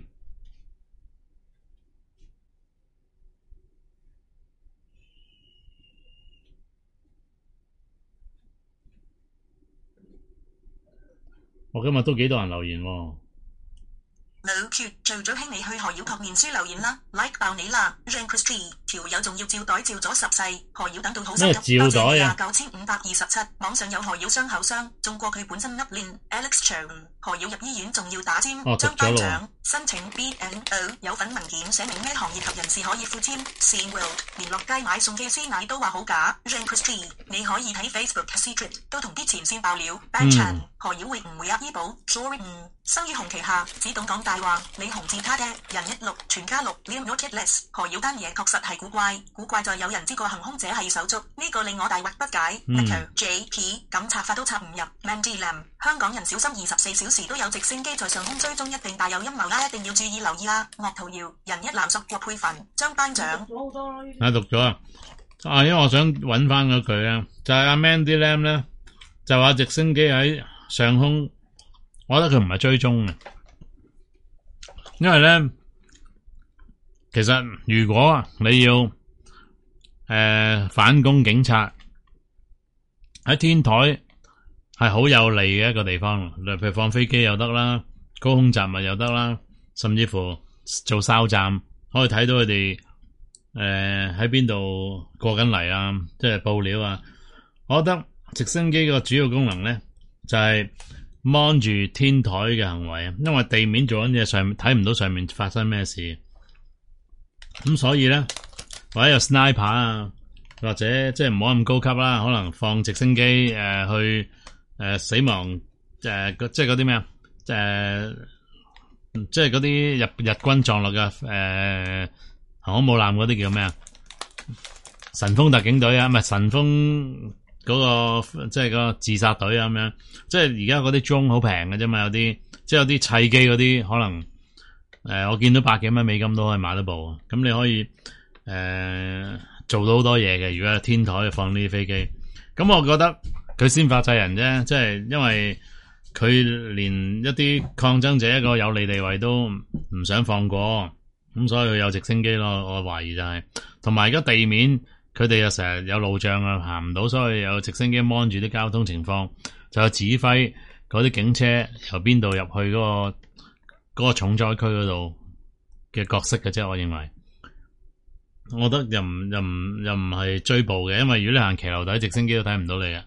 我今日都幾多人留言喎。 老缺做咗兄，你去何妖託面書留言啦 ，like 爆你啦 ，Jean Christie 條友仲要照袋照咗十世，何妖等到好心急， 咩照袋啊？ 九千五百二十七，網上有何妖傷口傷，中過佢本身噏練 Alex 長，何妖入醫院仲要打尖，張班長申請 B N O 有份文件寫明咩行業及人士可以附簽 ，Scene World 連落街買餸嘅師奶都話好假 ，Jean Christie 你可以睇 Facebook Secret 都同啲前線爆料 ，Ban Chan 何妖會唔會呃醫保 ？Sorry 唔生於紅旗下，只懂講大話，你紅字他爹，人一六全家六 ，Liam not less 何妖單嘢確實係古怪，古怪在有人知個行兇者係手足，呢、這個令我大惑不解。Nico J P 咁插法都插唔入 ，Mandy Lam 香港人小心二十四小時都有直升機在上空追蹤，一定大有陰謀啦，一定要注意留意啦。惡徒謠人一男索郭佩凡張班長， 啊讀咗啊，啊因為我想揾翻嗰句啊，就係、是、阿 Mandy Lam 咧，就話直升機喺上空。我覺得佢唔係追蹤嘅，因為咧，其實如果你要誒、呃、反攻警察喺天台係好有利嘅一個地方，譬如放飛機又得啦，高空雜物又得啦，甚至乎做哨站可以睇到佢哋誒喺邊度過緊嚟啊，即係報料啊。我覺得直升機個主要功能咧就係、是。望住天台嘅行為啊，因為地面做緊嘢，上面睇唔到上面發生咩事，咁所以咧，或者有 sniper 啊，或者即係唔好咁高級啦，可能放直升機誒、呃、去誒、呃、死亡誒、呃、即係嗰啲咩啊，誒即係嗰啲日日軍撞落嘅誒航空母艦嗰啲叫咩啊？神風特警隊啊，唔係神風。嗰、那個即係個自殺隊啊咁樣，即係而家嗰啲鐘好平嘅啫嘛，有啲即係有啲砌機嗰啲可能誒、呃，我見到百幾蚊美金都可以買得部，咁你可以誒、呃、做到好多嘢嘅。如果係天台放呢啲飛機，咁我覺得佢先發制人啫，即係因為佢連一啲抗爭者一個有利地位都唔想放過，咁所以佢有直升機咯。我懷疑就係同埋而家地面。佢哋又成日有路障啊，行唔到，所以有直升機 mon 住啲交通情況，就有指揮嗰啲警車由邊度入去嗰、嗰個嗰個重災區嗰度嘅角色嘅啫。我認為，我覺得又唔又唔又唔係追捕嘅，因為如果你行騎樓底，直升機都睇唔到你嘅。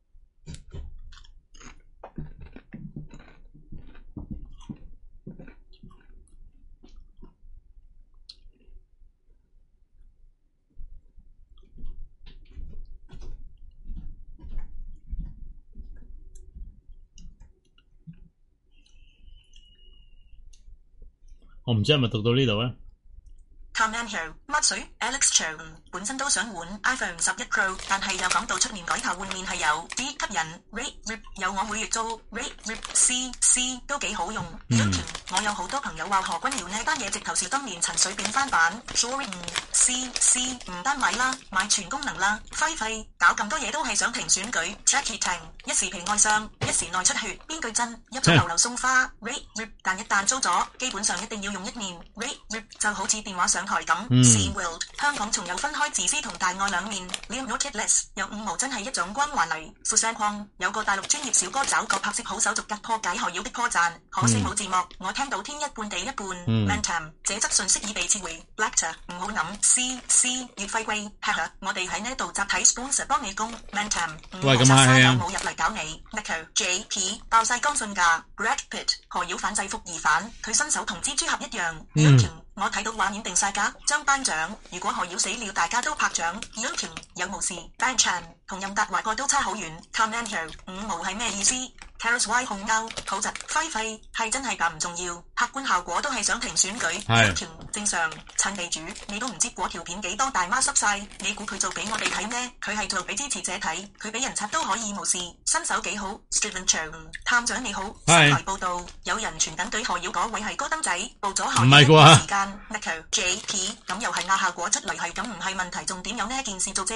我唔知係咪讀到呢度咧。 Command Show 乜水 Alex 長本身都想換 iPhone 十一 Pro， 但係又講到出年改頭換面係有啲吸引 Rate Rip 有我每月租 Rate Rip C C 都幾好用。嗯、我有好多朋友話何君堯呢單嘢直頭是今年陳水扁翻版 Sorry C C 唔單買啦，買全功能啦，揮費搞咁多嘢都係想停選舉 Jackie 停一時皮外傷，一時內出血，邊句真一早流流送花 Rate Rip， 但一旦租咗基本上一定要用一年 Rate Rip 就好似電話上台咁。Scene World 香港從有分開自私同大愛兩面 Liam not less 有五毛真係一種光環嚟。副聲框有個大陸專業小哥找個拍攝好手續吉破解何妖的破綻，可惜冇字幕，我聽到天一半地一半。Mantam 這則信息已被撤回 Blackter 唔好諗 C C 月費貴，哈哈我哋喺呢度集體 sponsor 幫你供 Mantam 唔好殺沙有冇入嚟搞你 Nico J P 爆晒光信價 Brad Pitt 何妖反制服疑犯，佢身手同蜘蛛俠一樣。嗯我睇到畫面定晒架，張班長，如果何妖死了，大家都拍掌。Youtube 有無事 Ban Chan 同任達華個都差好遠。Command Show 五毛係咩意思 ？Carols Y 控勾好窒揮費係真係咁唔重要，客觀效果都係想停選舉。Youtube 正常，趁地主你都唔知嗰條片幾多大媽濕晒，你估佢做俾我哋睇咩？佢係做俾支持者睇，佢俾人刷都可以無事，身手幾好。Steven Chang 探長你好，新台報道有人傳緊對何妖嗰位係高登仔，報咗何妖時間。Nico J P 咁又係亞效果出嚟係咁唔係問題，重點有呢件事做藉口。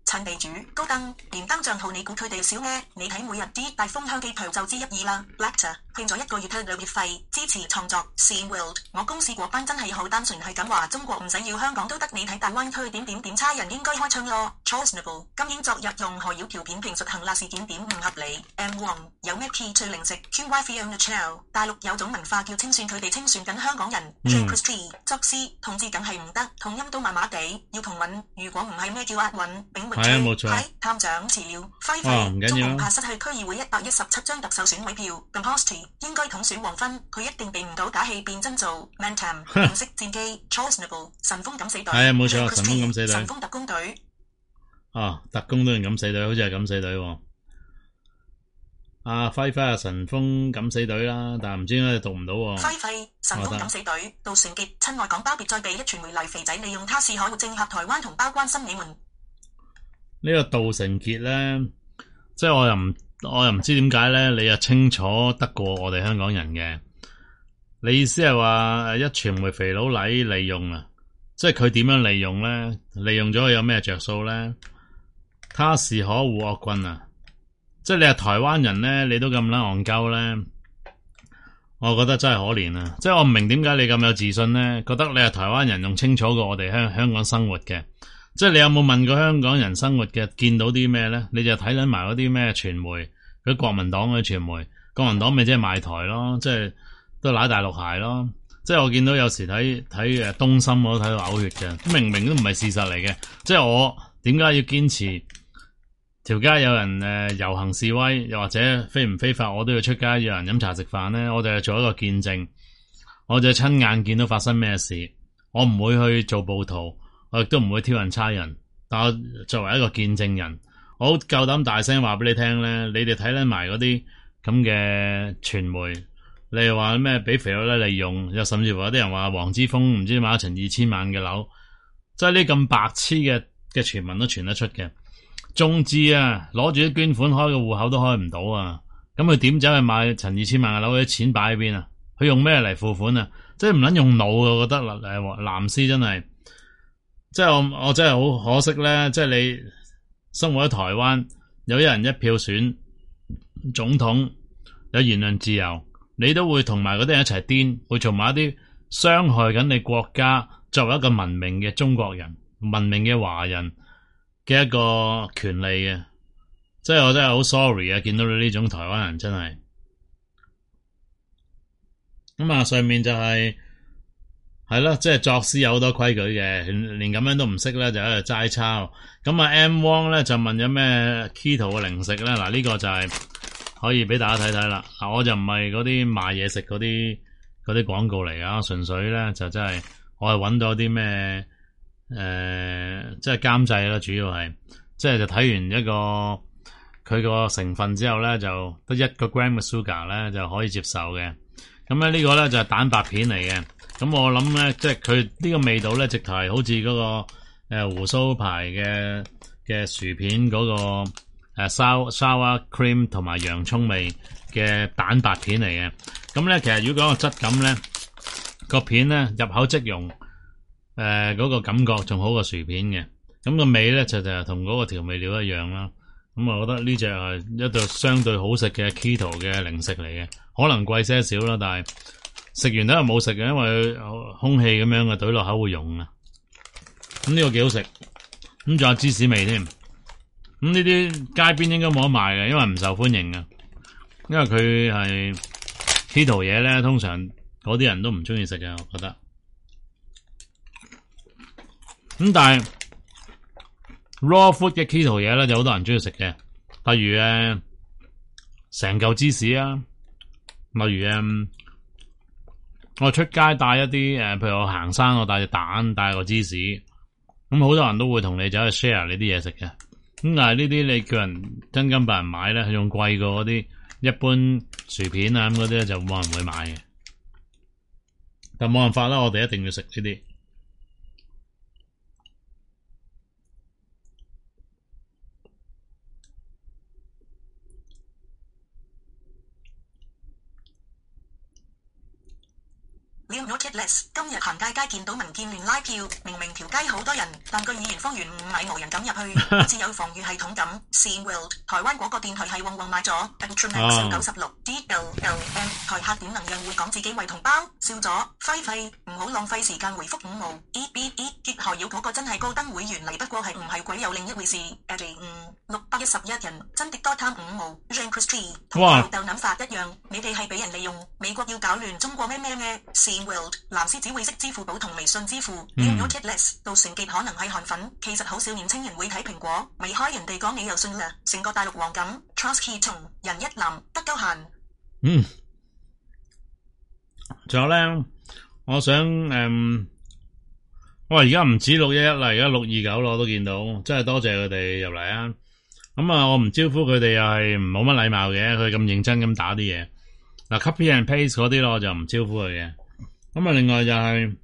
陳地主高登連登帳號，你估佢哋少咩？你睇每日啲大風香機票就知一二啦。Blackter 欠咗一個月嘅兩月費，支持創作。Scene World 我公試過班真係好單純，係咁話中國唔使要香港都得，你睇大灣區點點點差人應該開槍咯。Charlesable 金英昨日用何妖條片評述行辣事件點唔合理。M 王有咩 key 最零食 Q Y Fiona Chow 大陸有種文化叫清算，佢哋清算緊香港人。Jane Christie 作詩同志梗係唔得，同音都麻麻地，要同韻。如果唔係咩叫押韻？丙榮係啊，冇錯。 探長遲了，揮揮，中共怕失去區議會一百一十七張特首選委票。咁 Hosty 應該統選黃昏，佢一定避唔到假戲變真做。Mantam 認識戰機 Charlesable 神風敢死隊。 係啊，冇錯，神風敢死隊。 神風特工隊。 啊，特工都係敢死隊，好似係敢死隊喎。啊，輝輝係神風敢死隊啦，但係唔知點解讀唔到喎。 輝輝神風敢死隊，杜成傑親愛港包別再被一傳媒黎肥仔利用他是海活政客台灣同胞關心你們。 呢個杜成傑咧，即係我又唔我又唔知點解咧，你又清楚得過我哋香港人嘅。你意思係話一傳媒肥佬黎利用啊？即係佢點樣利用咧？利用咗佢有咩着數咧？他是可惡惡棍啊！即係你係台灣人咧，你都咁撚戇鳩咧，我覺得真係可憐啊！即係我唔明點解你咁有自信咧，覺得你係台灣人仲清楚過我哋香香港生活嘅。即係你有冇問過香港人生活嘅見到啲咩咧？你就睇緊埋嗰啲咩傳媒，嗰啲國民黨嗰啲傳媒，國民黨咪即係賣台咯，即係都揦大陸鞋咯。即係我見到有時睇睇誒東森我都睇到嘔血嘅，明明都唔係事實嚟嘅。即係我點解要堅持條街有人誒遊行示威，又或者非唔非法我都要出街有人飲茶食飯咧？我就係做一個見證，我就親眼見到發生咩事，我唔會去做暴徒。我亦都唔會挑人差人，但我作為一個見證人，我好夠膽大聲話俾你聽咧，你哋睇緊埋嗰啲咁嘅傳媒，你哋話咩俾肥佬咧利用，又甚至乎有啲人話黃之鋒唔知買一層二千萬嘅樓，即係呢咁白痴嘅嘅傳聞都傳得出嘅。眾志啊，攞住啲捐款開個戶口都開唔到啊，咁佢點走去買層二千萬嘅樓？啲錢擺喺邊啊？佢用咩嚟付款啊？即係唔撚用腦啊！我覺得誒藍絲真係。即係我我真係好可惜咧，即係你生活喺台灣，有一人一票選總統，有言論自由，你都會同埋嗰啲人一齊癲，會做埋一啲傷害緊你國家作為一個文明嘅中國人、文明嘅華人嘅一個權利嘅。即係我真係好 sorry 啊！見到你呢種台灣人真係咁啊，上面就係、是。係咯，即係作詩有好多規矩嘅，連咁樣都唔識咧，就喺度齋抄。咁啊 M Wong 咧就問有咩 keto 嘅零食咧？嗱，呢個就係可以俾大家睇睇啦。嗱，我就唔係嗰啲賣嘢食嗰啲嗰啲廣告嚟啊，純粹咧就真係我係搵到啲咩誒，即係監製啦，主要係即係就睇完一個佢個成分之後咧，就得一個 gram 嘅 sugar 咧就可以接受嘅。咁咧呢個咧就係蛋白片嚟嘅。咁我諗咧，即係佢呢個味道咧，直頭係好似嗰、那個誒、呃、胡鬚牌嘅嘅薯片嗰、那個誒 sour sour cream 同埋洋蔥味嘅蛋白片嚟嘅。咁咧，其實如果講個質感咧，個片咧入口即溶，誒、呃、嗰、那個感覺仲好過薯片嘅。咁、那個味咧就就同嗰個調味料一樣啦。咁我覺得呢隻係一對相對好食嘅 keto 嘅零食嚟嘅，可能貴些少啦，但係。食完都係冇食嘅，因為空氣咁樣嘅懟落口會溶啊。咁呢個幾好食，咁仲有芝士味添。咁呢啲街邊應該冇得賣嘅，因為唔受歡迎嘅。因為佢係 keto 嘢咧，通常嗰啲人都唔中意食嘅，我覺得。咁但係 raw food 嘅 keto 嘢咧，就好多人中意食嘅。例如誒，成嚿芝士啊，例如誒。我出街帶一啲誒，譬如我行山，我帶隻蛋，帶個芝士，咁好多人都會同你走去 share 你啲嘢食嘅。咁但係呢啲你叫人真金白銀買咧，係仲貴過嗰啲一般薯片啊咁嗰啲咧，就冇人會買嘅。但冇辦法啦，我哋一定要食呢啲。 Leon Norton Kitless， 今日行街街見到民建聯拉票，明明條街好多人，但個議員方圓五米無人敢入去，好似有防禦系統咁。Scene World 台灣嗰個電台係旺旺買咗 Ultramax 九十六 D L L M， 台客點能讓會講自己為同胞？笑咗，揮揮，唔好浪費時間回覆五毛。E B E 結何妖嗰個真係高登會員嚟，不過係唔係鬼有另一回事。Eddie 五六百一十一人，真的多貪五毛。Jean Christie 同我老豆諗法一樣，你哋係俾人利用，美國要搞亂中國咩咩咩。Scene World 藍絲只會識支付寶同微信支付。New York Kitless 到成傑可能係韓粉，其實好少年青人會睇蘋果，咪開人哋講你又信啦，成個大陸王咁。Trusky 同人一男得鳩閒。 嗯，仲有咧，我想誒。嗯我而家唔止六一一啦，而家六二九咯，我都見到，真係多謝佢哋入嚟啊！咁、嗯、啊，我唔招呼佢哋又係冇乜禮貌嘅，佢咁認真咁打啲嘢。嗱 ，copy and paste 嗰啲咯，我就唔招呼佢嘅。咁、嗯、啊，另外就係、是，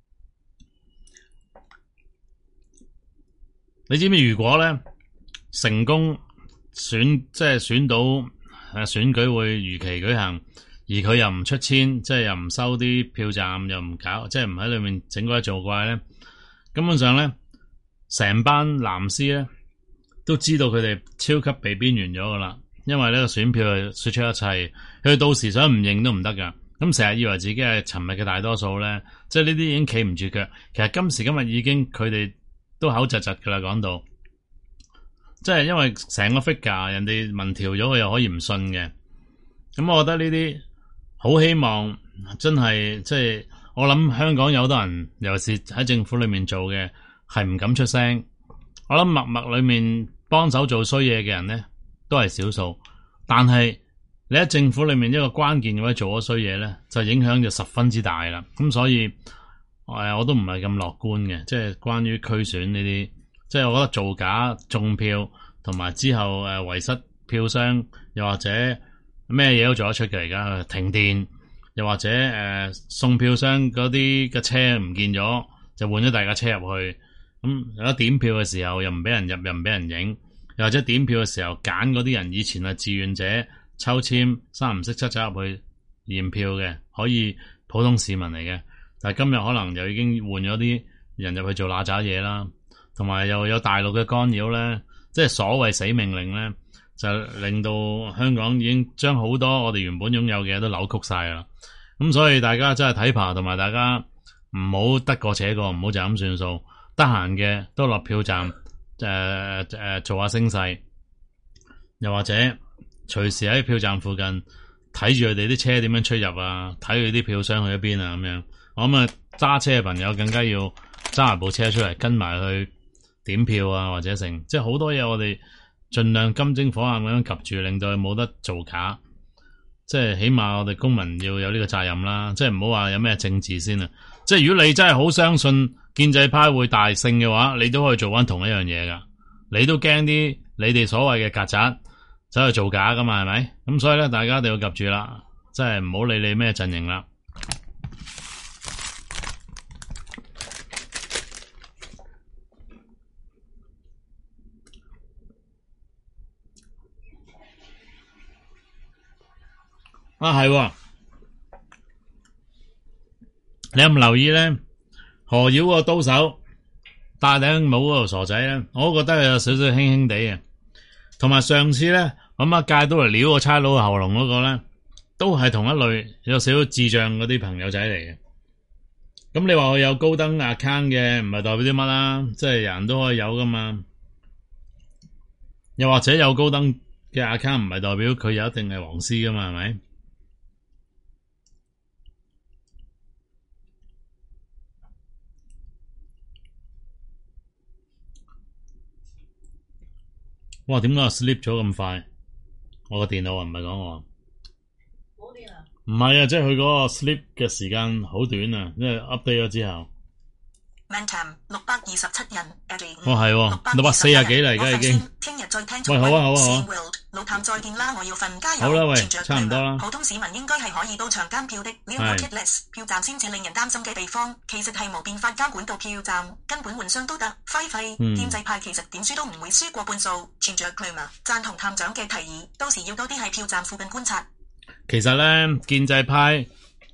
你知唔知如果咧成功選，即係選到誒選舉會如期舉行，而佢又唔出千，即係又唔收啲票站，又唔搞，即係唔喺裏面整鬼做怪咧。根本上咧，成班藍絲咧都知道佢哋超級被邊緣咗噶啦，因為呢個選票係說出一切，佢哋到時想唔認都唔得噶。咁成日以為自己係尋日嘅大多數咧，即係呢啲已經企唔住腳。其實今時今日已經佢哋都口窒窒噶啦，講到即係因為成個 figure 人哋民調咗，佢又可以唔信嘅。咁我覺得呢啲好希望真係即係。我諗香港有好多人，尤其是喺政府裏面做嘅，係唔敢出聲。我諗默默裏面幫手做衰嘢嘅人咧，都係少數。但係你喺政府裏面一個關鍵嘅位做咗衰嘢咧，就影響就十分之大啦。咁所以誒，我都唔係咁樂觀嘅，即係關於區選呢啲，即係我覺得造假、中票同埋之後誒遺失票箱，又或者咩嘢都做得出嘅。而家停電。又或者誒、呃、送票箱嗰啲嘅車唔見咗，就換咗大架車入去。咁、嗯、有得點票嘅時候又唔俾人入，又唔俾人影。又或者點票嘅時候揀嗰啲人以前係志願者抽籤，三唔識七走入去驗票嘅，可以普通市民嚟嘅。但係今日可能又已經換咗啲人入去做嗱喳嘢啦，同埋又有大陸嘅干擾咧，即係所謂死命令咧，就令到香港已經將好多我哋原本擁有嘅嘢都扭曲晒啦。咁所以大家真係睇怕，同埋大家唔好得過且過，唔好就咁算數。得閒嘅都落票站，誒、呃、誒、呃、做下聲勢，又或者隨時喺票站附近睇住佢哋啲車點樣出入啊，睇佢啲票箱去咗邊啊咁樣。我諗啊揸車嘅朋友更加要揸埋部車出嚟跟埋去點票啊，或者成，即係好多嘢我哋盡量金睛火眼咁樣及住，令到佢冇得造假。即係起碼我哋公民要有呢個責任啦，即係唔好話有咩政治先啊！即係如果你真係好相信建制派會大勝嘅話，你都可以做翻同一樣嘢噶。你都驚啲你哋所謂嘅曱甴走去造假噶嘛，係咪？咁所以咧，大家一定要及住啦，即係唔好理你咩陣營啦。啊，係、啊，你有冇留意咧？何妖個刀手戴頂帽嗰個傻仔咧，我都覺得佢有少少輕輕地嘅。同埋上次咧，咁啊戒刀嚟撩個差佬嘅喉嚨嗰個咧，都係同一類有少少智障嗰啲朋友仔嚟嘅。咁你話佢有高登 account 嘅，唔係代表啲乜啦？即係人人都可以有噶嘛。又或者有高登嘅 account 唔係代表佢有一定係黃絲噶嘛？係咪？哇！點解我 sleep 咗咁快？我個電腦啊，唔係講我。 冇電啊？ 唔係啊，即係佢嗰個 sleep 嘅時間好短啊，因為 update 咗之後。 Mantam 六百二十七人 ，Eddie 哦係喎，六百四十幾啦，而家已經。 聽日再聽。 喂，好啊好啊好啊。 老譚再見啦，我要瞓，加油。 好啦，喂，差唔多啦。 普通市民應該係可以到場監票的。New Kitless 票站先至令人擔心嘅地方，其實係無變法監管到票站，根本換箱都得。揮揮，建制派其實點輸都唔會輸過半數。Ginger Claimer 贊同探長嘅提議，到時要多啲喺票站附近觀察。 其實咧，建制派。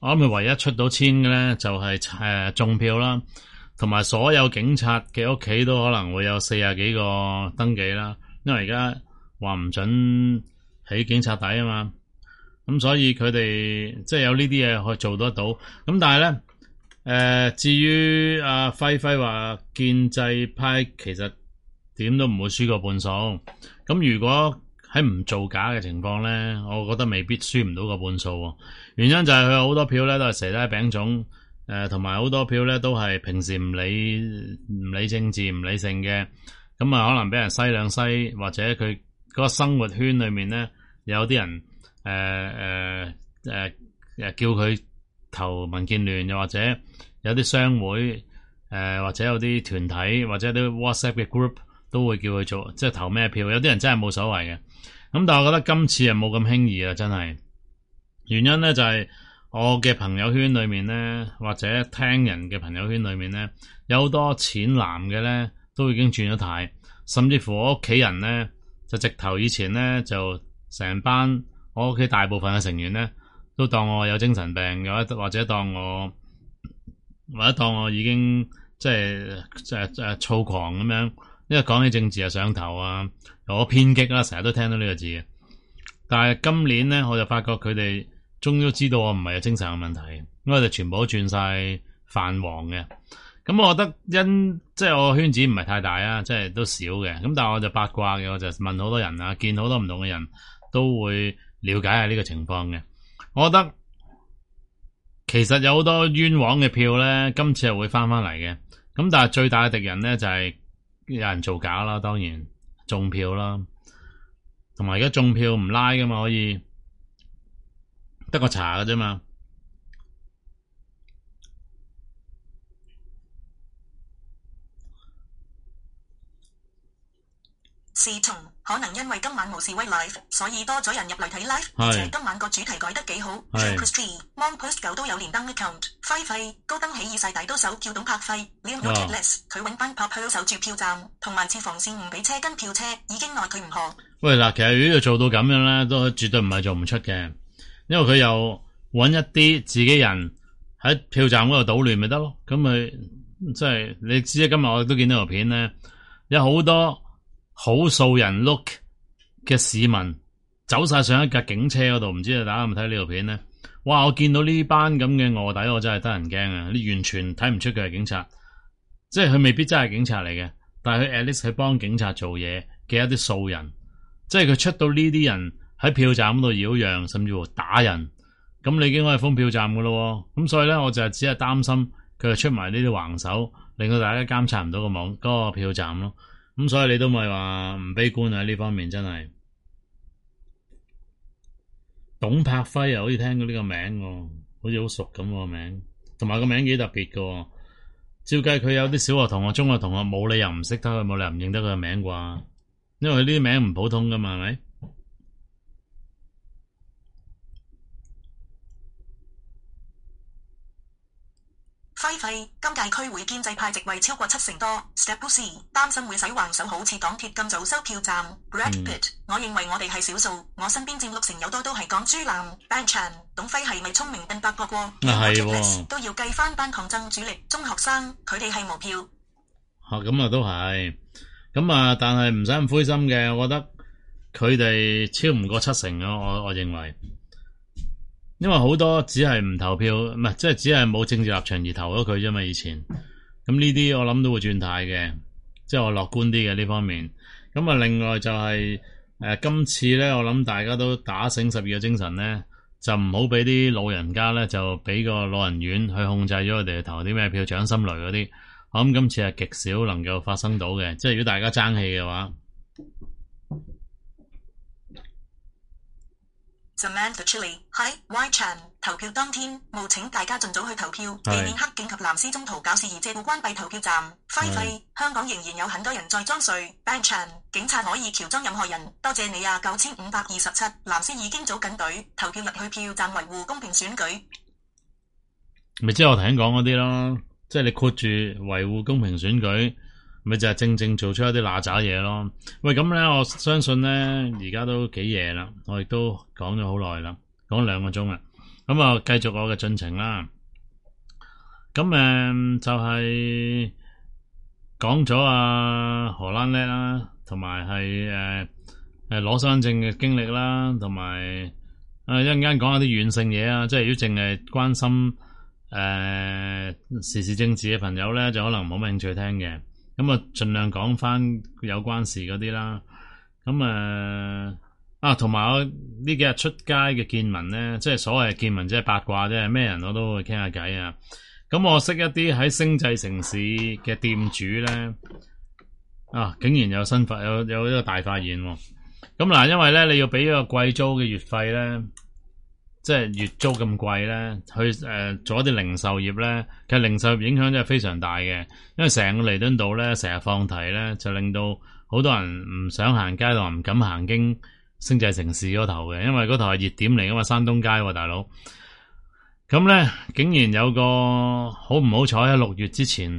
我諗佢唯一出到千嘅咧就係誒中票啦，同埋所有警察嘅屋企都可能會有四十幾個登記啦，因為而家話唔准起警察底啊嘛，咁所以佢哋即係有呢啲嘢可以做得到。咁但係咧誒，至於阿輝輝話建制派其實點都唔會輸過半數，咁如果喺唔造假嘅情況咧，我覺得未必輸唔到個半數。原因就係佢有好多票咧都係蛇齋餅種，誒同埋好多票咧都係平時唔理唔理政治唔理性嘅，咁啊可能俾人篩兩篩，或者佢嗰個生活圈裏面咧有啲人誒誒誒誒叫佢投民建聯，又或者有啲商會誒、呃、或者有啲團體或者啲 WhatsApp 嘅 group 都會叫佢做即係投咩票，有啲人真係冇所謂嘅。咁但係我覺得今次係冇咁輕易啊，真係。原因咧就係、是、我嘅朋友圈裏面咧，或者聽人嘅朋友圈裏面咧，有好多淺藍嘅咧都已經轉咗軚，甚至乎我屋企人咧就直頭以前咧就成班我屋企大部分嘅成員咧都當我有精神病，或者或者當我或者當我已經即係即係誒躁狂咁樣。因為講起政治就上頭啊，我偏激啦，成日都聽到呢個字嘅。但係今年咧，我就發覺佢哋終於都知道我唔係有精神嘅問題，因為佢哋全部都轉晒泛黃嘅。咁我覺得因即係我圈子唔係太大啊，即係都少嘅。咁但係我就八卦嘅，我就問好多人啊，見好多唔同嘅人都會了解下呢個情況嘅。我覺得其實有好多冤枉嘅票咧，今次係會翻翻嚟嘅。咁但係最大嘅敵人咧就係、是。有人造假啦，當然中票啦，同埋而家中票唔拉噶嘛，可以得個查噶啫嘛。 是從可能因為今晚無示威 live， 所以多咗人入嚟睇 live， 而且今晚個主題改得幾好。Mon Post 九都有連登 account， 輝輝高登起義勢大都手叫董柏輝 Leon Rotless， 佢揾班 pop 去守住票站，同埋設防線唔俾車跟票車，已經奈佢唔何。喂嗱， 其實如果做到咁樣咧，都絕對唔係做唔出嘅，因為佢又揾一啲自己人喺票站嗰度搗亂咪得咯。咁咪即係你知啊，今日我都見到條片咧，有好多好素人 look 嘅市民走晒上一架警車嗰度，唔知大家有冇睇呢條片咧？哇！我見到呢班咁嘅臥底，我真係得人驚啊！你完全睇唔出佢係警察，即係佢未必真係警察嚟嘅，但係佢 at least 係幫警察做嘢嘅一啲素人，即係佢出到呢啲人喺票站嗰度擾攘，甚至乎打人，咁你已經可以封票站噶咯。咁所以咧，我就係只係擔心佢係出埋呢啲橫手，令到大家監察唔到個網嗰個票站咯。咁所以你都咪話唔悲觀啊？呢方面真係董柏輝啊，好似聽過呢個名喎，好似好熟咁個名，同埋個名幾特別噶。照計佢有啲小學同學、中學同學冇理由唔識得佢，冇理由唔認得佢嘅名啩？因為佢呢啲名唔普通噶嘛，係咪？ 輝輝，今屆區會建制派席位超過七成多 Step Pussy 擔心會使橫手，好似港鐵咁早收票站。Brad Pitt，、嗯、我認為我哋係少數，我身邊佔六成有多都係港豬男。Ben Chan， 董輝係咪聰明笨八個過？ 係喎， 都要計翻班抗爭主力中學生，佢哋係無票。 吓咁啊，都係咁啊，但係唔使咁灰心嘅，我覺得佢哋超唔過七成咯，我我認為。因為好多只係唔投票，唔係即係只係冇政治立場而投咗佢啫嘛。以前咁呢啲我諗都會轉態嘅，即係我樂觀啲嘅呢方面。咁啊，另外就係、是、誒、呃、今次咧，我諗大家都打醒十二個精神咧，就唔好俾啲老人家咧就俾個老人院去控制咗佢哋投啲咩票，掌心雷嗰啲。我諗今次係極少能夠發生到嘅，即係如果大家爭氣嘅話。 Samantha Chili 喺 Y Chan 投票當天，務請大家盡早去投票，避免黑警及藍絲中途搞事而借故關閉投票站。輝輝，香港仍然有很多人在裝睡。Ben Chan， 警察可以喬裝任何人。多謝你啊！九千五百二十七，藍絲已經組緊隊投票入去票站維護公平選舉。 咪即係我頭先講嗰啲咯，即係你括住維護公平選舉。咪就係正正做出一啲嗱喳嘢咯。喂，咁咧，我相信咧，而家都幾夜啦，我亦都講咗好耐啦，講兩個鐘啦。 咁啊，繼續我嘅進程啦。咁誒、嗯、就係講咗啊荷蘭叻啦，同埋係誒誒攞身份證嘅經歷啦，同埋啊一陣間講下啲軟性嘢啊，即係如果淨係關心誒、呃、時事政治嘅朋友咧，就可能冇乜興趣聽嘅。咁啊，盡量講翻有關事嗰啲啦。咁誒。呃啊，同埋我呢幾日出街嘅見聞咧，即係所謂見聞，即係八卦啫，咩人我都會傾下偈啊。咁我識一啲喺星際城市嘅店主咧，啊，竟然有新發有有一個大發現喎。咁嗱，因為咧你要俾一個貴租嘅月費咧，即係月租咁貴咧，去誒、呃、做一啲零售業咧，其實零售業影響真係非常大嘅，因為成個彌敦道咧成日放題咧，就令到好多人唔想行街同唔敢行經星際城市嗰頭嘅，因為嗰頭係熱點嚟噶嘛，山東街喎、啊，大佬。咁咧，竟然有個好唔好彩喺六月之前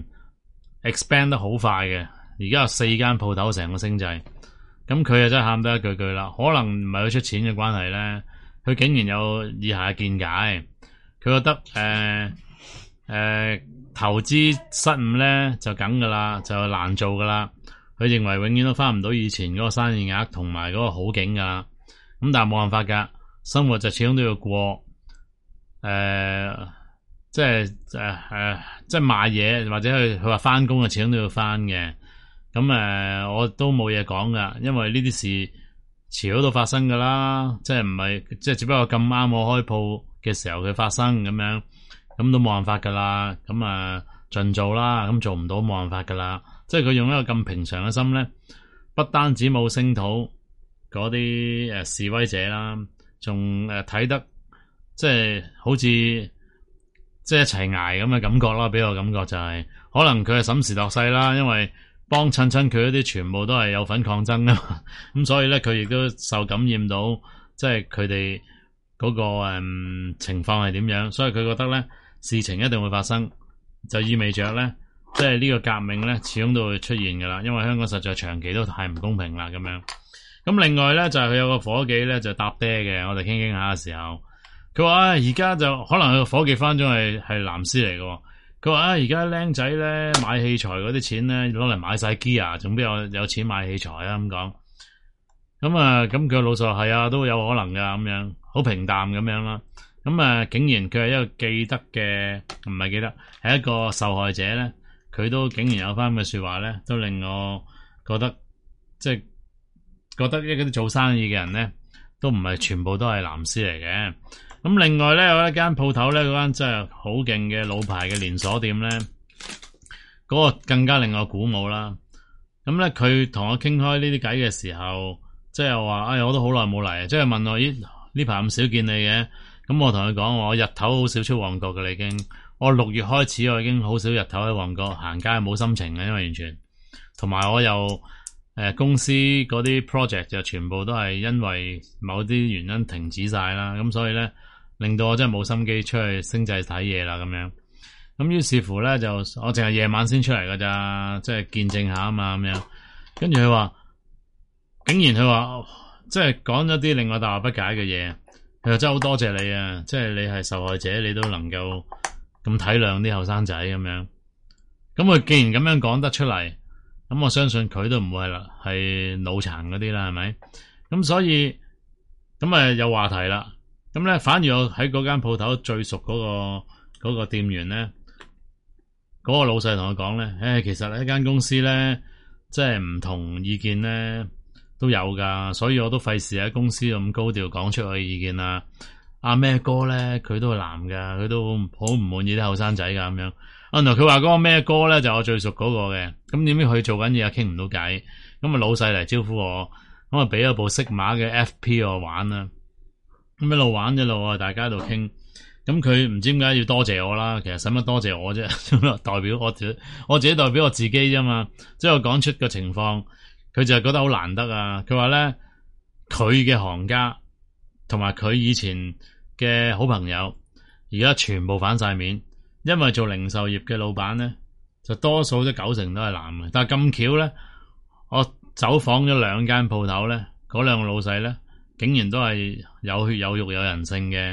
expand 得好快嘅，而家有四間鋪頭成個星際。咁佢啊真係喊得一句句啦，可能唔係佢出錢嘅關係咧，佢竟然有以下嘅見解。佢覺得誒誒、呃呃、投資失誤咧就梗噶啦，就難做噶啦。佢認為永遠都翻唔到以前嗰個生意額同埋嗰個好景噶，咁但係冇辦法噶，生活就始終都要過，誒、呃，即係誒誒，即係賣嘢或者佢佢話翻工啊，始終都要翻嘅。咁誒、呃，我都冇嘢講噶，因為呢啲事遲早都發生噶啦，即係唔係即係只不過咁啱我開鋪嘅時候佢發生咁樣，咁都冇辦法噶啦。咁啊盡做啦，咁做唔到冇辦法噶啦。即係佢用一個咁平常嘅心咧，不單止冇聲討嗰啲誒示威者啦，仲誒睇得即係好似即係一齊捱咁嘅感覺啦。俾我感覺就係、是、可能佢係審時度勢啦，因為幫襯親佢嗰啲全部都係有份抗爭啊嘛，咁所以咧佢亦都受感染到，即係佢哋嗰個誒、嗯、情況係點樣，所以佢覺得咧事情一定會發生，就意味着咧。即係呢個革命咧，始終都會出現噶啦，因為香港實在長期都太唔公平啦咁樣。咁另外咧就係、是、佢有個伙計咧就搭爹嘅，我哋傾傾下嘅時候，佢話啊而家就可能佢個伙計翻咗係係藍絲嚟嘅，佢話啊而家僆仔咧買器材嗰啲錢咧攞嚟買晒 gear，仲邊有有錢買器材啊咁講。咁啊咁佢個老實話係啊都有可能噶咁樣，好平淡咁樣啦。咁啊竟然佢係一個記得嘅，唔係記得係一個受害者咧。佢都竟然有翻咁嘅說話咧，都令我覺得即係覺得一啲做生意嘅人咧，都唔係全部都係藍絲嚟嘅。咁另外咧有一間鋪頭咧，嗰間真係好勁嘅老牌嘅連鎖店咧，嗰個更加令我鼓舞啦。咁咧佢同我傾開呢啲偈嘅時候，即係話哎呀我都好耐冇嚟，即係問我咦呢排咁少見你嘅。咁我同佢講我日頭好少出旺角嘅啦已經。我六月開始我已經好少日頭喺旺角行街，冇心情嘅，因為完全同埋我又誒、呃、公司嗰啲 project 就全部都係因為某啲原因停止晒啦，咁所以咧令到我真係冇心機出去星際睇嘢啦咁樣。咁於是乎咧就我淨係夜晚先出嚟噶咋，即係見證下啊嘛咁樣。跟住佢話，竟然佢話即係講咗啲令我大惑不解嘅嘢。佢話真係好多謝你啊，即係你係受害者，你都能夠咁體諒啲後生仔咁樣，咁佢既然咁樣講得出嚟，咁我相信佢都唔會係啦，係腦殘嗰啲啦，係咪？咁所以咁啊有話題啦。咁咧反而我喺嗰間鋪頭最熟嗰個嗰個店員咧，嗰個老細同我講咧，誒，其實呢間公司咧，即係唔同意見咧都有噶，所以我都費事喺公司咁高調講出我嘅意見啦。阿咩哥咧，佢都係男噶，佢都好唔滿意啲後生仔噶咁樣。啊，原來佢話嗰個咩哥咧就我最熟嗰個嘅，咁點知佢做緊嘢又傾唔到偈，咁啊老細嚟招呼我，咁啊俾咗部色馬嘅 F P 我玩啦，咁一路玩一路啊大家喺度傾，咁佢唔知點解要多謝我啦，其實使乜多謝我啫，代表我自己，我自己代表我自己啫嘛，即係我講出個情況，佢就係覺得好難得啊，佢話咧佢嘅行家同埋佢以前嘅好朋友，而家全部反晒面，因為做零售業嘅老闆咧，就多數都九成都係男嘅。但係咁巧咧，我走訪咗兩間鋪頭咧，嗰兩個老細咧，竟然都係有血有肉有人性嘅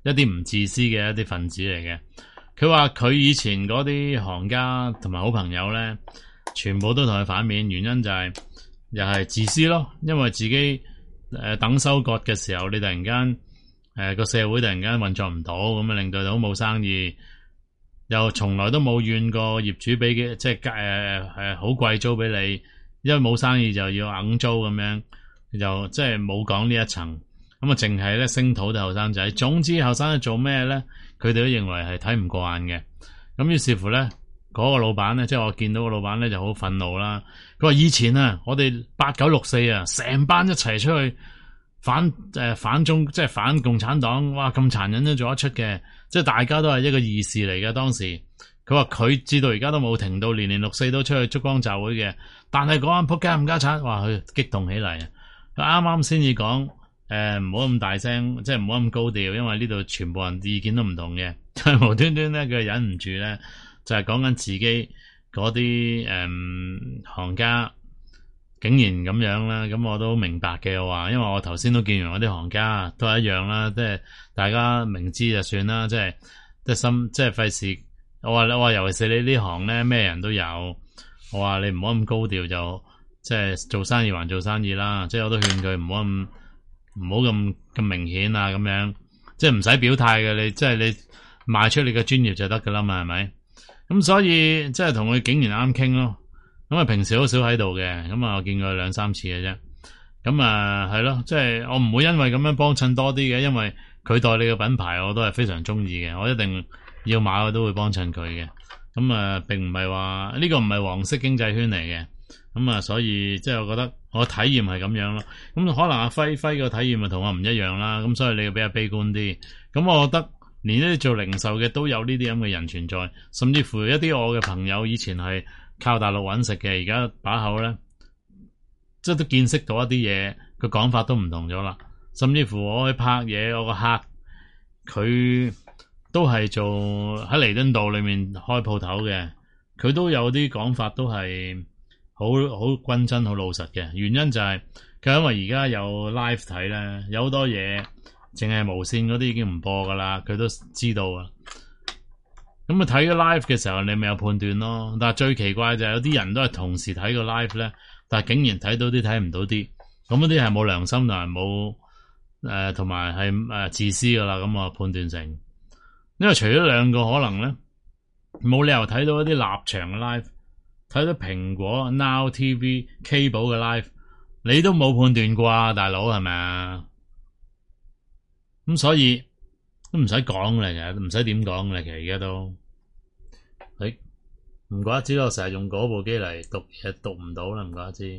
一啲唔自私嘅一啲分子嚟嘅。佢話佢以前嗰啲行家同埋好朋友咧，全部都同佢反面，原因就係、是、又係自私咯，因為自己誒、呃、等收割嘅時候，你突然間誒個社會突然間運作唔到，咁啊令到都冇生意，又從來都冇怨過業主俾嘅即係誒誒好貴租俾你，因為冇生意就要硬租咁樣，就即係冇講呢一層，咁啊淨係咧聲討啲後生仔。總之後生仔做咩咧？佢哋都認為係睇唔過眼嘅，咁於是乎咧，嗰、那個老闆咧，即係我見到個老闆咧就好憤怒啦。佢話以前啊，我哋八九六四啊，成班一齊出去反誒、呃、反中，即係反共產黨，哇咁殘忍都做得出嘅，即係大家都係一個義士嚟嘅。當時佢話佢至到而家都冇停到，年年六四都出去燭光集會嘅。但係嗰班仆街冚家鏟，哇佢激動起嚟啊！佢啱啱先至講。誒，唔好咁大聲，即係唔好咁高調，因為呢度全部人意見都唔同嘅。無端端咧，佢忍唔住咧，就係講緊自己嗰啲誒行家，竟然咁樣啦。咁我都明白嘅話，因為我頭先都見完我啲行家都係一樣啦，即係大家明知就算啦，即係即係心，即係費事。我話我話，尤其是你呢行咧，咩人都有。我話你唔好咁高調，就即係做生意還做生意啦。即係我都勸佢唔好咁。唔好咁咁明顯啊，咁樣即係唔使表態嘅，你即係你賣出你嘅專業就得噶啦嘛，係咪？咁所以即係同佢竟然啱傾咯。咁啊平時好少喺度嘅，咁啊我見佢兩三次嘅啫。咁啊係咯，即係我唔會因為咁樣幫襯多啲嘅，因為佢代理嘅品牌我都係非常中意嘅，我一定要買我都會幫襯佢嘅。咁啊並唔係話呢個唔係黃色經濟圈嚟嘅。咁啊，所以即係我覺得我體驗係咁樣咯。咁可能阿輝輝個體驗咪同我唔一樣啦。咁所以你要比較悲觀啲。咁我覺得連呢啲做零售嘅都有呢啲咁嘅人存在，甚至乎一啲我嘅朋友以前係靠大陸揾食嘅，而家把口咧，即係都見識到一啲嘢，個講法都唔同咗啦。甚至乎我去拍嘢，我個客佢都係做喺彌敦道裏面開鋪頭嘅，佢都有啲講法都係。好好均真，好老實嘅原因就係、是、佢因為而家有 live 睇咧，有好多嘢淨係無線嗰啲已經唔播噶啦，佢都知道啊。咁啊睇咗 live 嘅時候，你咪有判斷咯。但係最奇怪就係有啲人都係同時睇個 live 咧，但係竟然睇到啲睇唔到啲，咁嗰啲係冇良心同埋冇誒，同埋係誒自私噶啦。咁啊判斷成，因為除咗兩個可能咧，冇理由睇到一啲立場嘅 live。睇到蘋果 Now T V、Cable 嘅 live， 你都冇判斷啩，大佬係咪啊？咁所以都唔使講嚟嘅，唔使點講嚟嘅，而家都，誒，唔怪得知我成日用嗰部機嚟讀嘢，讀唔到啦，唔怪得知。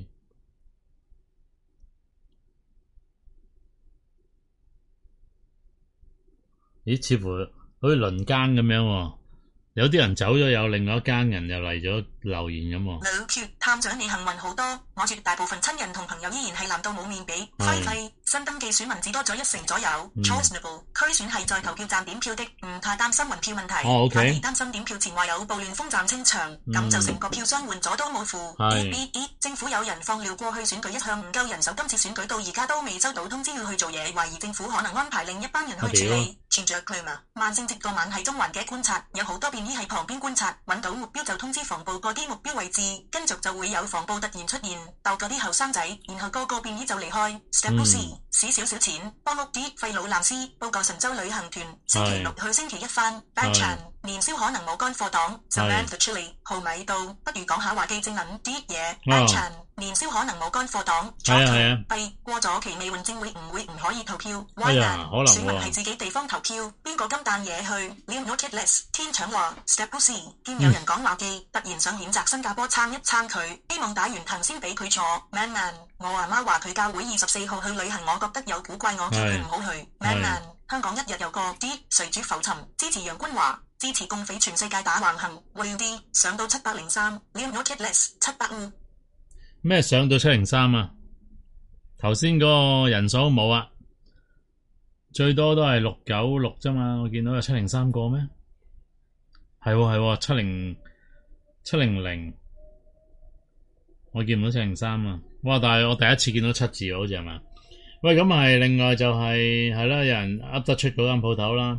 咦，似乎好似輪奸咁樣喎。有啲人走咗，有另外一間人又嚟咗留言咁喎。 老缺探長你幸運好多，我絕大部分親人同朋友依然係藍到冇面俾。輝輝新登記選民只多咗一成左右。Choiceable 區選係在投票站點票的，唔太擔心運票問題。 哦 OK。 反而擔心點票前話有暴亂封站清場，咁、嗯、就成個票箱換咗都冇符。 係。 B B 政府有人放料過去選舉一向唔夠人手，今次選舉到而家都未收到通知要去做嘢，懷疑政府可能安排另一班人去處理。存着佢嘛，萬聖節個晚係中環嘅觀察，有好多便衣喺旁邊觀察，揾到目標就通知防暴嗰啲目標位置，跟續就會有防暴突然出現，鬥嗰啲後生仔，然後個個便衣就離開。Step C，使少少錢幫屋啲廢老藍絲報個神州旅行團，星期六去星期一返。Bad Chan 年宵可能冇乾貨檔，就 land the chili 蠔米到，不如講下話記正撚啲嘢。Bad Chan 年宵可能冇乾貨檔， 係啊係啊， 閉過咗期未運證會唔會唔可以投票？係啊，可能選民係自己地方投票，邊個金彈嘢去 ？Leave no kidless， 天搶話 Step C， 見有人講話記，突然想譴責新加坡撐一撐佢，希望打完藤先俾佢坐。Man man，我阿媽話佢教會二十四號去旅行，我覺得有古怪，我叫佢唔好去。Man man，香港一日有個啲誰主浮沉，支持楊君華，支持共匪全世界打橫行。Will D 上到七百零三 ，Leave no kidless 七百五。 咩上到七零三啊？頭先嗰個人數冇啊，最多都係六九六啫嘛。我見到有七零三個咩？係喎係喎，七零七零零，我見唔到七零三啊。哇！但係我第一次見到七字好似係嘛？ 喂，咁係另外就係係啦，有人噏得出嗰間鋪頭啦，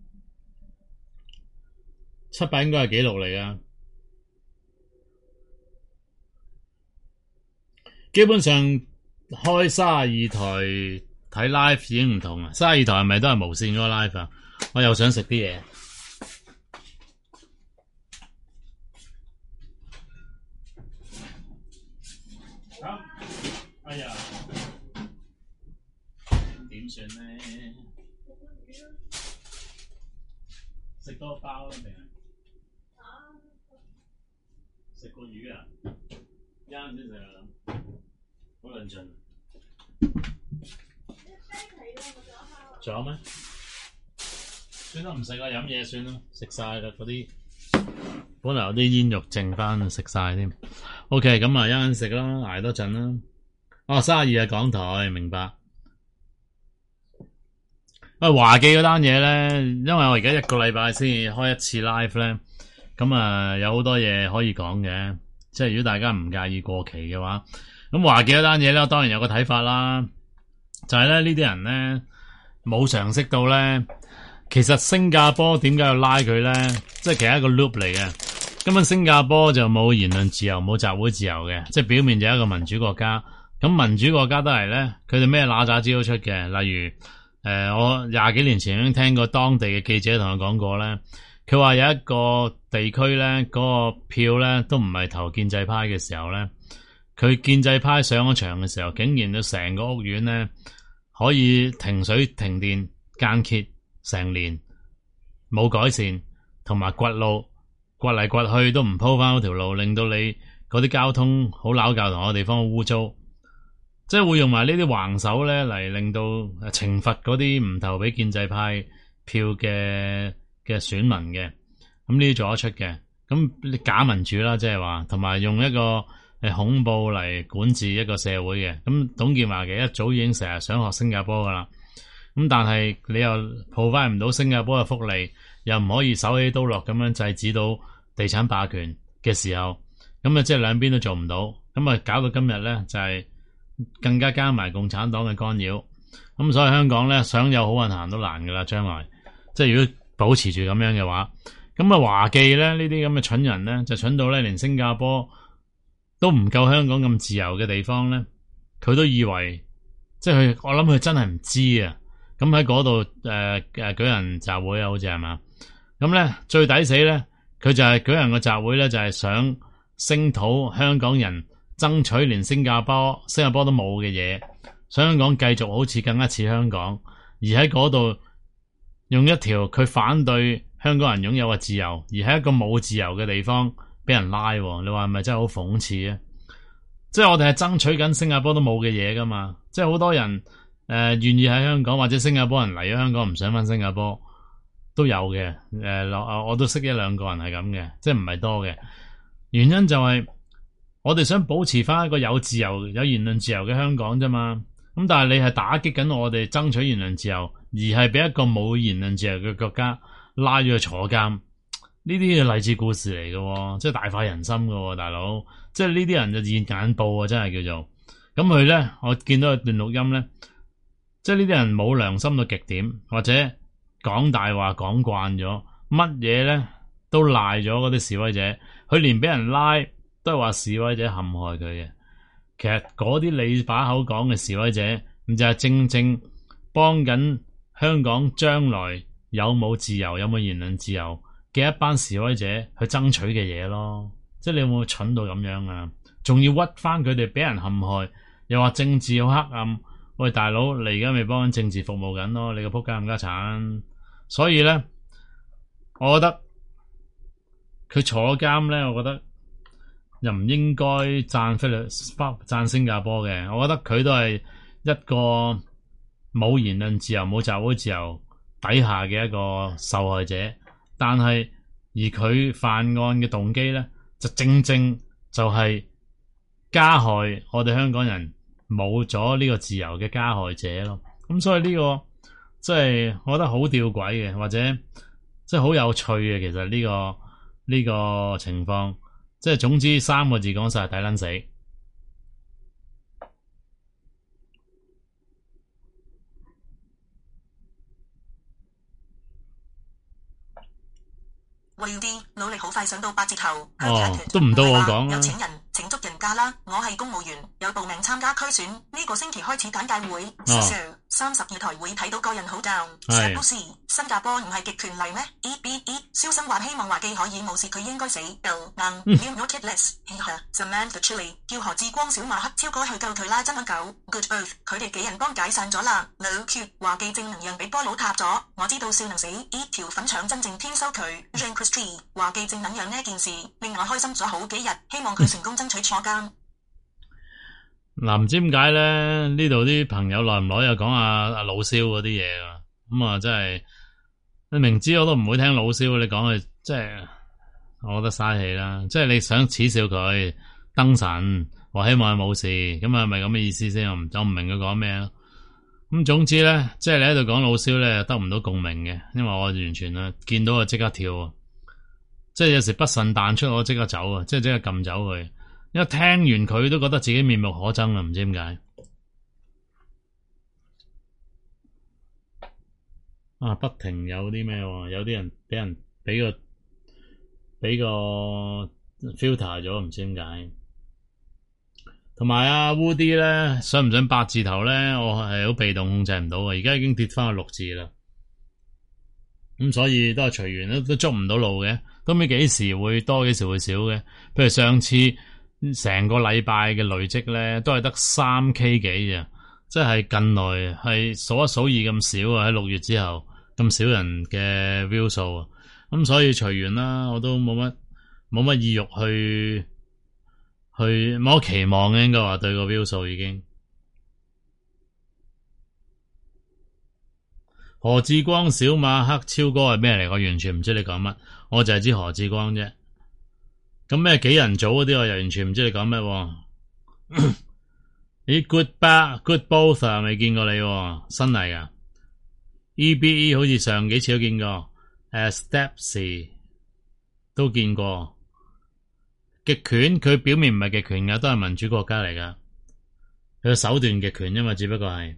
七百應該係紀錄嚟噶。基本上開三十二台睇 live 已經唔同啦，三十二台係咪都係無線嗰個 live 啊？我又想食啲嘢。啊！哎呀，點算咧？食多包啦，定係食個魚啊？啱先食啊！好論盡。仲有咩？算啦，唔食啦，飲嘢算啦，食晒啦嗰啲。本來有啲煙肉剩翻，食晒添。OK，咁啊，一陣食啦，捱多陣啦。哦，三十二係港台，明白。喂，華記嗰單嘢咧，因為我而家一個禮拜先開一次 live 咧，咁啊有好多嘢可以講嘅。即係如果大家唔介意過期嘅話，咁華記嗰單嘢咧，我當然有個睇法啦。就係咧呢啲人咧冇常識到咧，其實新加坡點解要拉佢咧？即係其實一個 loop 嚟嘅。根本新加坡就冇言論自由、冇集會自由嘅，即係表面就係一個民主國家。咁民主國家都係咧，佢哋咩揦喳招都出嘅。例如，誒、呃，我廿幾年前已經聽過當地嘅記者同我講過咧，佢話有一個地區咧，嗰、那個票咧都唔係投建制派嘅時候咧，佢建制派上咗場嘅時候，竟然到成個屋苑咧可以停水、停電、間歇成年，冇改善，同埋掘路掘嚟掘去都唔鋪翻嗰條路，令到你嗰啲交通好拗教，同個地方好污糟。即係會用埋呢啲橫手咧嚟令到懲罰嗰啲唔投俾建制派票嘅嘅選民嘅，咁呢啲做得出嘅。咁假民主啦，即係話，同埋用一個誒恐怖嚟管治一個社會嘅。咁董建華嘅一早已經成日想學新加坡噶啦，咁但係你又 provide 唔到新加坡嘅福利，又唔可以手起刀落咁樣制止到地產霸權嘅時候，咁啊即係兩邊都做唔到，咁啊搞到今日咧就係、是。更加加埋共產黨嘅干擾，咁所以香港咧想有好運行都難噶啦，將來即係如果保持住咁樣嘅話，咁啊華記咧呢啲咁嘅蠢人咧就蠢到咧連新加坡都唔夠香港咁自由嘅地方咧，佢都以為即係佢，我諗佢真係唔知啊。咁喺嗰度誒誒舉行集會啊，好似係嘛？咁咧最抵死咧，佢就係舉行個集會咧，就係想聲討香港人。爭取連新加坡、新加坡都冇嘅嘢，香港繼續好似更加似香港，而喺嗰度用一條佢反對香港人擁有嘅自由，而喺一個冇自由嘅地方俾人拉，你話係咪真係好諷刺啊？即係我哋係爭取緊新加坡都冇嘅嘢噶嘛，即係好多人誒願意喺香港，或者新加坡人嚟咗香港唔想返新加坡都有嘅，誒、呃、我都識一兩個人係咁嘅，即係唔係多嘅，原因就係、是。我哋想保持翻一個有自由、有言論自由嘅香港啫嘛，咁但係你係打擊緊我哋爭取言論自由，而係俾一個冇言論自由嘅國家拉咗去坐監，呢啲係勵志故事嚟嘅，即係大快人心嘅，大佬，即係呢啲人就現眼報啊，真係叫做。咁佢咧，我見到一段錄音咧，即係呢啲人冇良心到極點，或者講大話講慣咗，乜嘢咧都賴咗嗰啲示威者，佢連俾人拉。都係話示威者陷害佢嘅，其實嗰啲你把口講嘅示威者，咁就係正正幫緊香港將來有冇自由、有冇言論自由嘅一班示威者去爭取嘅嘢咯。即係你有冇蠢到咁樣啊？仲要屈翻佢哋俾人陷害，又話政治好黑暗。喂，大佬，你而家咪幫緊政治服務緊咯？你個仆街冚家鏟。所以咧，我覺得佢坐監咧，我覺得。又唔應該讚菲律讚新加坡嘅，我覺得佢都係一個冇言論自由、冇集會自由底下嘅一個受害者。但係而佢犯案嘅動機咧，就正正就係加害我哋香港人冇咗呢個自由嘅加害者咯。咁所以呢個即係我覺得好吊詭嘅，或者即係好有趣嘅。其實呢個呢個情況。即係總之三個字講晒，抵撚死。 為啲努力好快上到八字頭。 哦，都唔到我講啦。 有請人請捉人假啦！我係公務員，有報名參加區選，呢個星期開始簡介會。 哦， 三十二台會睇到個人好 down。 係。 新加坡唔係極權例咩 ？E B E 蕭生話希望華記可以無視佢應該死。硬 New Noted Less。Samantha Chili 叫何志光小馬黑超哥去救佢啦！真狗 Good Earth 佢哋幾人幫解散咗啦。老 Q 華記正能量俾波佬塌咗，我知道笑能死。E 條粉腸真正天收佢。Jean Christie 華記正能量呢件事令我開心咗好幾日，希望佢成功爭取坐監。 嗱，唔知點解咧？呢度啲朋友耐唔耐又講阿阿老蕭嗰啲嘢啊？咁啊，真係你明知我都唔會聽老蕭，你講佢即係，我覺得嘥氣啦。即係你想恥笑佢燈神，話希望佢冇事，咁啊，係咪咁嘅意思先？我唔，我唔明佢講咩啊。咁總之咧，即係你喺度講老蕭咧，得唔到共鳴嘅，因為我完全啊見到就即刻跳啊，即係有時不慎彈出我即刻走啊，即係即刻撳走佢。因為聽完佢都覺得自己面目可憎啊，唔知點解啊，不停有啲咩喎，有啲人俾人俾個俾個 filter 咗，唔知點解。同埋阿 Woody 咧，想唔想八字頭咧？我係好被動控制唔到啊，而家已經跌翻去六字啦。咁所以都係隨緣，都都捉唔到路嘅，都唔知幾時會多，幾時會少嘅。譬如上次。成個禮拜嘅累積咧，都係得三 K 幾咋，即係近來係數一數二咁少啊！喺六月之後咁少人嘅 view 數啊，咁所以隨緣啦，我都冇乜冇乜意欲去去冇乜期望嘅，應該話對個 view 數已經。何志光小馬黑超哥係咩嚟？我完全唔知你講乜，我就係知何志光啫。咁咩幾人組嗰啲我又完全唔知你講咩喎？咦 good back good both 啊，未見過你喎，新嚟噶。E B E 好似上幾次都見過，誒 Steps 都見過。極權佢表面唔係極權噶，都係民主國家嚟噶。佢手段極權啫嘛，只不過係。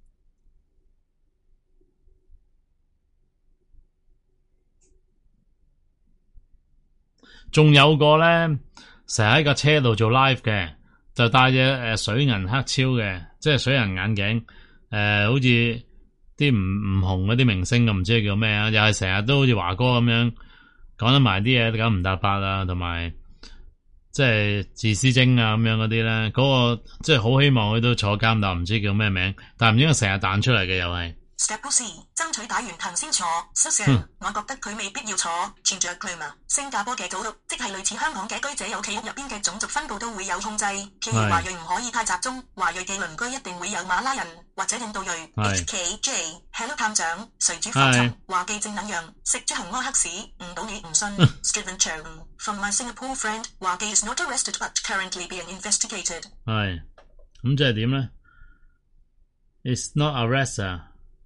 仲有個咧，成日喺架車度做 live 嘅，就戴隻誒水銀黑超嘅，即係水銀眼鏡，誒、呃、好似啲唔唔紅嗰啲明星咁，唔知叫咩啊？又係成日都好似華哥咁樣講得埋啲嘢，九唔搭八啊，同埋即係自私精啊咁樣嗰啲咧，嗰、嗰個即係好希望佢都坐監，但唔知叫咩名，但唔知佢成日彈出嚟嘅又係。 Step C 爭取打完藤先坐。Sir，我覺得佢未必要坐。存着 claim 新加坡嘅組屋，即係類似香港嘅居者有企屋入邊嘅種族分佈都會有控制。譬如華裔唔可以太集中，華裔嘅鄰居一定會有馬拉人或者印度裔。H K J，Hello 探長，誰主發尋？華記正能量，食豬行屙黑屎，誤導你唔信。Steven Chong，From my Singapore friend，華記 is not arrested but currently being investigated。 係，咁即係點咧 ？It's not arrested。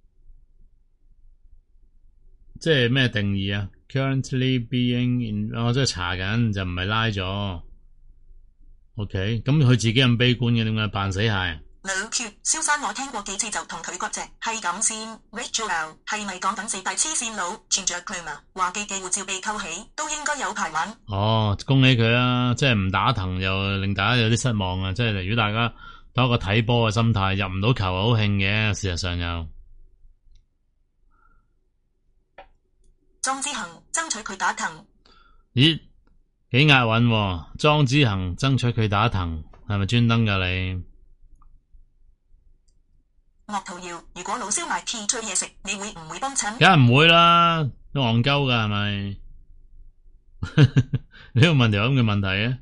即係咩定義啊 ？Currently being in， 我即係查緊，就唔係拉咗。OK，咁佢自己咁悲觀嘅，點解扮死蟹？ 老缺，蕭生我聽過幾次就同佢割席，係咁先。Rachel 係咪講緊四大黐線佬？存着佢嘛？華記嘅護照被扣起，都應該有排玩。 哦，恭喜佢啦！即係唔打藤又令大家有啲失望啊！即係如果大家多一個睇波嘅心態，入唔到球好興嘅，事實上又。莊之恒爭取佢打藤， 咦，幾押韻喎？莊之恒爭取佢打藤，係咪專登噶你？ 岳圖瑤，如果老蕭賣 T 出嘢食，你會唔會幫襯？ 梗係唔會啦，都戇鳩噶係咪？呢個問題有咁嘅問題嘅，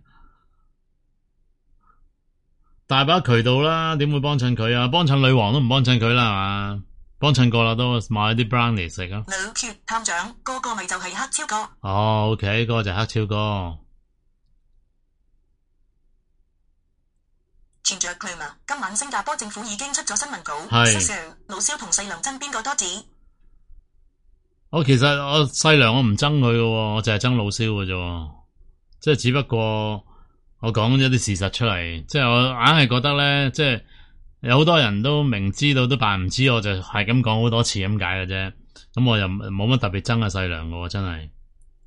大把渠道啦，點會幫襯佢啊？幫襯女王都唔幫襯佢啦，係嘛？幫襯過啦，都買啲 brownie 食啊！ 老缺探長，嗰個咪就係黑超哥。 哦 ，OK，嗰個就係黑超哥。 存着 claim 啊！今晚新加坡政府已經出咗新聞稿。 係。 老蕭同細良爭邊個多子？ 我其實我細良我唔憎佢嘅，我淨係憎老蕭嘅啫。即係只不過我講咗啲事實出嚟，即係我硬係覺得咧，即係。有好多人都明知道都扮唔知，我就係咁講好多次咁解嘅啫。咁我又冇乜特別憎阿細良嘅，真係。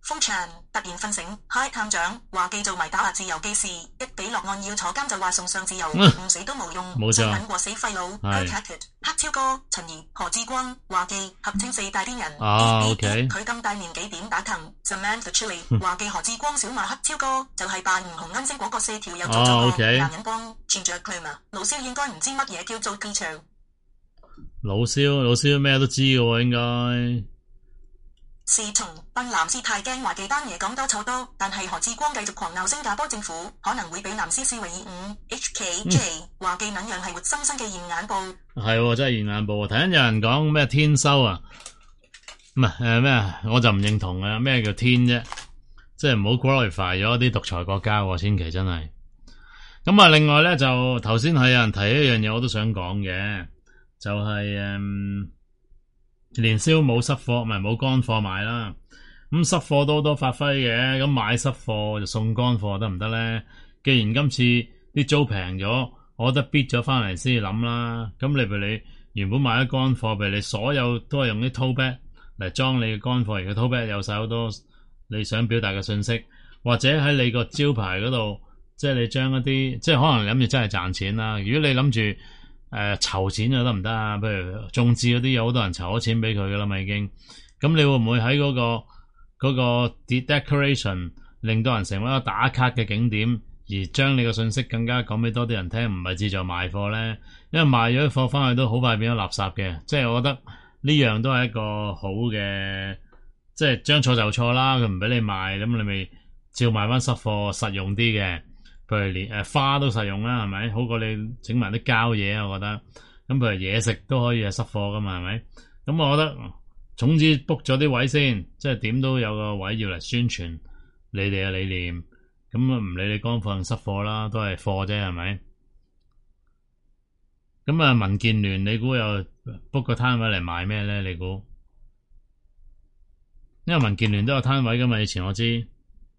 封場突然瞓醒，嗨探長話記做埋打壓自由記事，一俾落案要坐監就話送上自由，唔、嗯、死都冇用， 冇錯， 狠過死廢佬。黑超哥、陳怡、何志光話記合稱四大癲人。 啊 ，OK， 佢咁大年紀點打藤 ？Samantha Chili 話記何志光小馬黑超哥就係扮吳紅啱星嗰個四條友做咗個男人幫，轉着佢嘛。老蕭應該唔知乜嘢叫做劇場。 老蕭老蕭咩都知嘅喎，應該。 是從笨藍絲太驚話記單嘢講多錯多，但係何志光繼續狂鬧新加坡政府，可能會俾藍絲視為二五 H K J 話記撚樣係活生生嘅現眼報。係真係現眼報。睇緊有人講咩天收啊，唔係誒咩啊，我就唔認同啊。咩叫天啫？即係唔好 glorify 咗啲獨裁國家喎，千祈真係。咁啊，另外咧就頭先係有人提一樣嘢，我都想講嘅，就係、是、誒。嗯年宵冇濕貨，咪冇乾貨買啦。咁濕貨都好多發揮嘅，咁買濕貨就送乾貨得唔得咧？既然今次啲租平咗，我覺得逼咗翻嚟先諗啦。咁你譬如你原本買咗乾貨，譬如你所有都係用啲 tote bag 嚟裝你嘅乾貨，而個 tote bag 有晒好多你想表達嘅信息，或者喺你個招牌嗰度，即係你將一啲，即係可能諗住真係賺錢啦。如果你諗住，誒，籌、呃、錢就得唔得啊？譬如眾志嗰啲有好多人籌咗錢俾佢噶啦嘛，已經。咁你會唔會喺嗰、那個嗰、那個 decoration 令到人成為一個打卡嘅景點，而將你嘅信息更加講俾多啲人聽，唔係自助賣貨咧？因為賣咗啲貨翻去都好快變咗垃圾嘅。即係我覺得呢樣都係一個好嘅，即係將錯就錯啦。佢唔俾你賣，咁你咪照賣翻濕貨，實用啲嘅。譬如連誒、呃、花都實用啦，係咪？好過你整埋啲膠嘢啊，我覺得。咁譬如嘢食都可以係濕貨噶嘛，係咪？咁我覺得總之 book 咗啲位先，即係點都有個位要嚟宣傳你哋嘅理念。咁啊唔理你乾貨定濕貨啦，都係貨啫，係咪？咁啊民建聯你估又 book 個攤位嚟賣咩咧？你估？因為民建聯都有攤位噶嘛，以前我知。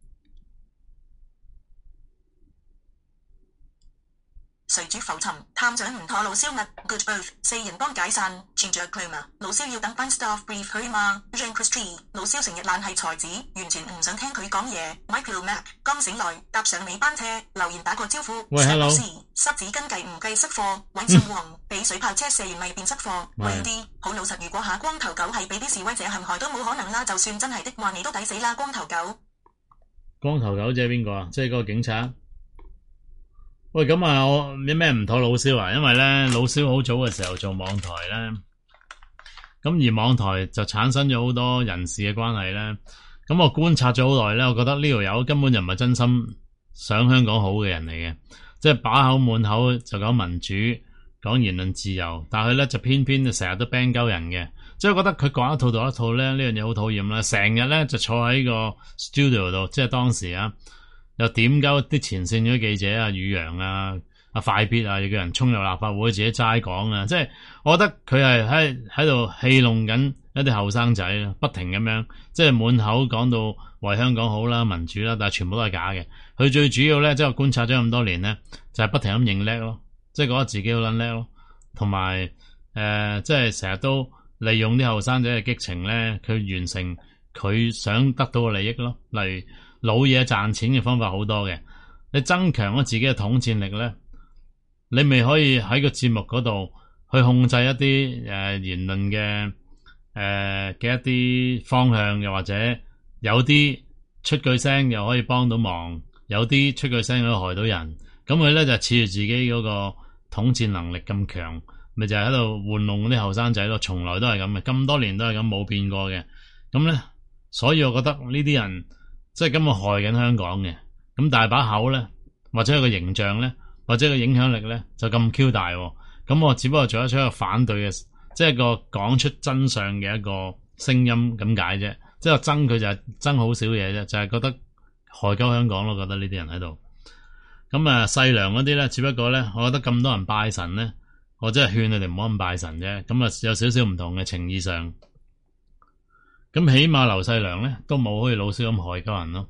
誰主浮沉，探長唔妥老蕭密 good both 四人幫解散，存着佢嘛。老蕭要等班 staff brief 佢嘛。Jean Christie 老蕭成日懶係才子，完全唔想聽佢講嘢。Michael Mac 剛醒來搭上尾班車，留言打個招呼。 喂 ，hello。 濕紙巾計唔計濕貨？韋信王俾水炮車射完咪變濕貨。喂啲好老實，如果下光頭狗係俾啲示威者陷害都冇可能啦。就算真係的話，你都抵死啦，光頭狗。 光頭狗即係邊個啊？即係嗰個警察。喂，咁啊，我有咩唔妥老蕭啊？因為咧，老蕭好早嘅時候做網台咧，咁而網台就產生咗好多人事嘅關係咧。咁我觀察咗好耐咧，我覺得呢條友根本就唔係真心想香港好嘅人嚟嘅，即係把口滿口就講民主、講言論自由，但係咧就偏偏就成日都 ban 鳩人嘅，即係覺得佢講一套做一套咧，呢樣嘢好討厭啦。成日咧就坐喺個 studio 度，即係當時啊。又點鳩啲前線嗰啲記者啊、宇陽啊、阿快必啊，有個人衝入立法會自己齋講啊，即係我覺得佢係喺喺度戲弄緊一啲後生仔，不停咁樣，即係滿口講到為香港好啦、民主啦，但係全部都係假嘅。佢最主要咧，即係我觀察咗咁多年咧，就係、是、不停咁認叻咯，即係覺得自己好撚叻咯，同埋誒，即係成日都利用啲後生仔嘅激情咧，佢完成佢想得到嘅利益咯，例如。老嘢賺錢嘅方法好多嘅，你增強咗自己嘅統戰力咧，你咪可以喺個節目嗰度去控制一啲誒、呃、言論嘅誒嘅一啲方向，又或者有啲出句聲又可以幫到忙，有啲出句聲可以害到人，咁佢咧就恃住自己嗰個統戰能力咁強，咪就係喺度玩弄啲後生仔咯，從來都係咁嘅，咁多年都係咁冇變過嘅，咁咧，所以我覺得呢啲人。即係咁我害緊香港嘅，咁大把口咧，或者個形象咧，或者個影響力咧，就咁 Q 大，咁我只不過做得出一個反對嘅，即係個講出真相嘅一個聲音咁解啫。即係我憎佢就係憎好少嘢啫，就係、是、覺得害鳩香港咯。覺得呢啲人喺度，咁啊細糧嗰啲咧，只不過咧，我覺得咁多人拜神咧，我真係勸佢哋唔好咁拜神啫。咁啊有少少唔同嘅情意上。咁起碼劉細良咧都冇好似老蕭咁害鳩人咯，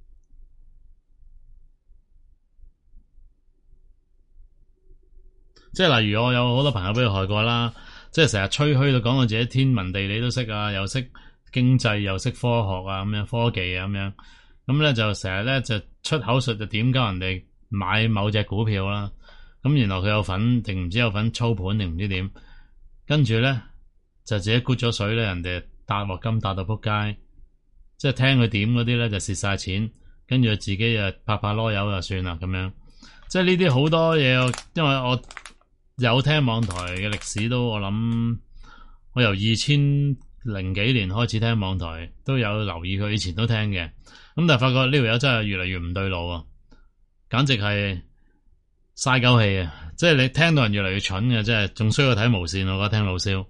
即係例如我有好多朋友俾佢害過啦，即係成日吹噓到講到自己天文地理都識啊，又識經濟又識科學啊咁樣科技啊咁樣，咁咧就成日咧就出口術就點教人哋買某隻股票啦。咁原來佢有份定唔知有份操盤定唔知點，跟住咧就自己沽咗水咧，人哋搭鑊金搭到撲街，即係聽佢點嗰啲咧就蝕晒錢，跟住自己就拍拍籮柚就算啦咁樣。即係呢啲好多嘢，因為我有聽網台嘅歷史都，我諗我由二千零幾年開始聽網台，都有留意佢，以前都聽嘅。咁但係發覺呢條友真係越嚟越唔對路啊，簡直係嘥鳩氣啊！即係你聽到人越嚟越蠢嘅，即係仲需要睇無線，我覺得聽老蕭。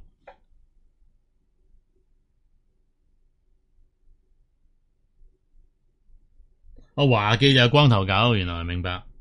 我華記就係光頭狗，原來明白。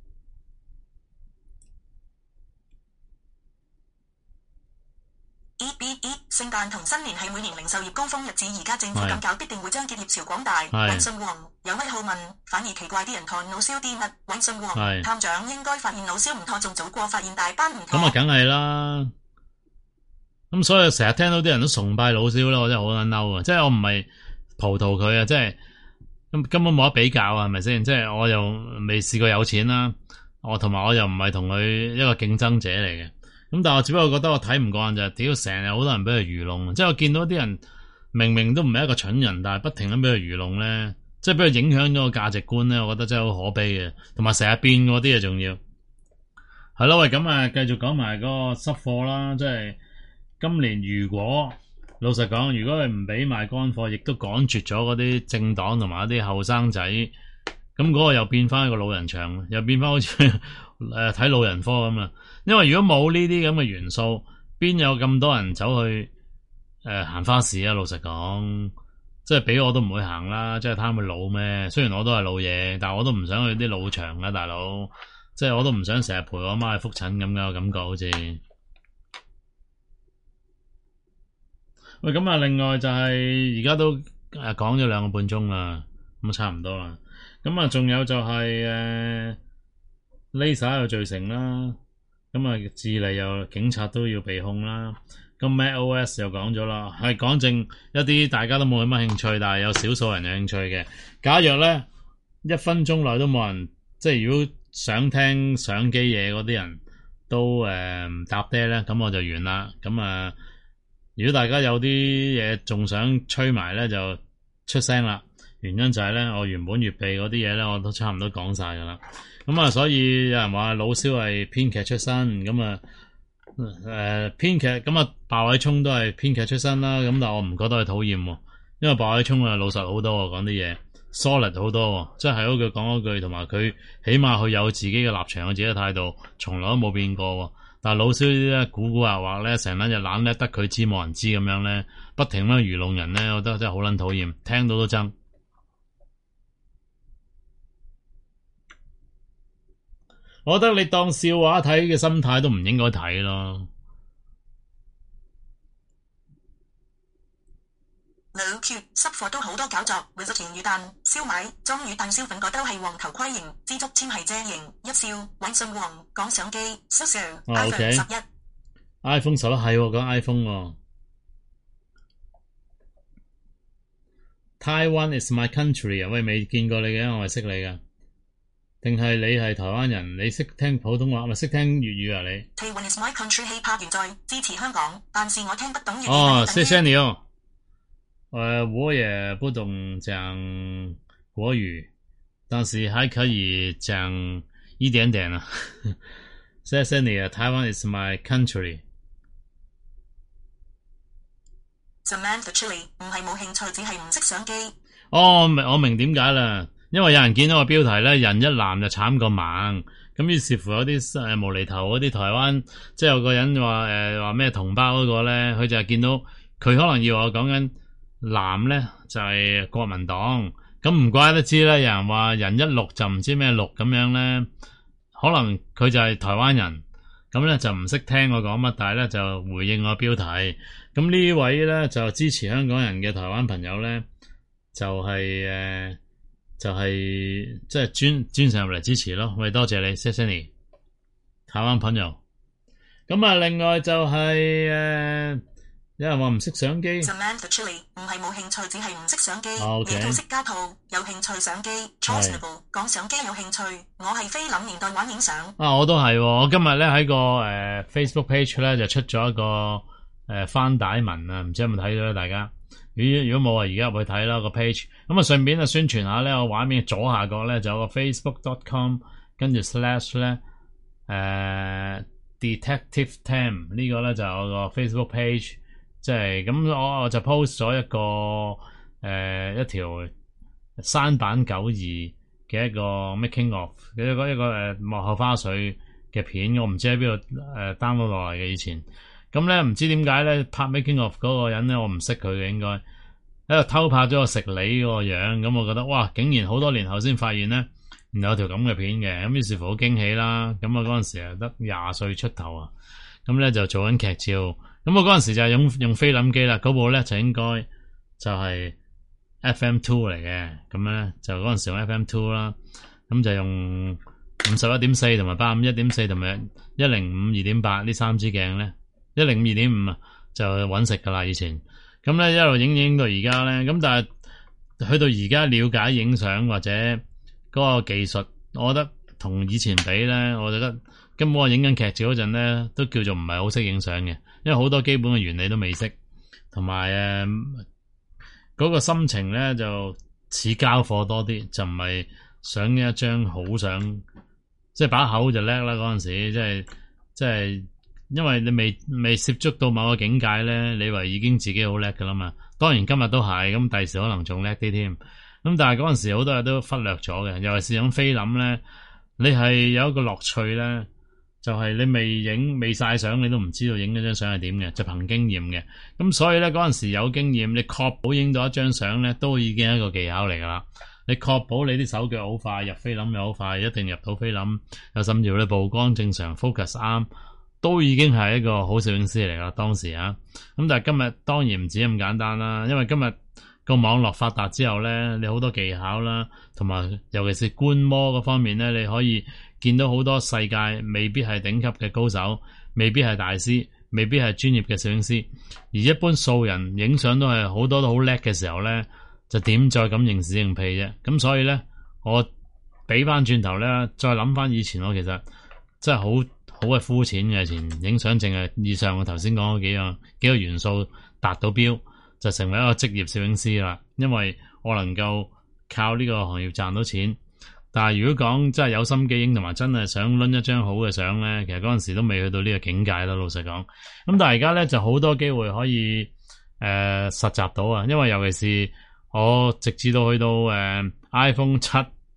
E B E 聖誕同新年係每年零售業高峰日子，而家政府咁搞，必定會將結業潮廣大。韋信王有威好問，反而奇怪啲人看老蕭啲乜？韋信王探長應該發現老蕭唔妥，仲早過發現大班唔妥。 咁啊，梗係啦。咁所以成日聽到啲人都崇拜老蕭咧，我真係好撚嬲啊！即係我唔係葡萄佢啊，即係根根本冇得比較啊，係咪先？即係我又未試過有錢啦，我同埋我又唔係同佢一個競爭者嚟嘅。咁但係我只不過覺得我睇唔慣就係，屌成日好多人俾佢愚弄，即係我見到啲人明明都唔係一個蠢人，但係不停咁俾佢愚弄咧，即係俾佢影響咗個價值觀咧，我覺得真係好可悲嘅，同埋成日變嗰啲嘢仲要係咯。喂，咁啊繼續講埋嗰個濕貨啦，即係今年如果老實講，如果佢唔俾賣乾貨，亦都趕絕咗嗰啲政黨同埋一啲後生仔，咁嗰個又變翻一個老人場，又變翻好似誒睇老人科咁啊！因為如果冇呢啲咁嘅元素，邊有咁多人走去誒行、呃、花市啊？老實講，即係俾我都唔會行啦，即係貪佢老咩？雖然我都係老嘢，但係我都唔想去啲老場啊，大佬！即係我都唔想成日陪我阿媽去復診咁嘅感覺，好似。喂，咁啊，另外就係而家都誒講咗兩個半鐘啦，咁啊差唔多啦。咁啊，仲有就係、是、誒、呃、Lisa 又罪成啦。咁啊，智利又警察都要被控啦。咁 MacOS 又講咗啦，係講正一啲大家都冇乜興趣，但係有少數人有興趣嘅。假若咧一分鐘內都冇人，即係如果想聽相機嘢嗰啲人都誒搭爹咧，咁我就完啦。咁啊，如果大家有啲嘢仲想吹埋咧，就出聲啦。原因就係咧，我原本預備嗰啲嘢咧，我都差唔多講晒噶啦。咁啊，所以有人話老蕭係編劇出身，咁啊誒編劇咁啊，鮑偉聰都係編劇出身啦。咁但係我唔覺得佢討厭，因為鮑偉聰啊老實好多，講啲嘢 solid 好多，即係嗰句講嗰句，同埋佢起碼佢有自己嘅立場，有自己嘅態度，從來都冇變過。但係老蕭呢啲咧古古惑惑咧，成日就懶叻得佢知冇人知咁樣咧，不停咁愚弄人咧，我覺得真係好撚討厭，聽到都憎。我覺得你當笑話睇嘅心態都唔應該睇咯。 老缺濕貨都好多搞作，為咗甜魚蛋、燒賣、裝魚蛋、燒粉嗰兜係黃頭盔型，支竹籤係遮型，一笑韋信王講相機 ，Sir，iPhone 十一 ，iPhone 十一係講 iPhone 喎。Taiwan is my country 啊！喂，未見過你嘅，我係識你噶。定係你係台灣人？你識聽普通話咪識聽粵語啊？你 Taiwan is my country 氣魄原在支持香港，但是我聽不懂粵語。 哦，謝謝你哦。誒、呃，我也不懂講國語，但是還可以講一點點啊。謝謝你啊，台灣 is my country。 Samantha Chili 唔係冇興趣，只係唔識相機。 哦，我明我明點解啦。因為有人見到個標題咧，人一攬就慘過猛，咁於是乎有啲誒無厘頭嗰啲台灣，即係有個人話誒話咩同胞嗰個咧，佢就係見到佢可能要我講緊攬咧就係國民黨，咁唔怪得知咧，有人話人一綠就唔知咩綠咁樣咧，可能佢就係台灣人，咁咧就唔識聽我講乜，但係咧就回應我標題，咁呢位咧就支持香港人嘅台灣朋友咧，就係、是、誒。呃就係即係專專程入嚟支持咯，喂，多謝你，謝謝你，台灣朋友。咁啊，另外就係、是、誒、呃、 有人話唔識相機。 Samantha Chili 唔係冇興趣，只係唔識相機。 哦，OK 你都識家套，有興趣相機。Choiceable 講相機有興趣，我係菲林年代玩影相。 啊，我都係喎，我今日咧喺個誒、呃、Facebook page 咧就出咗一個誒、呃、翻帶文啊，唔知有冇睇到咧大家？如果如果冇啊，而家入去睇啦個 page。咁啊，順便啊宣傳下咧，我畫面左下角咧就有個 facebook dot com 跟住 slash 咧誒 detective tam 呢個咧就有個 Facebook page，即係咁我我就 post 咗一個誒、呃、一條山版九二嘅一個 making of 嘅一個一個誒幕後花絮嘅片，我唔知喺邊度誒 download 落嚟嘅以前。咁咧唔知點解咧拍 making of 嗰個人咧我唔識佢嘅，應該喺度偷拍咗個食梨嗰個樣，咁我覺得哇竟然好多年後先發現咧原來有條咁嘅片嘅，咁於是乎好驚喜啦。咁啊嗰陣時啊得廿歲出頭啊，咁咧就做緊劇照，咁我嗰陣時就係用用菲林機啦，嗰部咧就應該就係 F M two 嚟嘅，咁咧就嗰陣時用 F M two 啦，咁就用五十一點四同埋八五一點四同埋一零五二點八呢三支鏡咧。一零五二點五啊，就揾食噶啦以前，咁咧一路影影到而家咧，咁但係去到而家了解影相或者嗰個技術，我覺得同以前比咧，我覺得根本我影緊劇照嗰陣咧，都叫做唔係好識影相嘅，因為好多基本嘅原理都未識，同埋誒嗰個心情咧就似交貨多啲，就唔係想一張好相，即係把口就叻啦嗰陣時，即係即係。因為你未未涉足到某個境界咧，你以為已經自己好叻噶啦嘛。當然今日都係，咁第時可能仲叻啲添。咁但係嗰陣時好多人都忽略咗嘅，尤其是用菲林咧，你係有一個樂趣咧，就係、是、你未影未晒相，你都唔知道影嗰張相係點嘅，就憑經驗嘅。咁所以咧嗰陣時有經驗，你確保影到一張相咧，都已經係一個技巧嚟噶啦。你確保你啲手腳好快，入菲林又好快，一定入到菲林，又甚至乎你曝光正常 focus 啱。都已經係一個好攝影師嚟啦，當時啊，咁但係今日當然唔止咁簡單啦，因為今日個網絡發達之後咧，你好多技巧啦，同埋尤其是觀摩嗰方面咧，你可以見到好多世界未必係頂級嘅高手，未必係大師，未必係專業嘅攝影師，而一般素人影相都係好多都好叻嘅時候咧，就點再咁認屎認屁啫？咁所以咧，我俾翻轉頭咧，再諗翻以前我其實真係好。好係膚淺嘅，前影相淨係以上我頭先講嗰幾樣幾個元素達到標，就成為一個職業攝影師啦。因為我能夠靠呢個行業賺到錢。但係如果講真係有心機影同埋真係想拎一張好嘅相咧，其實嗰陣時都未去到呢個境界啦。老實講，咁但係而家咧就好多機會可以誒、呃、實習到啊。因為尤其是我直至到去到誒、呃、iPhone 七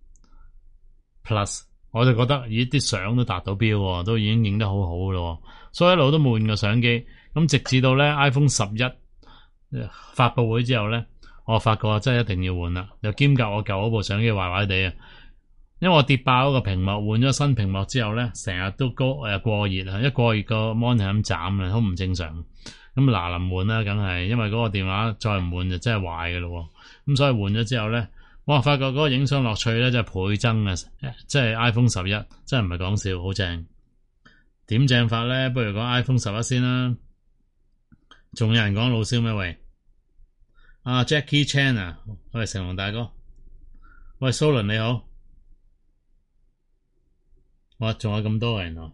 Plus。我就覺得咦啲相都達到標，都已經影得好好咯，所以一路都冇換過相機。咁直至到咧 iPhone 十一發佈會之後咧，我發覺真係一定要換啦。又兼夾我舊嗰部相機壞壞地啊，因為我跌爆嗰個屏幕，換咗新屏幕之後咧，成日都高誒過熱啊，一過熱個 mon 係咁斬啊，好唔正常。咁嗱臨換啦，梗係因為嗰個電話再唔換就真係壞嘅咯。咁所以換咗之後咧。我發覺嗰個影相樂趣咧，真係倍增啊！即係 iPhone 十一，真係唔係講笑，好正。點正法咧？不如講 iPhone 十一先啦。仲有人講老蕭咩？喂，啊 Jackie Chan 啊，喂成龍大哥，喂蘇倫你好，哇仲有咁多人啊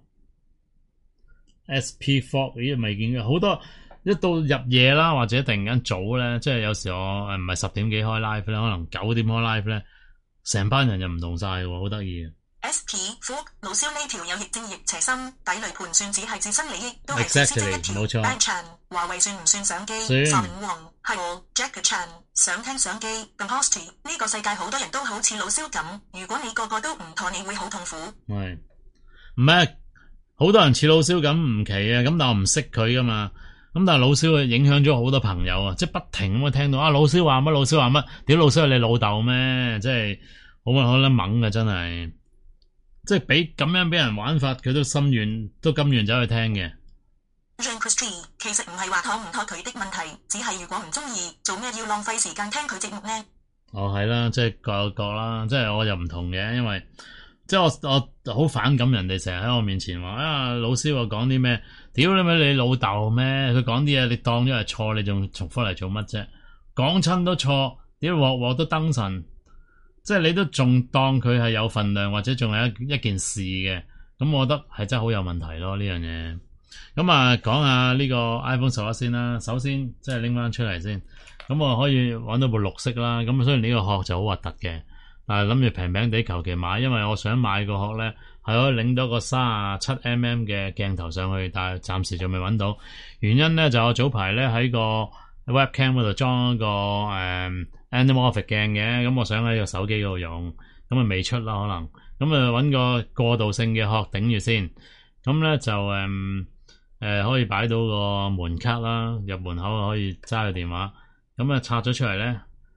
！S P Four 咦未見過好多。一到入夜啦，或者突然間早咧，即係有時我誒唔係十點幾開 live 咧，可能九點開 live 咧，成班人就唔同晒喎，好得意。 S P Four 老蕭呢條有亦正亦邪心，底雷盤算只係自身利益，都係私心一條。Jack Chan 華為算唔算相機？神王係我 Jack Chan 想聽相機。咁 Hosty 呢個世界好多人都好似老蕭咁，如果你個個都唔妥，你會好痛苦。 係唔係？好多人似老蕭咁唔奇啊，咁但我唔識佢噶嘛。咁但係老蕭影響咗好多朋友啊，即係不停咁聽到啊老蕭話乜老蕭話乜，屌老蕭係你老豆咩？即係好乜可能猛嘅真係，即係俾咁樣俾人玩法，佢都心願都甘願走去聽嘅。 Jean Christie 其實唔係話妥唔妥佢的問題，只係如果唔中意，做咩要浪費時間聽佢節目呢？ 哦係啦，即係各有各啦，即係我又唔同嘅，因為即係我我好反感人哋成日喺我面前話啊，老師話講啲咩？屌你咪你老豆咩？佢講啲嘢你當咗係錯，你仲重複嚟做乜啫？講親都錯，屌鑊鑊都燈神，即係你都仲當佢係有份量或者仲係一一件事嘅，咁我覺得係真係好有問題咯呢樣嘢。咁啊講下呢個 iPhone 十一先啦，首先即係拎翻出嚟先，咁我可以揾到部綠色啦。咁雖然呢個殼就好核突嘅，但係諗住平平地求其買，因為我想買個殼咧係可以拎到個三十七 mm 嘅鏡頭上去，但係暫時仲未揾到。原因咧就我早排咧喺個 webcam 嗰度裝一個誒、嗯、anamorphic 鏡嘅，咁我想喺個手機嗰度用，咁啊未出啦可能，咁啊揾個過渡性嘅殼頂住先，咁咧就誒誒、嗯呃、可以擺到個門卡啦，入門口可以揸個電話，咁啊拆咗出嚟咧，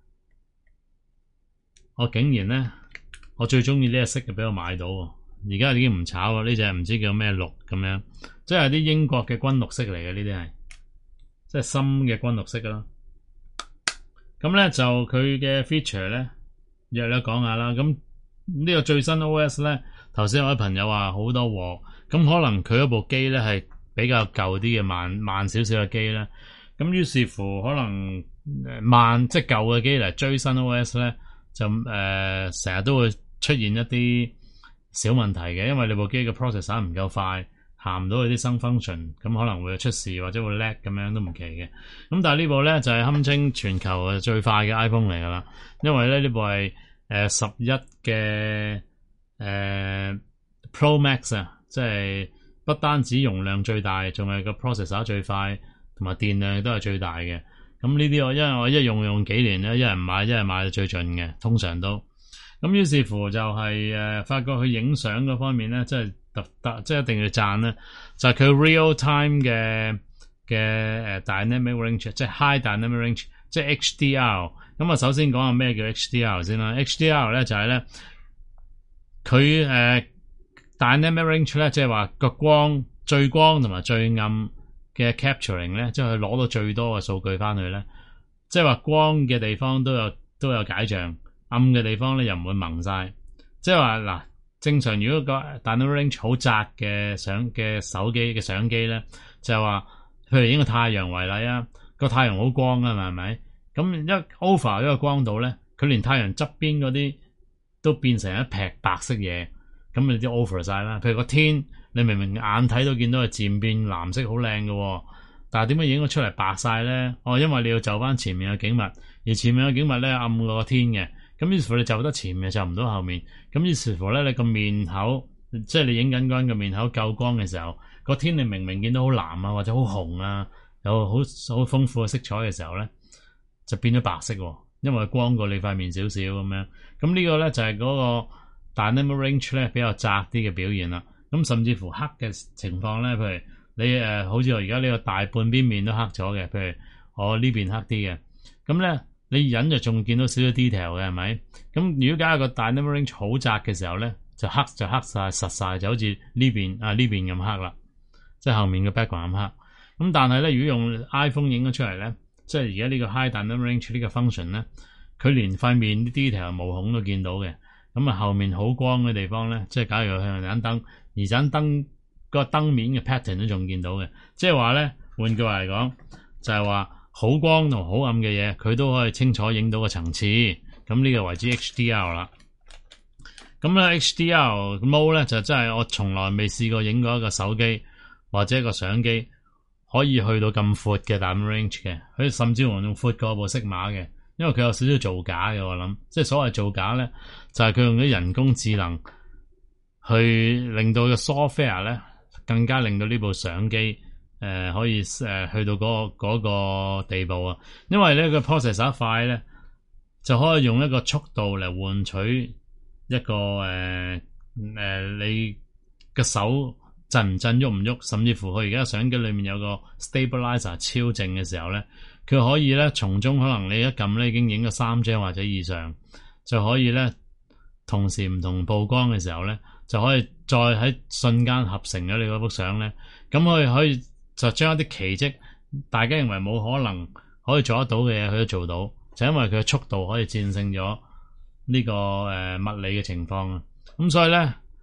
我竟然咧我最中意呢隻色嘅俾我買到，而家已經唔炒啦，呢隻唔知叫咩綠咁樣，即係啲英國嘅軍綠色嚟嘅，呢啲係即係深嘅軍綠色啦。咁咧就佢嘅 feature 咧，約略講下啦。咁呢個最新 O S 咧，頭先有位朋友話好多鑊，咁可能佢嗰部機咧係比較舊啲嘅慢慢少少嘅機咧，咁於是乎可能慢即係舊嘅機嚟追新 O S 咧，就誒成日都會出現一啲小問題嘅，因為你部機嘅 processor 唔夠快，行唔到佢啲新 function，咁可能會出事或者會 lag 咁樣都唔奇嘅。咁但係呢部咧就係、是、堪稱全球最快嘅 iPhone 嚟噶啦，因為咧呢部係誒十一嘅誒 Pro Max 啊，即係不單止容量最大，仲係個 processor 最快，同埋電量都係最大嘅。咁呢啲我因為我一用用幾年咧，一人買一人買到最盡嘅，通常都。咁於是乎就係、是、誒、呃、發覺佢影相嗰方面咧，即係特特即係一定要讚咧，就係、是、佢 real time 嘅嘅誒 dynamic range， 即係 high dynamic range， 即係 H D R。咁啊，首先講下咩叫 H D R 先啦。H D R 咧就係咧佢誒 dynamic range 咧，即係話個光最光同埋最暗嘅 capturing 咧，即係佢攞到最多嘅數據翻去咧，即係話光嘅地方都有都有解像。暗嘅地方咧又唔會蒙晒，即係話嗱，正常如果個 dynamic range 好窄嘅相嘅手機嘅相機咧，就係話，譬如影個太陽為例啊，個太陽好光啊嘛，係咪？咁一 over 一個光度咧，佢連太陽側邊嗰啲都變成一撇白色嘢，咁你啲 over 晒啦。譬如個天，你明明眼睇到見到係漸變藍色，好靚嘅，但係點解影咗出嚟白晒咧？哦，因為你要就翻前面嘅景物，而前面嘅景物咧暗過個天嘅。咁於是乎你就得前面就唔到後面，咁於是乎咧你個面口，即係你影緊嗰人個面口夠光嘅時候，個天你明明見到好藍啊或者好紅啊，有好好豐富嘅色彩嘅時候咧，就變咗白色，因為光過你塊面少少咁樣。咁呢個咧就係嗰個 dynamic range 咧比較窄啲嘅表現啦。咁甚至乎黑嘅情況咧，譬如你誒、呃、好似我而家呢個大半邊面都黑咗嘅，譬如我呢邊黑啲嘅，咁咧。你隱就仲見到少少 detail 嘅係咪？咁如果加一個 dynamic range 好窄嘅時候咧，就黑就黑晒實晒，就好似呢邊啊呢邊咁黑啦，即係後面嘅 background 咁黑。咁但係咧，如果用 iPhone 影咗出嚟咧，即係而家呢個 high dynamic range 呢個 function 咧，佢連塊面啲 detail 毛孔都見到嘅。咁啊後面好光嘅地方咧，即係假如向盞燈，而盞燈個燈面嘅 pattern 都仲見到嘅。即係話咧，換句話嚟講，就係話。好光同好暗嘅嘢，佢都可以清楚影到個層次，咁呢個為之 H D R 啦。咁咧 H D R mode 咧就真係我從來未試過影過一個手機或者一個相機可以去到咁闊嘅 dynamic range 嘅，佢甚至乎仲闊過部 Sigma 嘅，因為佢有少少造假嘅，我諗，即係所謂造假咧，就係、是、佢用啲人工智能去令到個 software 咧更加令到呢部相機。誒、呃、可以誒、呃、去到嗰、那個嗰、那個地步啊，因為咧個 processor 快咧，就可以用一個速度嚟換取一個誒誒、呃呃、你嘅手震唔震喐唔喐，甚至乎佢而家相機裏面有個 stabilizer 超靜嘅時候咧，佢可以咧從中可能你一撳咧已經影咗三張或者以上，就可以咧同時唔同曝光嘅時候咧，就可以再喺瞬間合成咗你嗰幅相咧，咁佢可以。就將一啲奇蹟，大家認為冇可能可以做得到嘅嘢，佢都做到，就因為佢嘅速度可以戰勝咗呢、這個誒、呃、物理嘅情況啊。咁所以咧，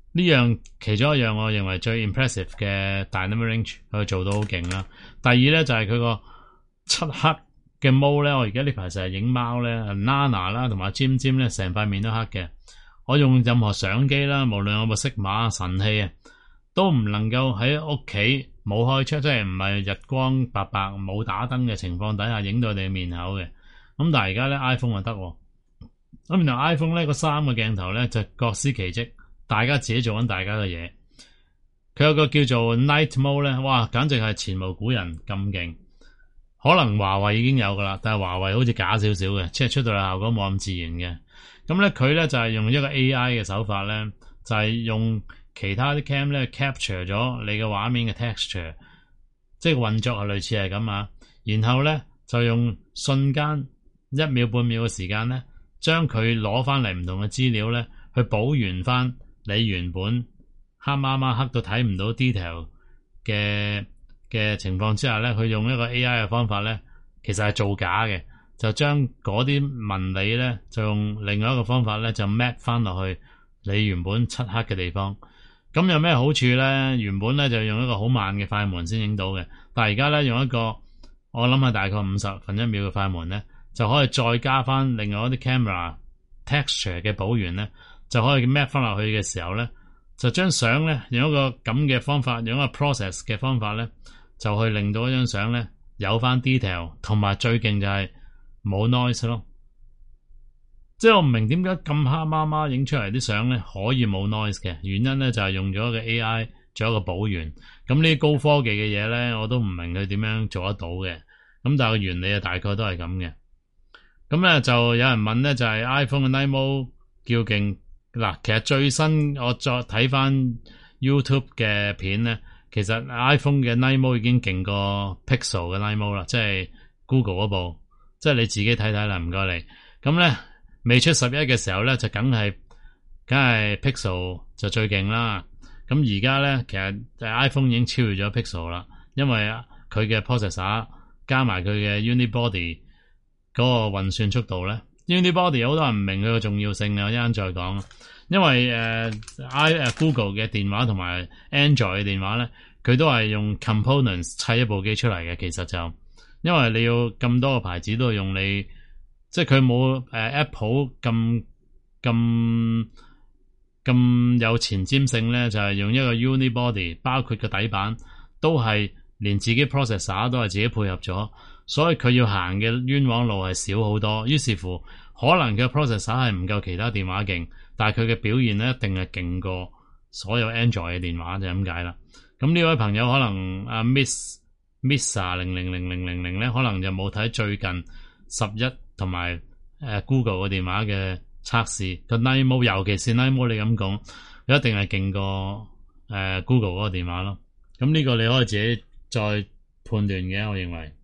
呢樣其中一樣我認為最 impressive 嘅 dynamic range 佢做到好勁啦。第二咧就係佢個漆黑嘅毛咧，我而家呢排成日影貓咧 ，Nana 啦同埋尖尖咧成塊面都黑嘅。我用任何相機啦，無論我部 Sigma 神器啊，都唔能夠喺屋企冇開窗，即係唔係日光白白冇打燈嘅情況底下影到你嘅面口嘅。咁但係而家咧 iPhone 就得喎。咁然後 iPhone 咧個三個鏡頭咧就各司其職。大家自己做緊大家嘅嘢，佢有個叫做 Night Mode 咧，哇，簡直係前無古人咁勁。可能華為已經有噶啦，但係華為好似假少少嘅，即係出到嚟效果冇咁自然嘅。咁咧佢咧就係、是、用一個 A I 嘅手法咧，就係、是、用其他啲 cam 咧 capture 咗你嘅畫面嘅 texture， 即係運作係類似係咁啊。然後咧就用瞬間一秒半秒嘅時間咧，將佢攞翻嚟唔同嘅資料咧，去補完翻。你原本黑麻麻黑到睇唔到 detail 嘅嘅情況之下咧，佢用一個 A I 嘅方法咧，其實係造假嘅，就將嗰啲紋理咧，就用另外一個方法咧，就 map 翻落去你原本漆黑嘅地方。咁有咩好處咧？原本咧就用一個好慢嘅快門先影到嘅，但係而家咧用一個我諗係大概五十分一秒嘅快門咧，就可以再加翻另外一啲 camera texture 嘅補完咧。就可以 map 翻落去嘅時候咧，就將相咧用一個咁嘅方法，用一個 process 嘅方法咧，就去令到一張相咧有翻 detail， 同埋最勁就係冇 noise 咯。即係我唔明點解咁黑麻麻影出嚟啲相咧可以冇 noise 嘅原因咧，就係用咗一個 A I 做一個補完。咁呢啲高科技嘅嘢咧，我都唔明佢點樣做得到嘅。咁但係個原理啊，大概都係咁嘅。咁咧就有人問咧，就係 iPhone 嘅 Night Mode 叫勁。嗱，其實最新我再睇翻 YouTube 嘅片咧，其實 iPhone 嘅 Night Mode 已經勁過 Pixel 嘅 Night Mode 啦，即係 Google 嗰部，即係你自己睇睇啦，唔該你。咁咧未出十一嘅時候咧，就梗係梗係 Pixel 就最勁啦。咁而家咧，其實 iPhone 已經超越咗 Pixel 啦，因為佢嘅 processor 加埋佢嘅 Unibody 嗰個運算速度咧。Unibody 好多人唔明佢嘅重要性啊，我一陣再講。因為誒 i 誒 Google 嘅電話同埋 Android 嘅電話咧，佢都係用 components 砌一部機出嚟嘅。其實就因為你要咁多個牌子都係用你，即係佢冇誒 Apple 咁咁咁有前瞻性咧，就係、是、用一個 Unibody， 包括個底板都係連自己 processor 都係自己配合咗。所以佢要行嘅冤枉路係少好多，於是乎可能佢嘅 processor 係唔夠其他電話勁，但係佢嘅表現咧一定係勁過所有 Android 嘅電話，就咁解啦。咁呢位朋友可能阿 Miss Missa 零零零零零零咧，可能就冇睇最近十一同埋誒 Google 嘅電話嘅測試個 Night Mode， 尤其是 Night Mode 你咁講，佢一定係勁過誒、呃、Google 嗰個電話咯。咁呢個你可以自己再判斷嘅，我認為。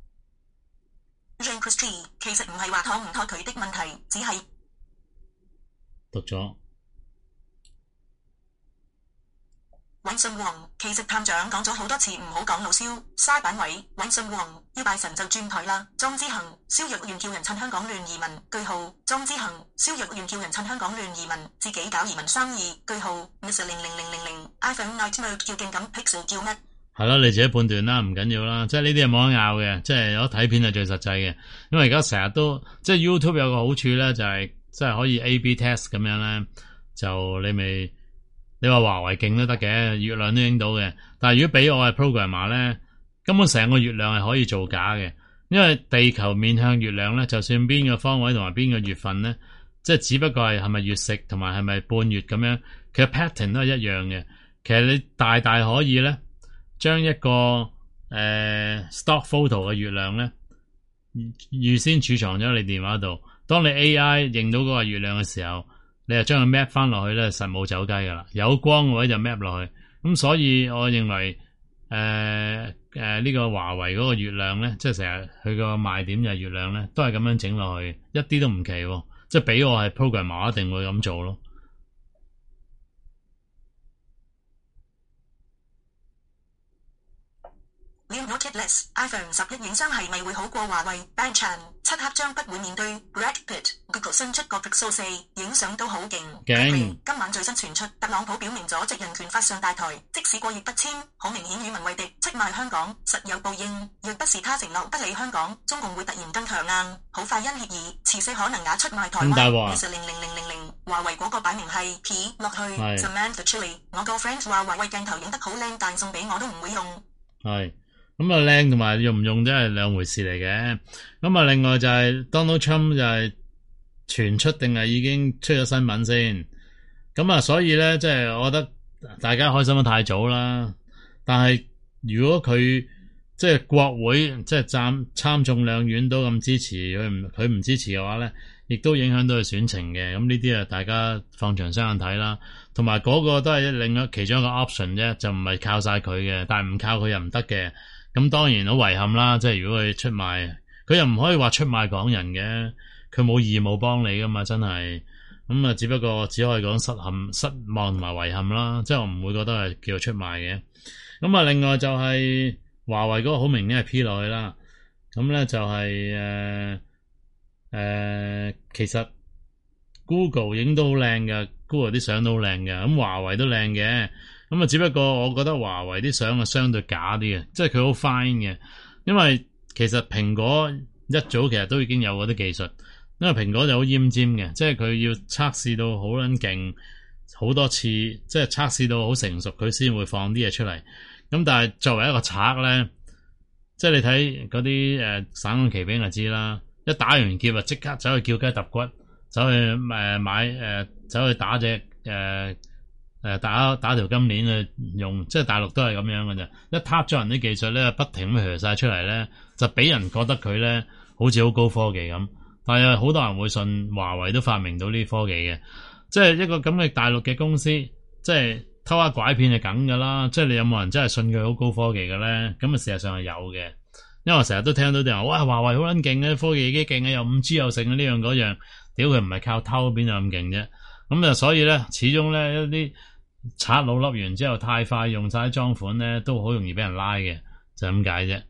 其實唔係話妥唔妥佢的問題，只係讀咗。 韋信王，其實探長講咗好多次唔好講老蕭，嘥版位。韋信王要拜神就轉台啦。莊之恒，蕭若元叫人趁香港亂移民。句號。莊之恒，蕭若元叫人趁香港亂移民，自己搞移民生意。句號。Miss 零零零零零 iPhone Night Mode 叫勁咁 Pixel 叫乜？ 係咯，你自己判斷啦，唔緊要啦。即係呢啲係冇得拗嘅，即係有睇片係最實際嘅。因為而家成日都即係 YouTube 有個好處咧，就係即係可以 A B test 咁樣咧，就你咪你話華為勁都得嘅，月亮都影到嘅。但係如果俾我係 programmer 咧，根本成個月亮係可以造假嘅，因為地球面向月亮咧，就算邊個方位同埋邊個月份咧，即係只不過係係咪月食同埋係咪半月咁樣，其實 pattern 都係一樣嘅。其實你大大可以咧。將一個誒、呃、stock photo 嘅月亮咧，預先儲藏咗你電話度。當你 A I 認到嗰個月亮嘅時候，你就將佢 map 翻落去咧，實冇走雞噶啦。有光嘅位就 map 落去。咁所以我認為誒誒呢個華為嗰個月亮咧，即係成日佢個賣點就係月亮咧，都係咁樣整落去，一啲都唔奇喎。即係俾我係 programmer，我一定會咁做咯。 Noted less iPhone 十一影相係咪會好過華為 ？Ban Chan 漆黑將不會面對 Brad Pitt。Google 新出個 Pixel 四，影相都好勁。 勁！ 今晚最新傳出，特朗普表明咗藉人權法上大台，即使過意不簽，好明顯與民為敵，出賣香港，實有報應。若不是他承諾不理香港，中共會突然更強硬，好快因協議，遲些可能也出賣台灣。Miss 零零零零零，華為嗰個擺明係 P 落去。Samantha Chili，我個 friend 話華為鏡頭影得好靚，但送俾我都唔會用。係。 咁啊靚同埋用唔用真係兩回事嚟嘅。咁啊另外就係 Donald Trump 就係傳出定係已經出咗新聞先。咁啊所以咧即係我覺得大家開心得太早啦。但係如果佢即係國會即係參參眾兩院都咁支持佢唔佢唔支持嘅話咧，亦都影響到佢選情嘅。咁呢啲啊大家放長雙眼睇啦。同埋嗰個都係另外其中一個 option 啫，就唔係靠晒佢嘅，但係唔靠佢又唔得嘅。咁當然好遺憾啦，即係如果佢出賣，佢又唔可以話出賣港人嘅，佢冇義務幫你噶嘛，真係。咁啊，只不過只可以講失陷、失望同埋遺憾啦，即係我唔會覺得係叫做出賣嘅。咁啊，另外就係華為嗰個好明顯係 P 落去啦。咁咧就係誒誒，其實 Google 影都好靚嘅 ，Google 啲相都好靚嘅，咁華為都靚嘅。咁啊，只不過我覺得華為啲相啊相對假啲嘅，即係佢好 fine 嘅。因為其實蘋果一早其實都已經有嗰啲技術，因為蘋果就好奄尖嘅，即係佢要測試到好撚勁好多次，即係測試到好成熟，佢先會放啲嘢出嚟。咁但係作為一個賊咧，即係你睇嗰啲誒省港旗兵就知啦，一打完劫啊即刻走去叫雞揼骨，走去誒買誒走去打隻誒。呃誒，打打條金鏈去用，即係大陸都係咁樣嘅啫。一撻咗人啲技術咧，不停咁學晒出嚟咧，就俾人覺得佢咧好似好高科技咁。但係好多人會信華為都發明到呢啲科技嘅，即係一個咁嘅大陸嘅公司，即係偷呃拐騙就梗噶啦。即係你有冇人真係信佢好高科技嘅咧？咁啊，事實上係有嘅，因為我成日都聽到啲人話，哇，華為好撚勁嘅，科技幾勁嘅，又五 G 又成啊，呢樣嗰樣，屌佢唔係靠偷邊有咁勁啫。咁啊，所以咧，始終咧一啲賊佬笠完之後太快用晒啲裝款咧，都好容易俾人拉嘅，就咁解啫。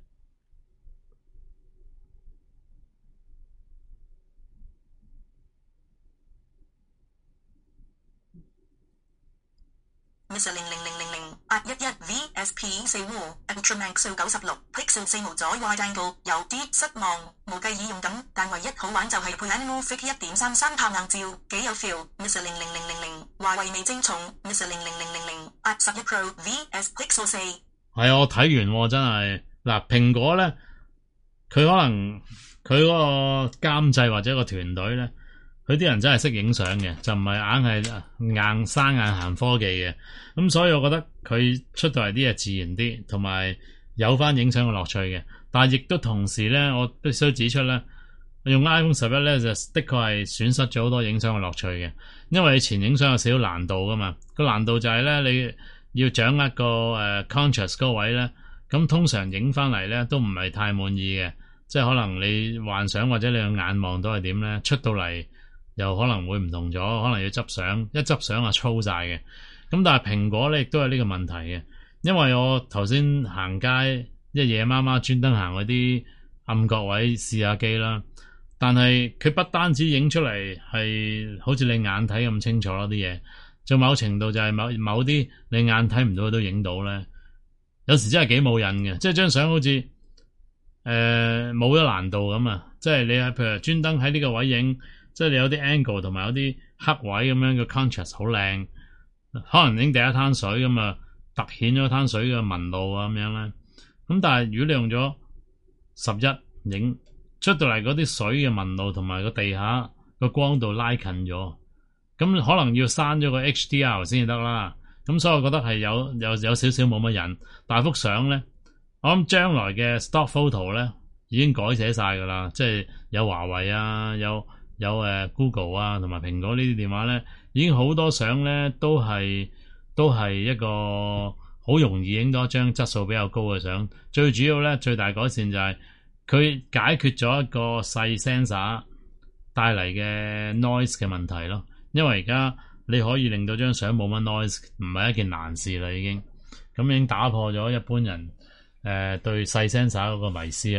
Miss 零零零零零八一一 V S P 四 Ultramax 九十六 Pixel 四無阻 Wide Angle 有啲失望，無計以用咁，但唯一好玩就係配 Anamorphic 一點三三拍硬照，幾有 feel。Miss 零零零零零華為味精重 ，Miss 零零零零零八十一 Pro V S Pixel 四。 係啊，我睇完真係嗱，蘋果咧，佢可能佢嗰個監製或者個團隊咧。佢啲人真係識影相嘅，就唔係硬係硬生硬行科技嘅，咁所以我覺得佢出到嚟啲嘢自然啲，同埋有翻影相嘅樂趣嘅。但係亦都同時咧，我必須指出咧，用 iPhone 十一咧就的確係損失咗好多影相嘅樂趣嘅，因為你前影相有少少難度噶嘛，個難度就係咧你要掌握個誒 contrast 嗰個位咧，咁通常影翻嚟咧都唔係太滿意嘅，即係可能你幻想或者你個眼望到係點咧，出到嚟又可能會唔同咗，可能要執相，一執相啊粗晒嘅。咁但係蘋果咧亦都係呢個問題嘅，因為我頭先行街一夜媽媽專登行嗰啲暗角位試下機啦，但係佢不單止影出嚟係好似你眼睇咁清楚咯啲嘢，就某程度就係某某啲你眼睇唔到都影到咧，有時真係幾冇癮嘅，即係張相好似誒冇咗難度咁啊！即係你係譬如專登喺呢個位影。即係你有啲 angle 同埋有啲黑位咁樣嘅 contrast 好靚，可能影第一灘水咁啊，突顯咗灘水嘅紋路啊咁樣咧。咁但係如果你用咗十一影出到嚟嗰啲水嘅紋路同埋個地下個光度拉近咗，咁可能要刪咗個 H D R 先至得啦。咁所以我覺得係有有有少少冇乜癮。但係幅相咧，我諗將來嘅 stock photo 咧已經改寫晒㗎啦，即係有華為啊，有。有誒 Google 啊，同埋蘋果呢啲電話咧，已經好多相咧，都係都係一個好容易影到一張質素比較高嘅相。最主要咧，最大改善就係佢解決咗一個細 sensor 帶嚟嘅 noise 嘅問題咯。因為而家你可以令到張相冇乜 noise，唔係一件難事啦，已經咁已經打破咗一般人誒、呃、對細 sensor 嗰個迷思啊。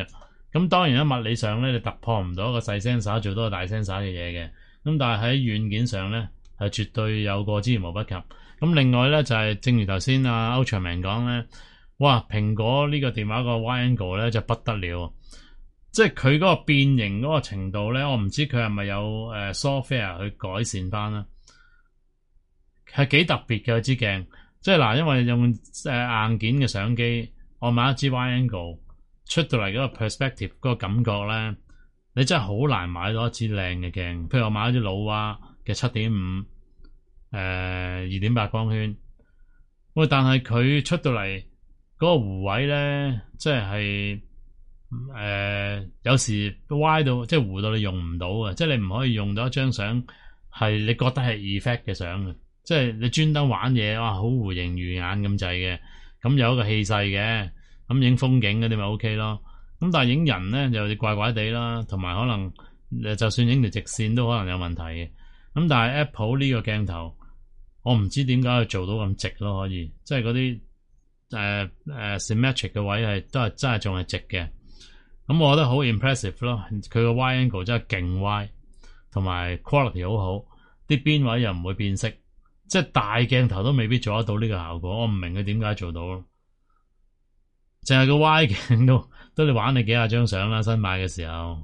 咁當然喺物理上咧，你突破唔到一個細 sensor 做到個大 sensor 嘅嘢嘅。咁但係喺軟件上咧，係絕對有過之而無不及。咁另外咧就係、是、正如頭先阿歐長明講咧，哇！蘋果呢個電話個 wide angle 咧就不得了，即係佢嗰個變形嗰個程度咧，我唔知佢係咪有誒、呃、software 去改善翻啦，係幾特別嘅支鏡。即係嗱，因為用誒、呃、硬件嘅相機，我買一支 wide angle 出到嚟嗰個 perspective 嗰個感覺咧，你真係好難買到一支靚嘅鏡。譬如我買一支老蛙嘅七點五誒二點八光圈，喂，但係佢出到嚟嗰個弧位咧，即係誒有時歪到即係弧到你用唔到啊！即係你唔可以用到一張相係你覺得係 effect 嘅相嘅。即係你專登玩嘢，哇，好弧形魚眼咁滯嘅，咁有一個氣勢嘅，咁影風景嗰啲咪 OK 咯。咁但係影人咧就怪怪地啦，同埋可能誒就算影條直線都可能有問題嘅。咁但係 Apple 呢個鏡頭，我唔知點解佢做到咁直咯，可以，即係嗰啲誒誒 symmetric 嘅位係都係真係仲係直嘅。咁我覺得好 impressive 咯，佢個 wide angle 真係勁 wide，同埋 quality 好好，啲邊位又唔會變色。即係大鏡頭都未必做得到呢個效果，我唔明佢點解做到咯。淨係個 Y 鏡都都你玩你幾廿張相啦，新買嘅時候。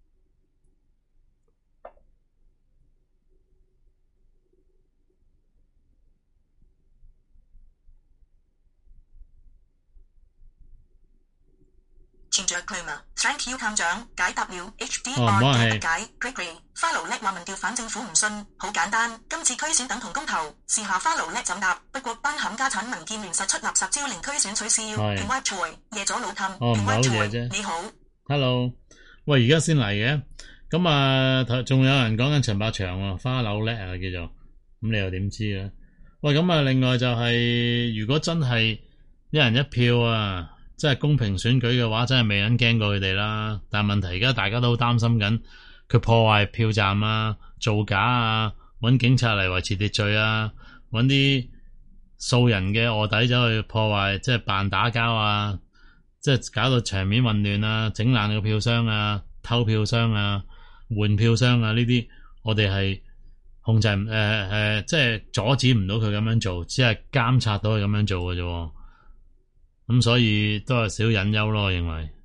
存着 claim，thank you 探長解答了 H D 哦，唔好愛係嘅解 Gregory。Follow 叻話民調反政府唔信，好簡單。今次區選等同公投，試下 Follow 叻怎答？不過班冚家產民建聯實出垃圾招令區選取消。 係平歪財夜咗老氹。 哦，唔係好平歪財嘢啫。 你好。 Hello，喂，而家先嚟嘅，咁啊，仲有人講緊陳百祥喎，花柳叻啊叫做，咁你又點知咧？喂，咁啊，另外就係、是、如果真係一人一票啊，即係公平選舉嘅話，真係未人驚過佢哋啦。但係問題而家大家都好擔心緊，佢破壞票站啊、造假啊、搵警察嚟維持秩序啊、搵啲素人嘅臥底走去破壞，即係扮打交啊，即係搞到場面混亂啊，整爛個票箱啊、偷票箱啊、換票箱啊，呢啲我哋係控制唔誒誒，即係阻止唔到佢咁樣做，只係監察到佢咁樣做嘅啫。咁所以都係少隱憂咯，我認為。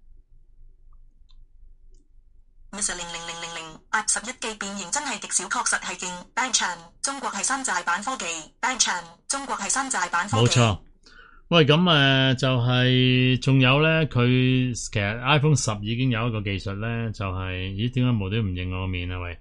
Miss 零零零零零八十一記變形真係極少，確實係勁。Bang Chan 中國係山寨版科技。Bang Chan 中國係山寨版科技。 冇錯。喂，咁誒、呃、就係、是、仲有咧，佢其實 iPhone 十已經有一個技術咧，就係、是、咦點解無端唔認我個面啊？喂，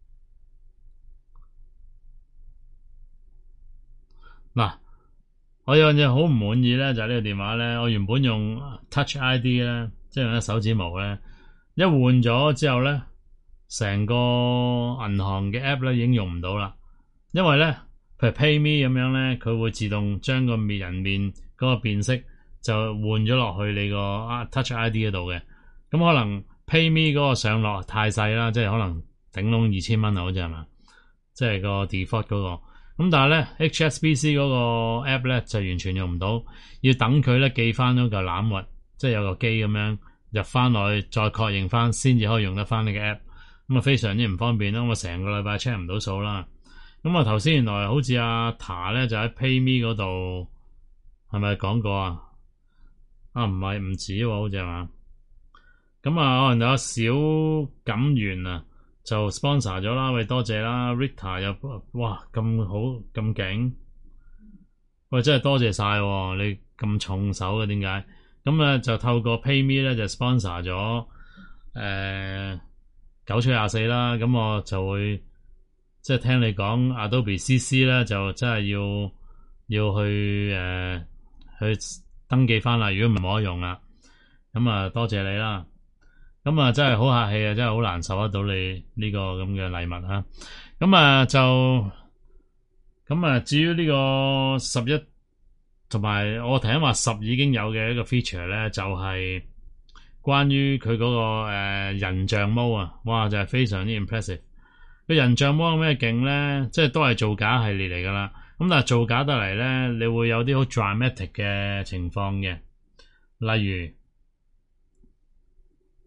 嗱。我有樣嘢好唔滿意咧，就係、是、呢個電話咧。我原本用 Touch I D 咧，即係用啲手指模咧，一換咗之後咧，成個銀行嘅 app 咧已經用唔到啦。因為咧，譬如 PayMe 咁樣咧，佢會自動將個面人面嗰個辨識就換咗落去你個 Touch I D 嗰度嘅。咁可能 PayMe 嗰個上落太細啦，即係可能頂籠二千蚊啊，好似係嘛？即係個 default 嗰、那個。咁但係咧 H S B C 嗰個 app 咧就完全用唔到，要等佢咧寄翻嗰嚿攬物，即係有個機咁樣入翻落去，再確認翻先至可以用得翻呢個 app。咁啊非常之唔方便啦，咁啊成個禮拜 check 唔到數啦。咁啊頭先原來好似阿 Ta 咧就喺 PayMe 嗰度係咪講過啊？啊唔係唔止喎，好似係嘛？咁啊可能有小感緣啊。就 sponsor 咗啦，喂多謝啦 ，Rita 又哇咁好咁勁，喂真係多謝晒喎，你咁重手嘅點解？咁啊就透過 PayMe 咧就 sponsor 咗誒九吹廿四啦，咁我就會即係聽你講 Adobe C C 咧就真係要要去誒、呃、去登記翻啦，如果唔係冇得用啦，咁啊多謝你啦。咁啊，真係好客氣啊！真係好難受得到你呢個咁嘅禮物啊！咁啊，就咁啊，至於呢個十一同埋我頭先話十已經有嘅一個 feature 咧，就係、是、關於佢嗰、那個誒、呃、人像模啊！哇，就係、是、非常之 impressive。個人像模有咩勁咧？即係都係造假系列嚟噶啦。咁但係造假得嚟咧，你會有啲好 dramatic 嘅情況嘅，例如。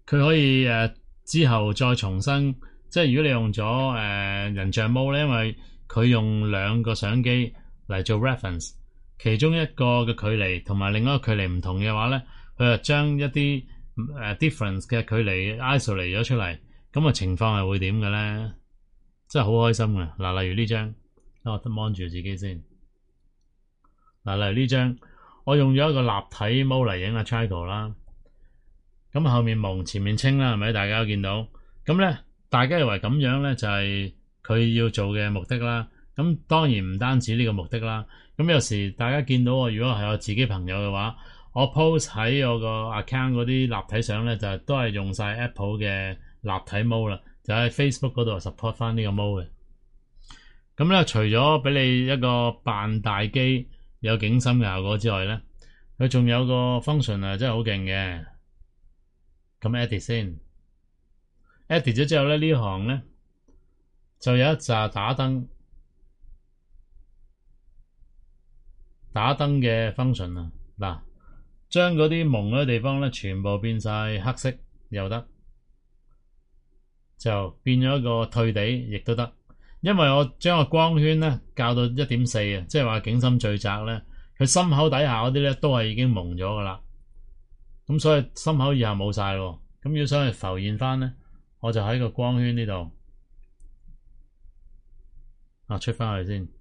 佢可以誒、呃、之後再重新，即係如果你用咗誒、呃、人像 mode 咧，因為佢用兩個相機嚟做 reference，其中一個嘅距離同埋另一個距離唔同嘅話咧，佢就將一啲誒、呃、difference 嘅距離 isolate 咗出嚟，咁啊情況係會點嘅咧？真係好開心嘅。嗱，例如呢張，我得望住自己先。嗱，例如呢張，我用咗一個立體 mode 嚟影阿 Chico 啦。咁後面蒙，前面清啦，係咪？大家都見到。咁咧，大家以為咁樣咧就係佢要做嘅目的啦。咁當然唔單止呢個目的啦。咁有時大家見到我，如果係我自己朋友嘅話，我 post 喺我個 account 嗰啲立體相咧，就係都係用晒 Apple 嘅立體 mode 啦，就喺 Facebook 嗰度 support 翻呢個 mode 嘅。咁咧，除咗俾你一個扮大機有景深嘅效果之外咧，佢仲有個 function 啊，真係好勁嘅。咁 edit 先 ，edit 咗之後咧，呢行咧就有一紮打燈打燈嘅 function 啊。嗱，將嗰啲蒙嗰啲地方咧，全部變晒黑色又得，就變咗一個退地亦都得。因為我將個光圈咧校到一點四啊，即係話景深最窄咧，佢心口底下嗰啲咧都係已經蒙咗噶啦。咁所以心口以下冇晒咯。咁如果想去浮現翻咧，我就喺個光圈呢度啊出翻去先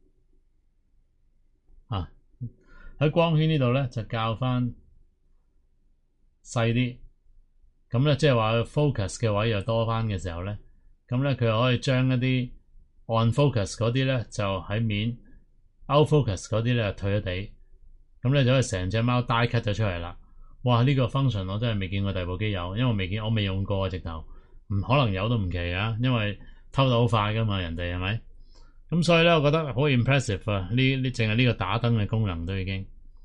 啊，喺光圈呢度咧就校翻細啲。咁咧即係話 focus 嘅位又多翻嘅時候咧，咁咧佢又可以將一啲 on focus 嗰啲咧就喺面 out focus 嗰啲咧就退咗地，咁咧就可以成隻貓 die cut 咗出嚟啦。哇！呢、這個 function 我真係未見過第二部機有，因為我未見，我未用過啊，直頭唔可能有都唔奇啊，因為偷得好快噶嘛，人哋係咪？咁所以咧，我覺得好 impressive 啊！呢呢淨係呢個打燈嘅功能都已經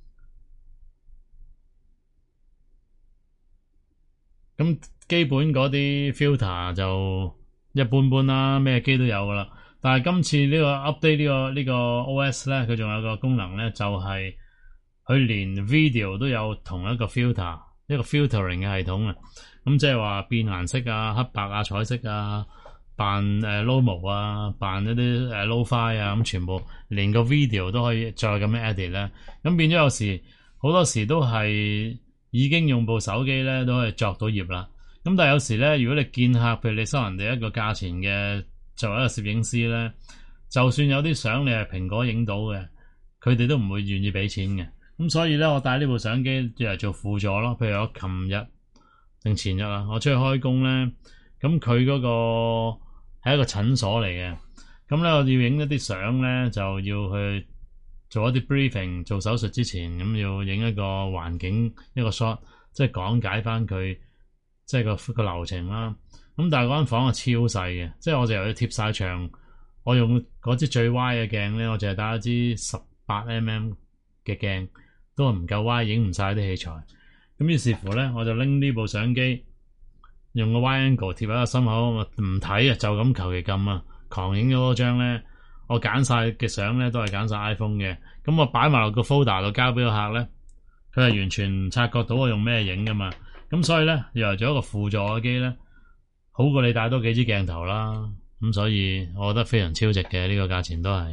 咁基本嗰啲 filter 就一般般啦，咩機都有噶啦。但係今次呢個 update 呢、這個呢、這個 O S 咧，佢仲有個功能咧，就係、是。佢連 video 都有同一個 filter，一個 filtering 嘅系統啊。咁即係話變顏色啊、黑白啊、彩色啊、扮誒 lomo 啊、扮一啲誒 lo-fi 啊，咁全部連個 video 都可以再咁樣 edit 咧。咁變咗有時好多時都係已經用部手機咧都可以作到業啦。咁但係有時咧，如果你見客，譬如你收人哋一個價錢嘅作為一個攝影師咧，就算有啲相你係蘋果影到嘅，佢哋都唔會願意俾錢嘅。咁所以咧，我帶呢部相機嚟做輔助咯。譬如我琴日定前日啊，我出去開工咧，咁佢嗰個係一個診所嚟嘅。咁咧，我要影一啲相咧，就要去做一啲 briefing。做手術之前，咁要影一個環境一個 shot，即係講解翻佢即係個個流程啦。咁但係嗰間房係超細嘅，即係我就又要貼晒牆。我用嗰支最歪嘅鏡咧，我淨係帶一支十八 mm 嘅鏡。都係唔夠歪，影唔晒啲器材。咁於是乎咧，我就拎呢部相機，用個 wide angle 貼喺個心口，唔睇啊，就咁求其撳啊，狂影咗嗰張咧。我揀晒嘅相咧，都係揀晒 iPhone 嘅。咁我擺埋落個 folder 度交俾個客咧，佢係完全唔察覺到我用咩影噶嘛。咁所以咧，又嚟做一個輔助嘅機咧，好過你帶多幾支鏡頭啦。咁所以我覺得非常超值嘅，呢個價錢都係。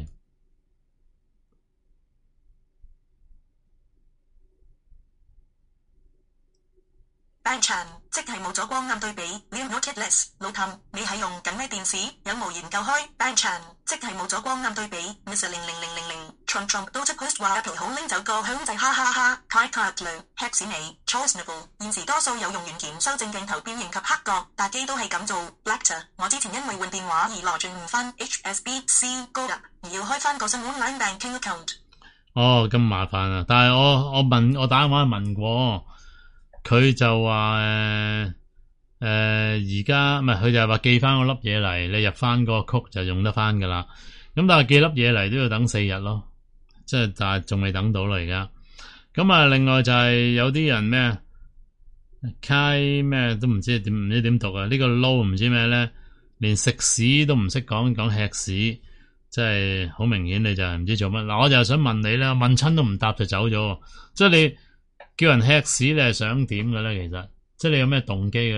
病場即係冇咗光暗對比 Real No Kitless 老氹，你係用緊咩電視？有無研究開？病場即係冇咗光暗對比 Miss 零零零零零 Trump Trump 都出 post 話 Apple 好拎走個香仔，哈哈哈！太太量吃屎你 Choiceable 現時多數有用軟件修正鏡頭變形及黑角，大機都係咁做。Blackter 我之前因為換電話而來轉唔翻 H S B C 高達，而要開翻個新 online banking account。 哦，咁麻煩啊！但係我我問我打電話問過。佢就話誒誒而家唔係，佢就係話寄翻嗰粒嘢嚟，你入翻個曲就用得翻噶啦。咁但係寄粒嘢嚟都要等四日咯，即係但係仲未等到啦而家。咁啊，另外就係有啲人咩，Kai 咩都唔知點唔知點讀啊？呢個 low 唔知咩咧，連食屎都唔識講，講吃屎，即係好明顯你就係唔知做乜。嗱，我就係想問你咧，問親都唔答就走咗，即係你。叫人吃屎，你係想點嘅咧？其實，即係你有咩動機嘅咧？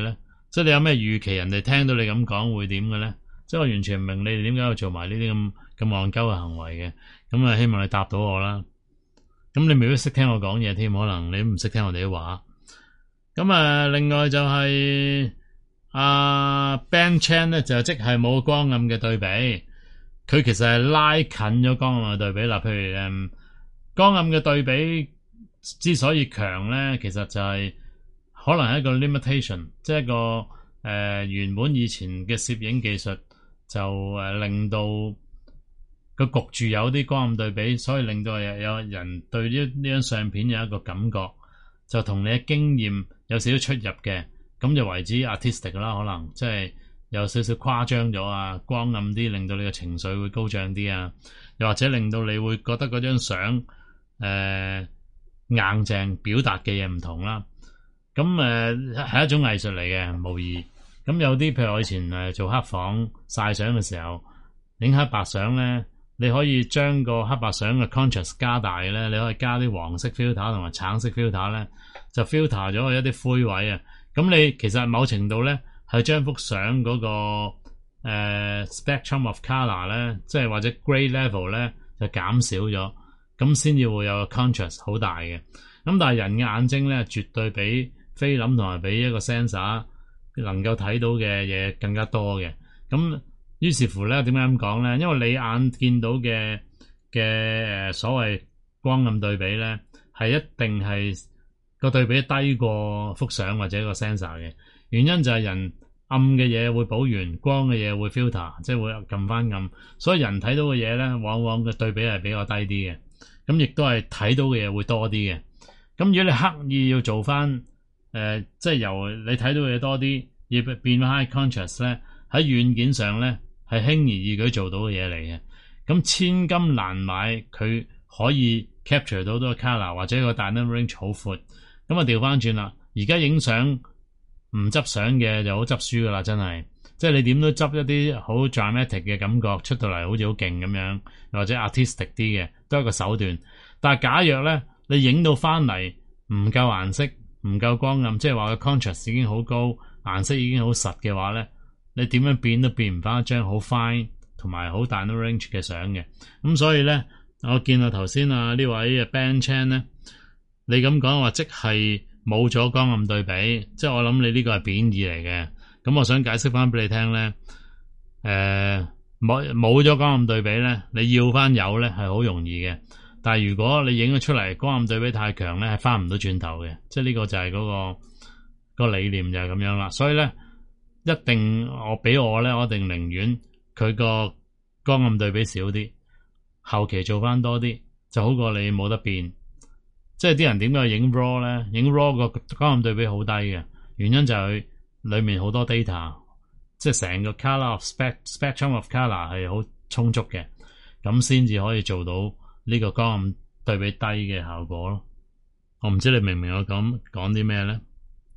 即係你有咩預期人哋聽到你咁講會點嘅咧？即係我完全唔明你哋點解要做埋呢啲咁咁戇鳩嘅行為嘅。咁啊，希望你答到我啦。咁你未必識聽我講嘢添，可能你都唔識聽我哋啲話。咁啊，另外就係、是、阿、啊、Ben Chan 咧，就即係冇光暗嘅對比。佢其實係拉近咗光暗嘅對比啦。譬如誒、嗯，光暗嘅對比之所以強咧，其實就係可能係一個 limitation，即係一個誒、呃、原本以前嘅攝影技術就誒、呃、令到個焗住有啲光暗對比，所以令到有有人對呢呢張相片有一個感覺，就同你嘅經驗有少少出入嘅，咁就為之 artistic 啦，可能即係。有少少誇張咗啊，光暗啲，令到你嘅情緒會高漲啲啊，又或者令到你會覺得嗰張相誒硬淨表達嘅嘢唔同啦。咁誒係一種藝術嚟嘅，無疑。咁有啲譬如我以前誒做黑房曬相嘅時候，影黑白相咧，你可以將個黑白相嘅 contrast 加大咧，你可以加啲黃色 filter 同埋橙色 filter 咧，就 filter 咗佢一啲灰位啊。咁你其實某程度咧，係將幅相嗰個誒、呃、spectrum of colour 咧，即係或者 grey level 咧，就減少咗，咁先至會有個 contrast 好大嘅。咁但係人嘅眼睛咧，絕對比菲林同埋比一個 sensor 能夠睇到嘅嘢更加多嘅。咁於是乎咧，點解咁講咧？因為你眼見到嘅嘅誒所謂光暗對比咧，係一定係個對比低過幅相或者個 sensor 嘅。原因就係人暗嘅嘢會補完，光嘅嘢會 filter，即係會撳翻暗，所以人睇到嘅嘢咧，往往嘅對比係比較低啲嘅，咁亦都係睇到嘅嘢會多啲嘅。咁如果你刻意要做翻誒、呃，即係由你睇到嘅嘢多啲，要變翻 high contrast 咧，喺軟件上咧係輕而易舉做到嘅嘢嚟嘅。咁千金難買，佢可以 capture 到多個 color 或者個 dynamic range 好闊。咁啊調翻轉啦，而家影相。唔執相嘅就好執輸噶啦，真係，即係你點都執一啲好 dramatic 嘅感覺出到嚟，好似好勁咁樣，或者 artistic 啲嘅，都係一個手段。但係假若咧，你影到翻嚟唔夠顏色，唔夠光暗，即係話個 contrast 已經好高，顏色已經好實嘅話咧，你點樣變都變唔翻一張好 fine 同埋好 dynamic range 嘅相嘅。咁所以咧，我見到頭先啊呢位 Ben Chan 咧，你咁講話即係。冇咗光暗對比，即係我諗你呢個係貶義嚟嘅。咁我想解釋翻俾你聽咧，誒冇冇咗光暗對比咧，你要翻有咧係好容易嘅。但係如果你影咗出嚟光暗對比太強咧，係翻唔到轉頭嘅。即係呢個就係嗰個個理念就係咁樣啦。所以咧，一定我俾我咧，我一定寧願佢個光暗對比少啲，後期做翻多啲，就好過你冇得變。即係啲人點解影 raw 咧？影 raw 個光暗對比好低嘅，原因就係佢裏面好多 data，即係成個 color of spect spectrum of color 係好充足嘅，咁先至可以做到呢個光暗對比低嘅效果咯。我唔知你明唔明我講講啲咩咧？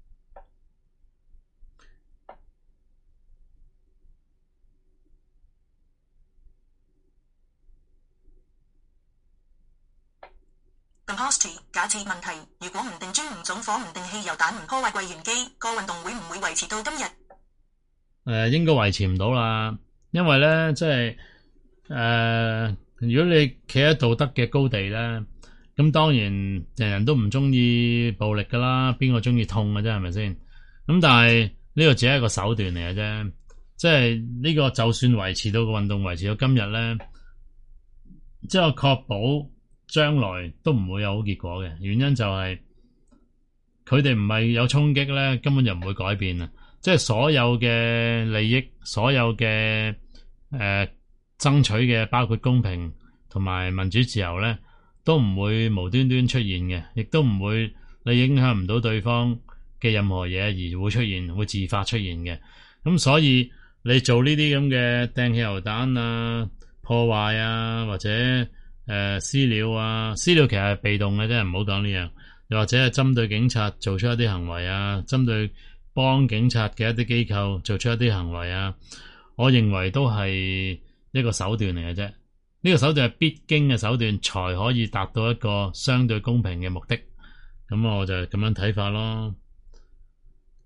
假設問題：如果唔定磚、唔縱火、唔定汽油彈、唔破壞櫃員機，個運動會唔會維持到今日？誒、 呃，應該維持唔到啦，因為咧，即係誒，如果你企喺道德嘅高地咧，咁當然人人都唔中意暴力噶啦，邊個中意痛嘅啫？係咪先？咁但係呢個只係一個手段嚟嘅啫，即係呢個就算維持到個運動維持到今日咧，即係我確保。將來都唔會有好結果嘅，原因就係佢哋唔係有衝擊咧，根本就唔會改變啊！即係所有嘅利益，所有嘅誒、呃、爭取嘅，包括公平同埋民主自由咧，都唔會無端端出現嘅，亦都唔會你影響唔到對方嘅任何嘢而會出現，會自發出現嘅。咁所以你做呢啲咁嘅掟汽油彈啊、破壞啊，或者誒、呃，私了啊，私了其實係被動嘅啫，唔好講呢樣。又或者係針對警察做出一啲行為啊，針對幫警察嘅一啲機構做出一啲行為啊，我認為都係一個手段嚟嘅啫。呢、這個手段係必經嘅手段，才可以達到一個相對公平嘅目的。咁我就咁樣睇法咯。咁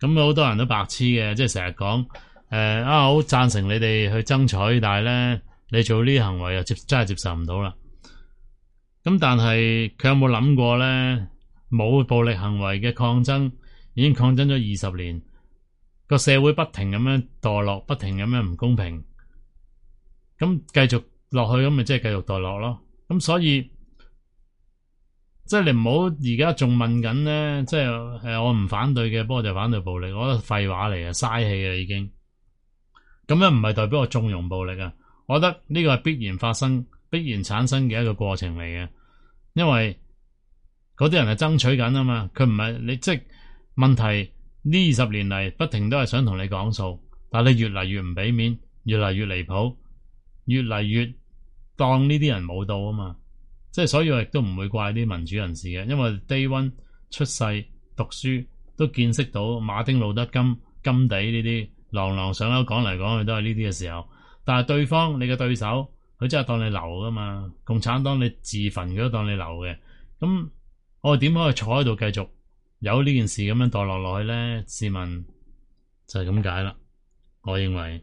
咁好多人都白痴嘅，即係成日講誒啊，好贊成你哋去爭取，但係咧你做呢啲行為又接真係接受唔到啦。咁但係佢有冇諗過咧？冇暴力行為嘅抗爭已經抗爭咗二十年，個社會不停咁樣墮落，不停咁樣唔公平，咁繼續落去咁咪即係繼續墮落咯。咁所以即係你唔好而家仲問緊咧，即係誒我唔反對嘅，不過就反對暴力，我覺得廢話嚟嘅，嘥氣嘅已經。咁樣唔係代表我縱容暴力啊，我覺得呢個係必然發生、必然產生嘅一個過程嚟嘅，因為嗰啲人係爭取緊啊嘛，佢唔係你即係問題呢二十年嚟不停都係想同你講數，但係你越嚟越唔俾面，越嚟越離譜，越嚟越當呢啲人冇到啊嘛，即係所以我亦都唔會怪啲民主人士嘅，因為 Day One 出世讀書都見識到馬丁路德金金地呢啲朗朗上口講嚟講去都係呢啲嘅時候，但係對方你嘅對手佢真係當你流噶嘛，共產黨你自焚佢都當你流嘅，咁我哋點可以坐喺度繼續有呢件事咁樣墮落落去咧？試問就係咁解啦。我認為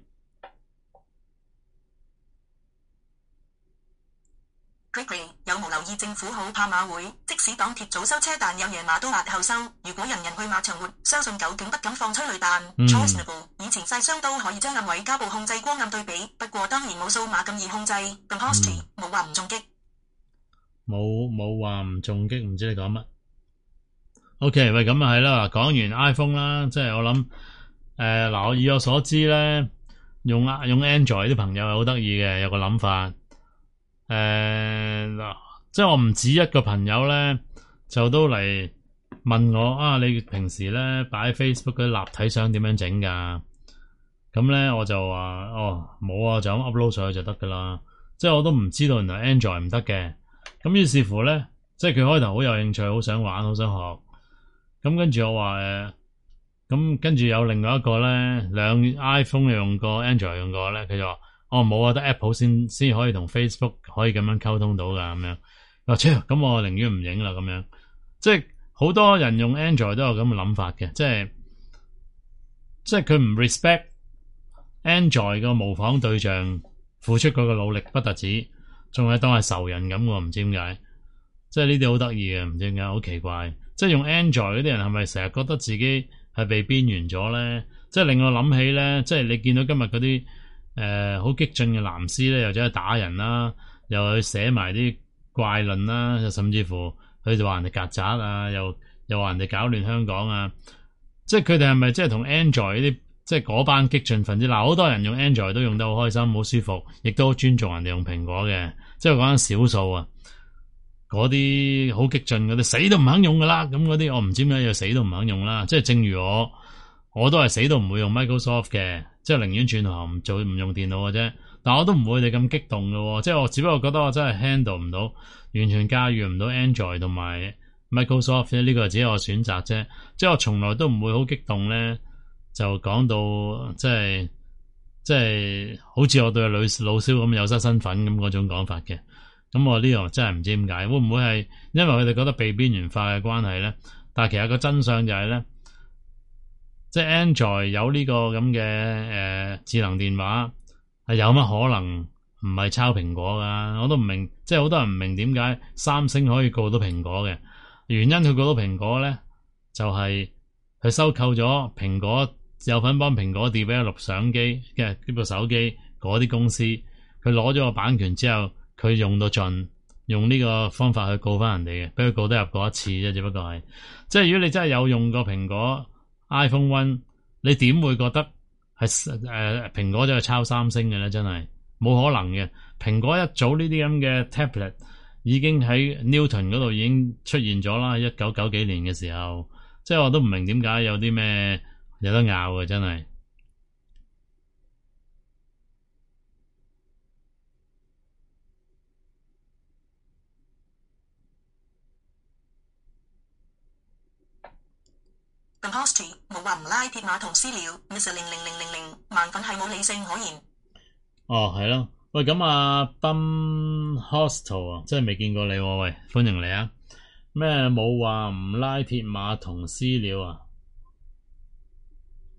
Gregory 有冇留意政府好怕馬會，即使港鐵早收車，但有夜馬都押後收。如果人人去馬場活，相信究竟不敢放催淚彈。 嗯 Choiceable 以前細商都可以將暗位加部控制光暗對比，不過當然冇數碼咁易控制。咁 Hosty 冇話唔中擊。 冇冇話唔中擊，唔知你講乜 ？OK， 喂，咁啊係啦，講完 iPhone 啦，即係我諗誒嗱，我以我所知咧，用用 Android 啲朋友係好得意嘅，有個諗法誒嗱、呃，即係我唔止一個朋友咧，就都嚟問我啊，你平時咧擺 Facebook 嗰啲立體相點樣整㗎？咁咧我就話哦冇啊，就咁 upload 上去就得㗎啦。即係我都唔知道原來 Android 唔得嘅。咁於是乎咧，即係佢開頭好有興趣，好想玩，好想學。咁跟住我話誒，咁跟住有另外一個咧，兩 iPhone 又用過 Android 用過咧，佢就話：哦冇啊，得 Apple 先先可以同 Facebook 可以咁樣溝通到㗎咁樣。我超咁我寧願唔影啦咁樣。即係好多人用 Android 都有咁嘅諗法嘅，即係即係佢唔 respect Android 個模仿對象付出嗰個努力不特止。仲係當係仇人咁喎，唔知點解，即係呢啲好得意嘅，唔知點解好奇怪。即係用 Android 嗰啲人係咪成日覺得自己係被邊緣咗咧？即係令我諗起咧，即係你見到今日嗰啲誒好激進嘅藍絲咧，又走去打人啦，又去寫埋啲怪論啦，又甚至乎佢就話人哋曱甴啊，又又話人哋搞亂香港啊。即係佢哋係咪即係同 Android 呢啲？即係嗰班激進分子，嗱好多人用 Android 都用得好開心、好舒服，亦都好尊重人哋用蘋果嘅。即係講緊少數啊，嗰啲好激進嗰啲死都唔肯用噶啦。咁嗰啲我唔知點解要死都唔肯用啦。即係正如我，我都係死都唔會用 Microsoft 嘅，即係寧願轉行唔做唔用電腦嘅啫。但我都唔會你咁激動嘅，即係我只不過覺得我真係 handle 唔到，完全駕馭唔到 Android 同埋 Microsoft 呢個係只係我選擇啫。即係我從來都唔會好激動咧。就講到即係即係好似我對女老蕭咁有失身份咁嗰種講法嘅，咁我呢樣真係唔知點解，會唔會係因為佢哋覺得被邊緣化嘅關係咧？但係其實個真相就係咧，即係 Android 有呢個咁嘅誒智能電話係有乜可能唔係抄蘋果噶？我都唔明，即係好多人唔明點解三星可以告到蘋果嘅原因，佢告到蘋果咧就係佢收購咗蘋果。有份幫蘋果 develop 相機嘅呢部手機嗰啲公司，佢攞咗個版權之後，佢用到盡，用呢個方法去告翻人哋嘅，俾佢告得入過一次啫，只不過係，即係如果你真係有用過蘋果 iPhone One，你點會覺得係誒、呃、蘋果就係抄三星嘅咧？真係冇可能嘅。蘋果一早呢啲咁嘅 tablet 已經喺 Newton 嗰度已經出現咗啦，一九九幾年嘅時候，即係我都唔明點解有啲咩。有得拗啊！真係。 咁 Hosty 冇話唔拉鐵馬同私了 ，Miss 零零零零零萬份係冇理性可言。 哦，係咯。喂，咁啊 Bum Hostel 啊，真係未見過你喎。喂，歡迎你啊！咩冇話唔拉鐵馬同私了啊？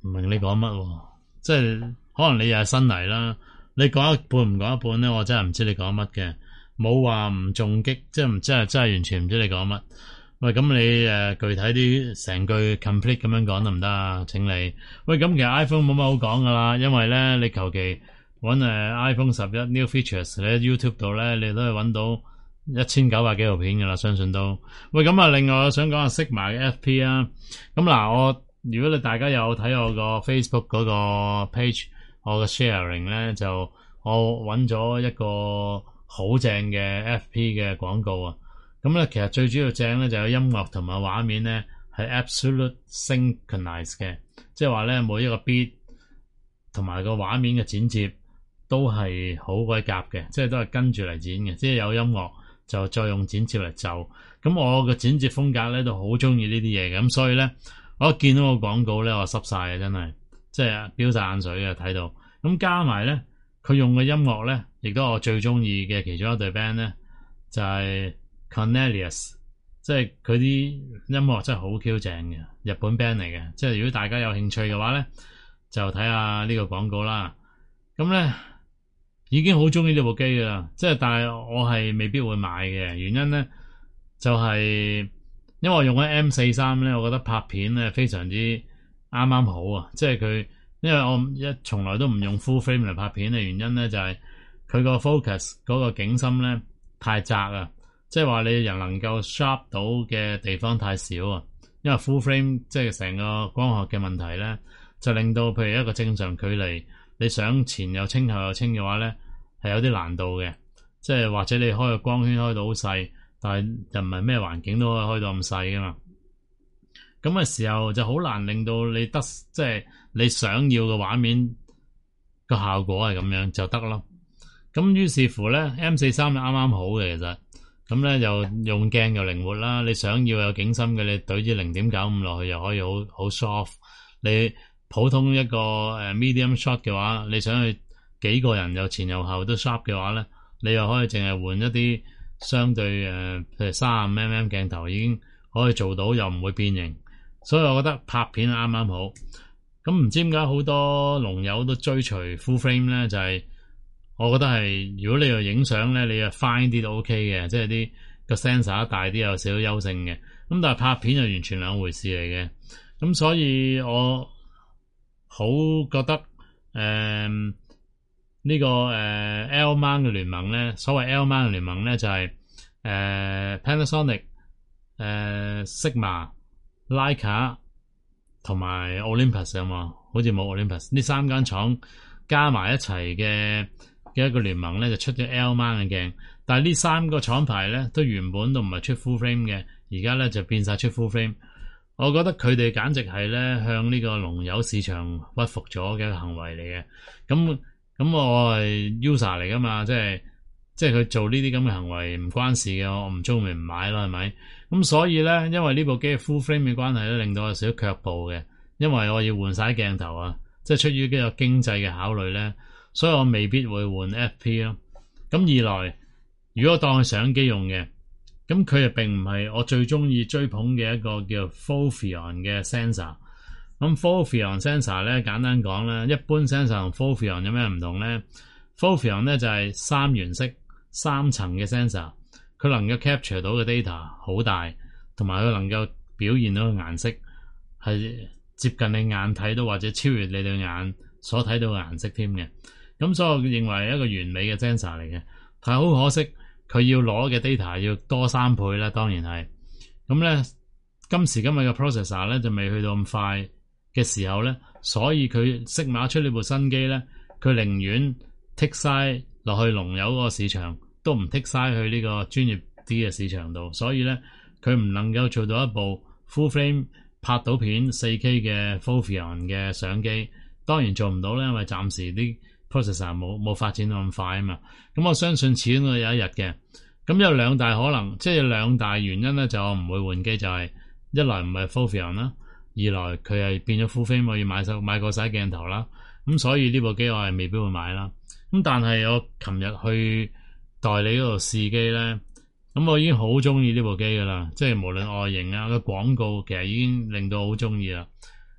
唔明你講乜喎？即係可能你又係新嚟啦，你講一半唔講一半咧，我真係唔知你講乜嘅，冇話唔中擊，即係唔真係真係完全唔知你講乜。喂，咁你誒、呃、具體啲成句 complete 咁樣講得唔得啊？請你。喂，咁其實 iPhone 冇乜好講噶啦，因為咧你求其揾誒 iPhone 十一 New Features，你喺 YouTube 度咧，你都係揾到一千九百幾條片噶啦，相信都。喂，咁啊，另外我想講下 Sigma 嘅 F P 啊。咁嗱，我如果你大家有睇我個 Facebook 嗰個 page，我嘅 sharing 咧就我揾咗一個好正嘅 F P 嘅廣告啊。咁咧，其實最主要正咧就有音樂同埋畫面咧係 absolute synchronize 嘅，即係話咧每一個 beat 同埋個畫面嘅剪接都係好鬼夾嘅，即係都係跟住嚟剪嘅，即係有音樂就再用剪接嚟就。咁我嘅剪接風格咧都好中意呢啲嘢嘅，咁所以咧我一見到個廣告咧我濕晒啊，真係即係飆晒眼水啊睇到。咁加埋咧佢用嘅音樂咧，亦都我最中意嘅其中一隊 band 咧就係、是。Cornelius， 即係佢啲音樂真係好 Q 正嘅，日本 band 嚟嘅。即係如果大家有興趣嘅話咧，就睇下呢個廣告啦。咁咧已經好中意呢部機噶啦，即係但係我係未必會買嘅原因咧，就係、是、因為我用咗 M 四三咧，我覺得拍片咧非常之啱啱好啊。即係佢，因為我一從來都唔用 full frame 嚟拍片嘅原因咧，就係佢個 focus 嗰個景深咧太窄啊。即係話你人能夠 sharp 到嘅地方太少啊，因為 full frame 即係成個光學嘅問題咧，就令到譬如一個正常距離，你想前又清後又清嘅話咧，係有啲難度嘅。即係或者你開個光圈開到好細，但係又唔係咩環境都可以開到咁細噶嘛。咁嘅時候就好難令到你得即係你想要嘅畫面個效果係咁樣就得咯。咁於是乎咧 M 四三就啱啱好嘅其實。咁咧又用鏡又靈活啦，你想要有景深嘅，你懟支零點九五落去又可以好好 soft。你普通一個誒 medium shot 嘅話，你想去幾個人又前又後都 sharp 嘅話咧，你又可以淨係換一啲相對誒，譬如三十五 mm 鏡頭已經可以做到，又唔會變形。所以我覺得拍片啱啱好。咁唔知點解好多龍友都追隨 full frame 咧，就係、是。我覺得係，如果你又影相咧，你又 fine 啲都 OK 嘅，即係啲個 sensor 大啲有少少優勝嘅。咁但係拍片就完全兩回事嚟嘅。咁所以我好覺得誒呢、呃這個誒、呃、L-mount 嘅聯盟咧，所謂 L-mount 嘅聯盟咧就係、是、誒、呃、Panasonic、誒、呃、Sigma、Leica 同埋 Olympus 啊嘛，好似冇 Olympus 呢三間廠加埋一齊嘅。嘅一個聯盟咧就出咗 L-mount 嘅鏡，但係呢三個廠牌咧都原本都唔係出 full frame 嘅，而家咧就變晒出 full frame。我覺得佢哋簡直係咧向呢個龍友市場屈服咗嘅一個行為嚟嘅。咁咁我係 user 嚟噶嘛，即係即係佢做呢啲咁嘅行為唔關事嘅，我唔中意咪唔買咯，係咪？咁所以咧，因為呢部機 full frame 嘅關係咧，令到我有少少卻步嘅，因為我要換晒鏡頭啊，即係出於呢個經濟嘅考慮咧。所以我未必會換 F P 咯。咁二來，如果當佢相機用嘅，咁佢又並唔係我最中意追捧嘅一個叫 Foveon 嘅 sensor。咁 Foveon sensor 咧，簡單講咧，一般 sensor 同 Foveon 有咩唔同咧 ？Foveon 咧就係三原色、三層嘅 sensor，佢能夠 capture 到嘅 data 好大，同埋佢能夠表現到嘅顏色係接近你眼睇到或者超越你對眼所睇到嘅顏色添嘅。咁所以我認為係一個完美嘅 sensor 嚟嘅，但係好可惜佢要攞嘅 data 要多三倍啦，當然係。咁咧今時今日嘅 processor 咧就未去到咁快嘅時候咧，所以佢Sigma出呢部新機咧，佢寧願剔晒落去龍友嗰個市場，都唔剔晒去呢個專業啲嘅市場度，所以咧佢唔能夠做到一部 full frame 拍到片 四K 嘅 Foveon 嘅相機，當然做唔到咧，因為暫時啲processor 冇冇發展到咁快啊嘛，咁我相信始終會有一日嘅。咁有兩大可能，即係有兩大原因咧，就我唔會換機，就係、是、一來唔係 Foveon 啦，二來佢係變咗 full frame，我要買手買過晒鏡頭啦，咁所以呢部機我係未必會買啦。咁但係我琴日去代理嗰度試機咧，咁我已經好中意呢部機噶啦，即係無論外形啊個廣告，其實已經令到我好中意啦。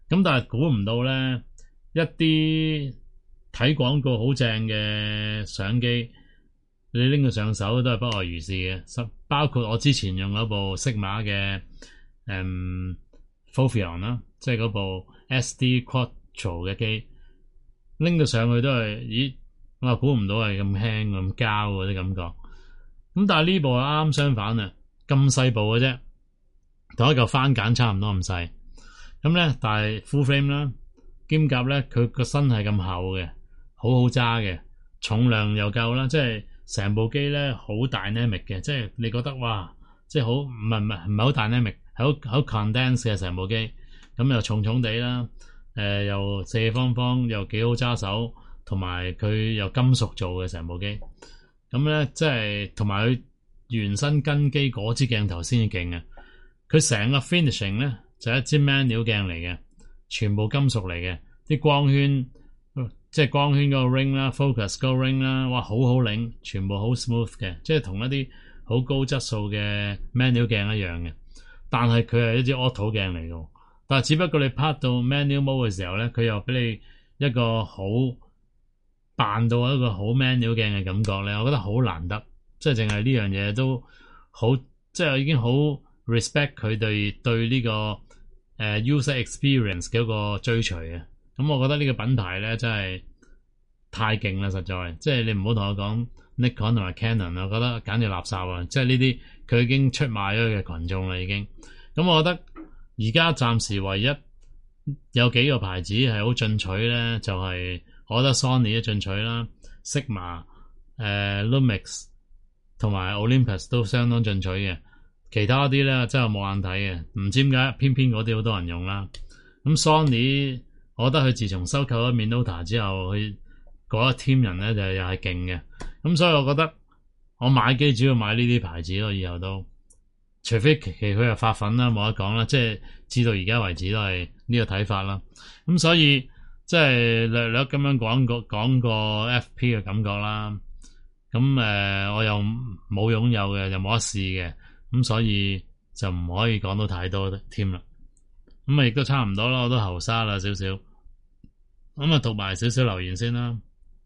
咁但係估唔到咧，一啲睇廣告好正嘅相機，你拎佢上手都係不外如是嘅。包括我之前用嗰部 Sigma 嘅誒 Foveon 啦，即係嗰部 S D Quattro 嘅機，拎到上去都係，咦？我話估唔到係咁輕咁膠嗰啲感覺。咁但係呢部係啱啱相反啊，咁細部嘅啫，同一嚿番梘差唔多咁細。咁咧，但係 full frame 啦，兼夾咧佢個身係咁厚嘅，好好揸嘅，重量又夠啦，即係成部機咧好 dynamic 嘅，即係你覺得哇，即係好唔係唔係唔係好 dynamic，係好好 condense 嘅成部機，咁又重重地啦，誒、呃、又四四方方，又幾好揸手，同埋佢又金屬做嘅成部機，咁咧即係同埋佢原身跟機嗰支鏡頭先至勁啊，佢成個 finishing 咧。就係一支 manual 鏡嚟嘅，全部金屬嚟嘅，啲光圈即係光圈嗰個 ring 啦 ，focus 嗰個 ring 啦，哇，好好擰，全部好 smooth 嘅，即係同一啲好高質素嘅 manual 鏡一樣嘅。但係佢係一支 auto 鏡嚟嘅，但係只不過你拍到 manual mode 嘅時候咧，佢又俾你一個好扮到一個好 manual 鏡嘅感覺咧，我覺得好難得，即係淨係呢樣嘢都好，即係已經好 respect 佢哋對呢個。誒、uh, user experience 嘅一個追隨嘅，咁我覺得呢個品牌咧真係太勁啦，實在，即係你唔好同我講 Nikon 同埋 Canon， 我覺得簡直垃圾啊！即係呢啲佢已經出賣咗佢嘅群眾啦，已經。咁我覺得而家暫時唯一有幾個牌子係好進取咧，就係、是、我覺得 Sony 都進取啦 ，Sigma、誒 Lumix 同埋 Olympus 都相當進取嘅。其他啲咧真係冇眼睇嘅，唔知點解偏偏嗰啲好多人用啦。咁 Sony，我覺得佢自從收購咗 Minolta 之後，佢嗰一 team 人咧就又係勁嘅。咁所以我覺得我買機主要買呢啲牌子咯，以後都除非其其佢又發奮啦，冇得講啦。即係至到而家為止都係呢個睇法啦。咁所以即係略略咁樣講個講個 F P 嘅感覺啦。咁誒、呃，我又冇擁有嘅，又冇得試嘅。咁所以就唔可以講到太多添啦。咁啊，亦都差唔多啦，我都後沙啦少少。咁啊，讀埋少少留言先啦。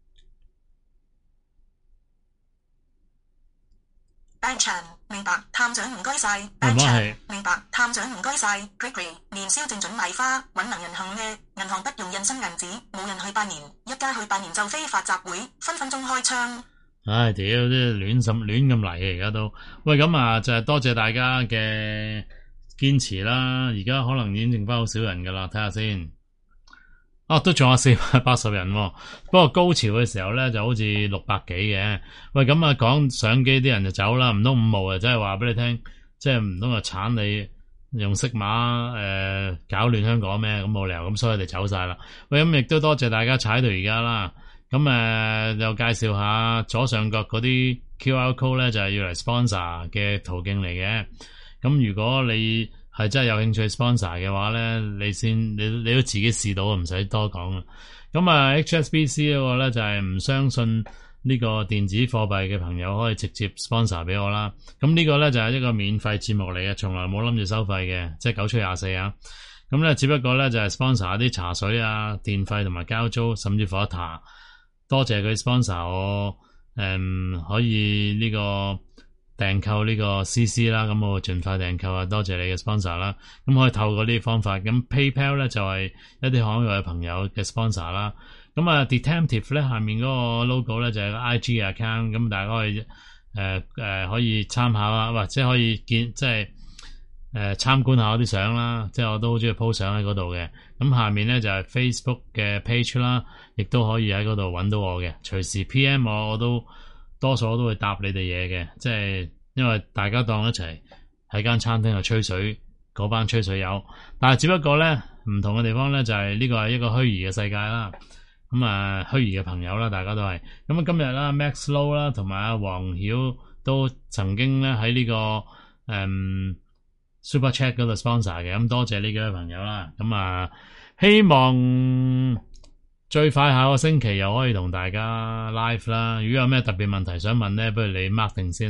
班長明白，探長唔該晒。 唔班長係明白，探長唔該晒。Gregory 年宵正準買花，搵能人行嘅，銀行不用印新銀紙，冇人去拜年，一家去拜年就非法集會，分分鐘開槍。 唉，屌，啲亂咁亂咁嚟嘅而家都。喂，咁啊就係多謝大家嘅堅持啦。而家可能已經剩翻好少人噶啦，睇下先。啊，都仲有四百八十人喎。不過高潮嘅時候咧就好似六百幾嘅。喂，咁啊講相機啲人就走啦，唔通五毛啊，真係話俾你聽，即係唔通啊鏟你用色碼誒、呃、搞亂香港咩？咁冇理由，咁所以佢哋走晒啦。喂，咁亦都多謝大家踩到而家啦。咁誒、呃、又介紹下左上角嗰啲 Q R code 咧，就係、是、要嚟 sponsor 嘅途徑嚟嘅。咁如果你係真係有興趣 sponsor 嘅話咧，你先你你都自己試到，唔使多講啦。咁啊 H S B C 嗰個咧就係、是、唔相信呢個電子貨幣嘅朋友可以直接 sponsor 俾我啦。咁呢個咧就係、是、一個免費節目嚟嘅，從來冇諗住收費嘅，即係九出廿四啊。咁咧只不過咧就係、是、sponsor 一啲茶水啊、電費同埋交租，甚至乎一塔。多謝佢 sponsor 我，誒、嗯、可以呢個訂購呢個 C C 啦，咁我盡快訂購啊！多謝你嘅 sponsor 啦，咁可以透過呢啲方法，咁 PayPal 咧就係、是、一啲海外嘅朋友嘅 sponsor 啦，咁啊 Detective 咧下面嗰個 logo 咧就係、是、個 I G account，咁大家可以誒誒、呃呃、可以參考啊，或者可以見即係誒參觀下我啲相啦，即係我都好中意 po 相喺嗰度嘅。咁下面咧就係、是、Facebook 嘅 page 啦，亦都可以喺嗰度揾到我嘅，隨時 P M 我，我都多數我都會答你哋嘢嘅，即係因為大家當一齊喺間餐廳度吹水，嗰班吹水友，但係只不過咧唔同嘅地方咧就係、是、呢個係一個虛擬嘅世界啦。咁啊虛擬嘅朋友啦，大家都係咁啊。今日啦 Max Low 啦同埋阿黃曉都曾經咧喺呢、這個誒。嗯Super Chat 嗰度 sponsor 嘅，咁多謝呢幾位朋友啦，咁啊希望最快下個星期又可以同大家 live 啦。如果有咩特別問題想問咧，不如你 mark 定先啦。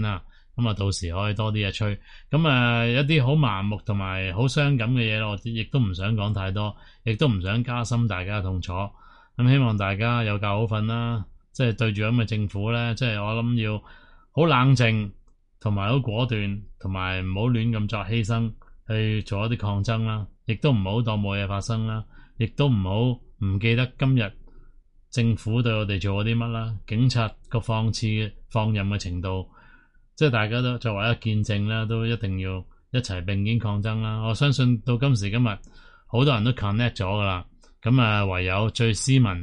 咁啊到時可以多啲嘢吹。咁啊一啲好麻木同埋好傷感嘅嘢，我亦都唔想講太多，亦都唔想加深大家嘅痛楚。咁希望大家有覺好瞓啦，即係對住咁嘅政府咧，即係我諗要好冷靜，同埋好果斷，同埋唔好亂咁作犧牲去做一啲抗爭啦，亦都唔好當冇嘢發生啦，亦都唔好唔記得今日政府對我哋做咗啲乜啦，警察個放肆放任嘅程度，即係大家都作為一個見證啦，都一定要一齊並肩抗爭啦。我相信到今時今日，好多人都 connect 咗噶啦。咁啊，唯有最斯文、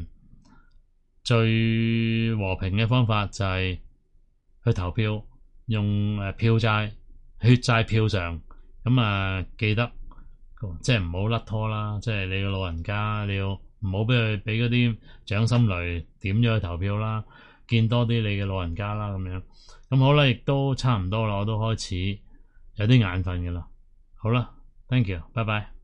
最和平嘅方法就係去投票，用誒票債、血債票償。咁啊，記得即係唔好甩拖啦，即係你個老人家，你要唔好俾佢俾嗰啲掌心雷點咗去投票啦，見多啲你嘅老人家啦，咁樣。咁好啦，亦都差唔多啦，我都開始有啲眼瞓嘅啦。好啦 ，thank you，拜拜。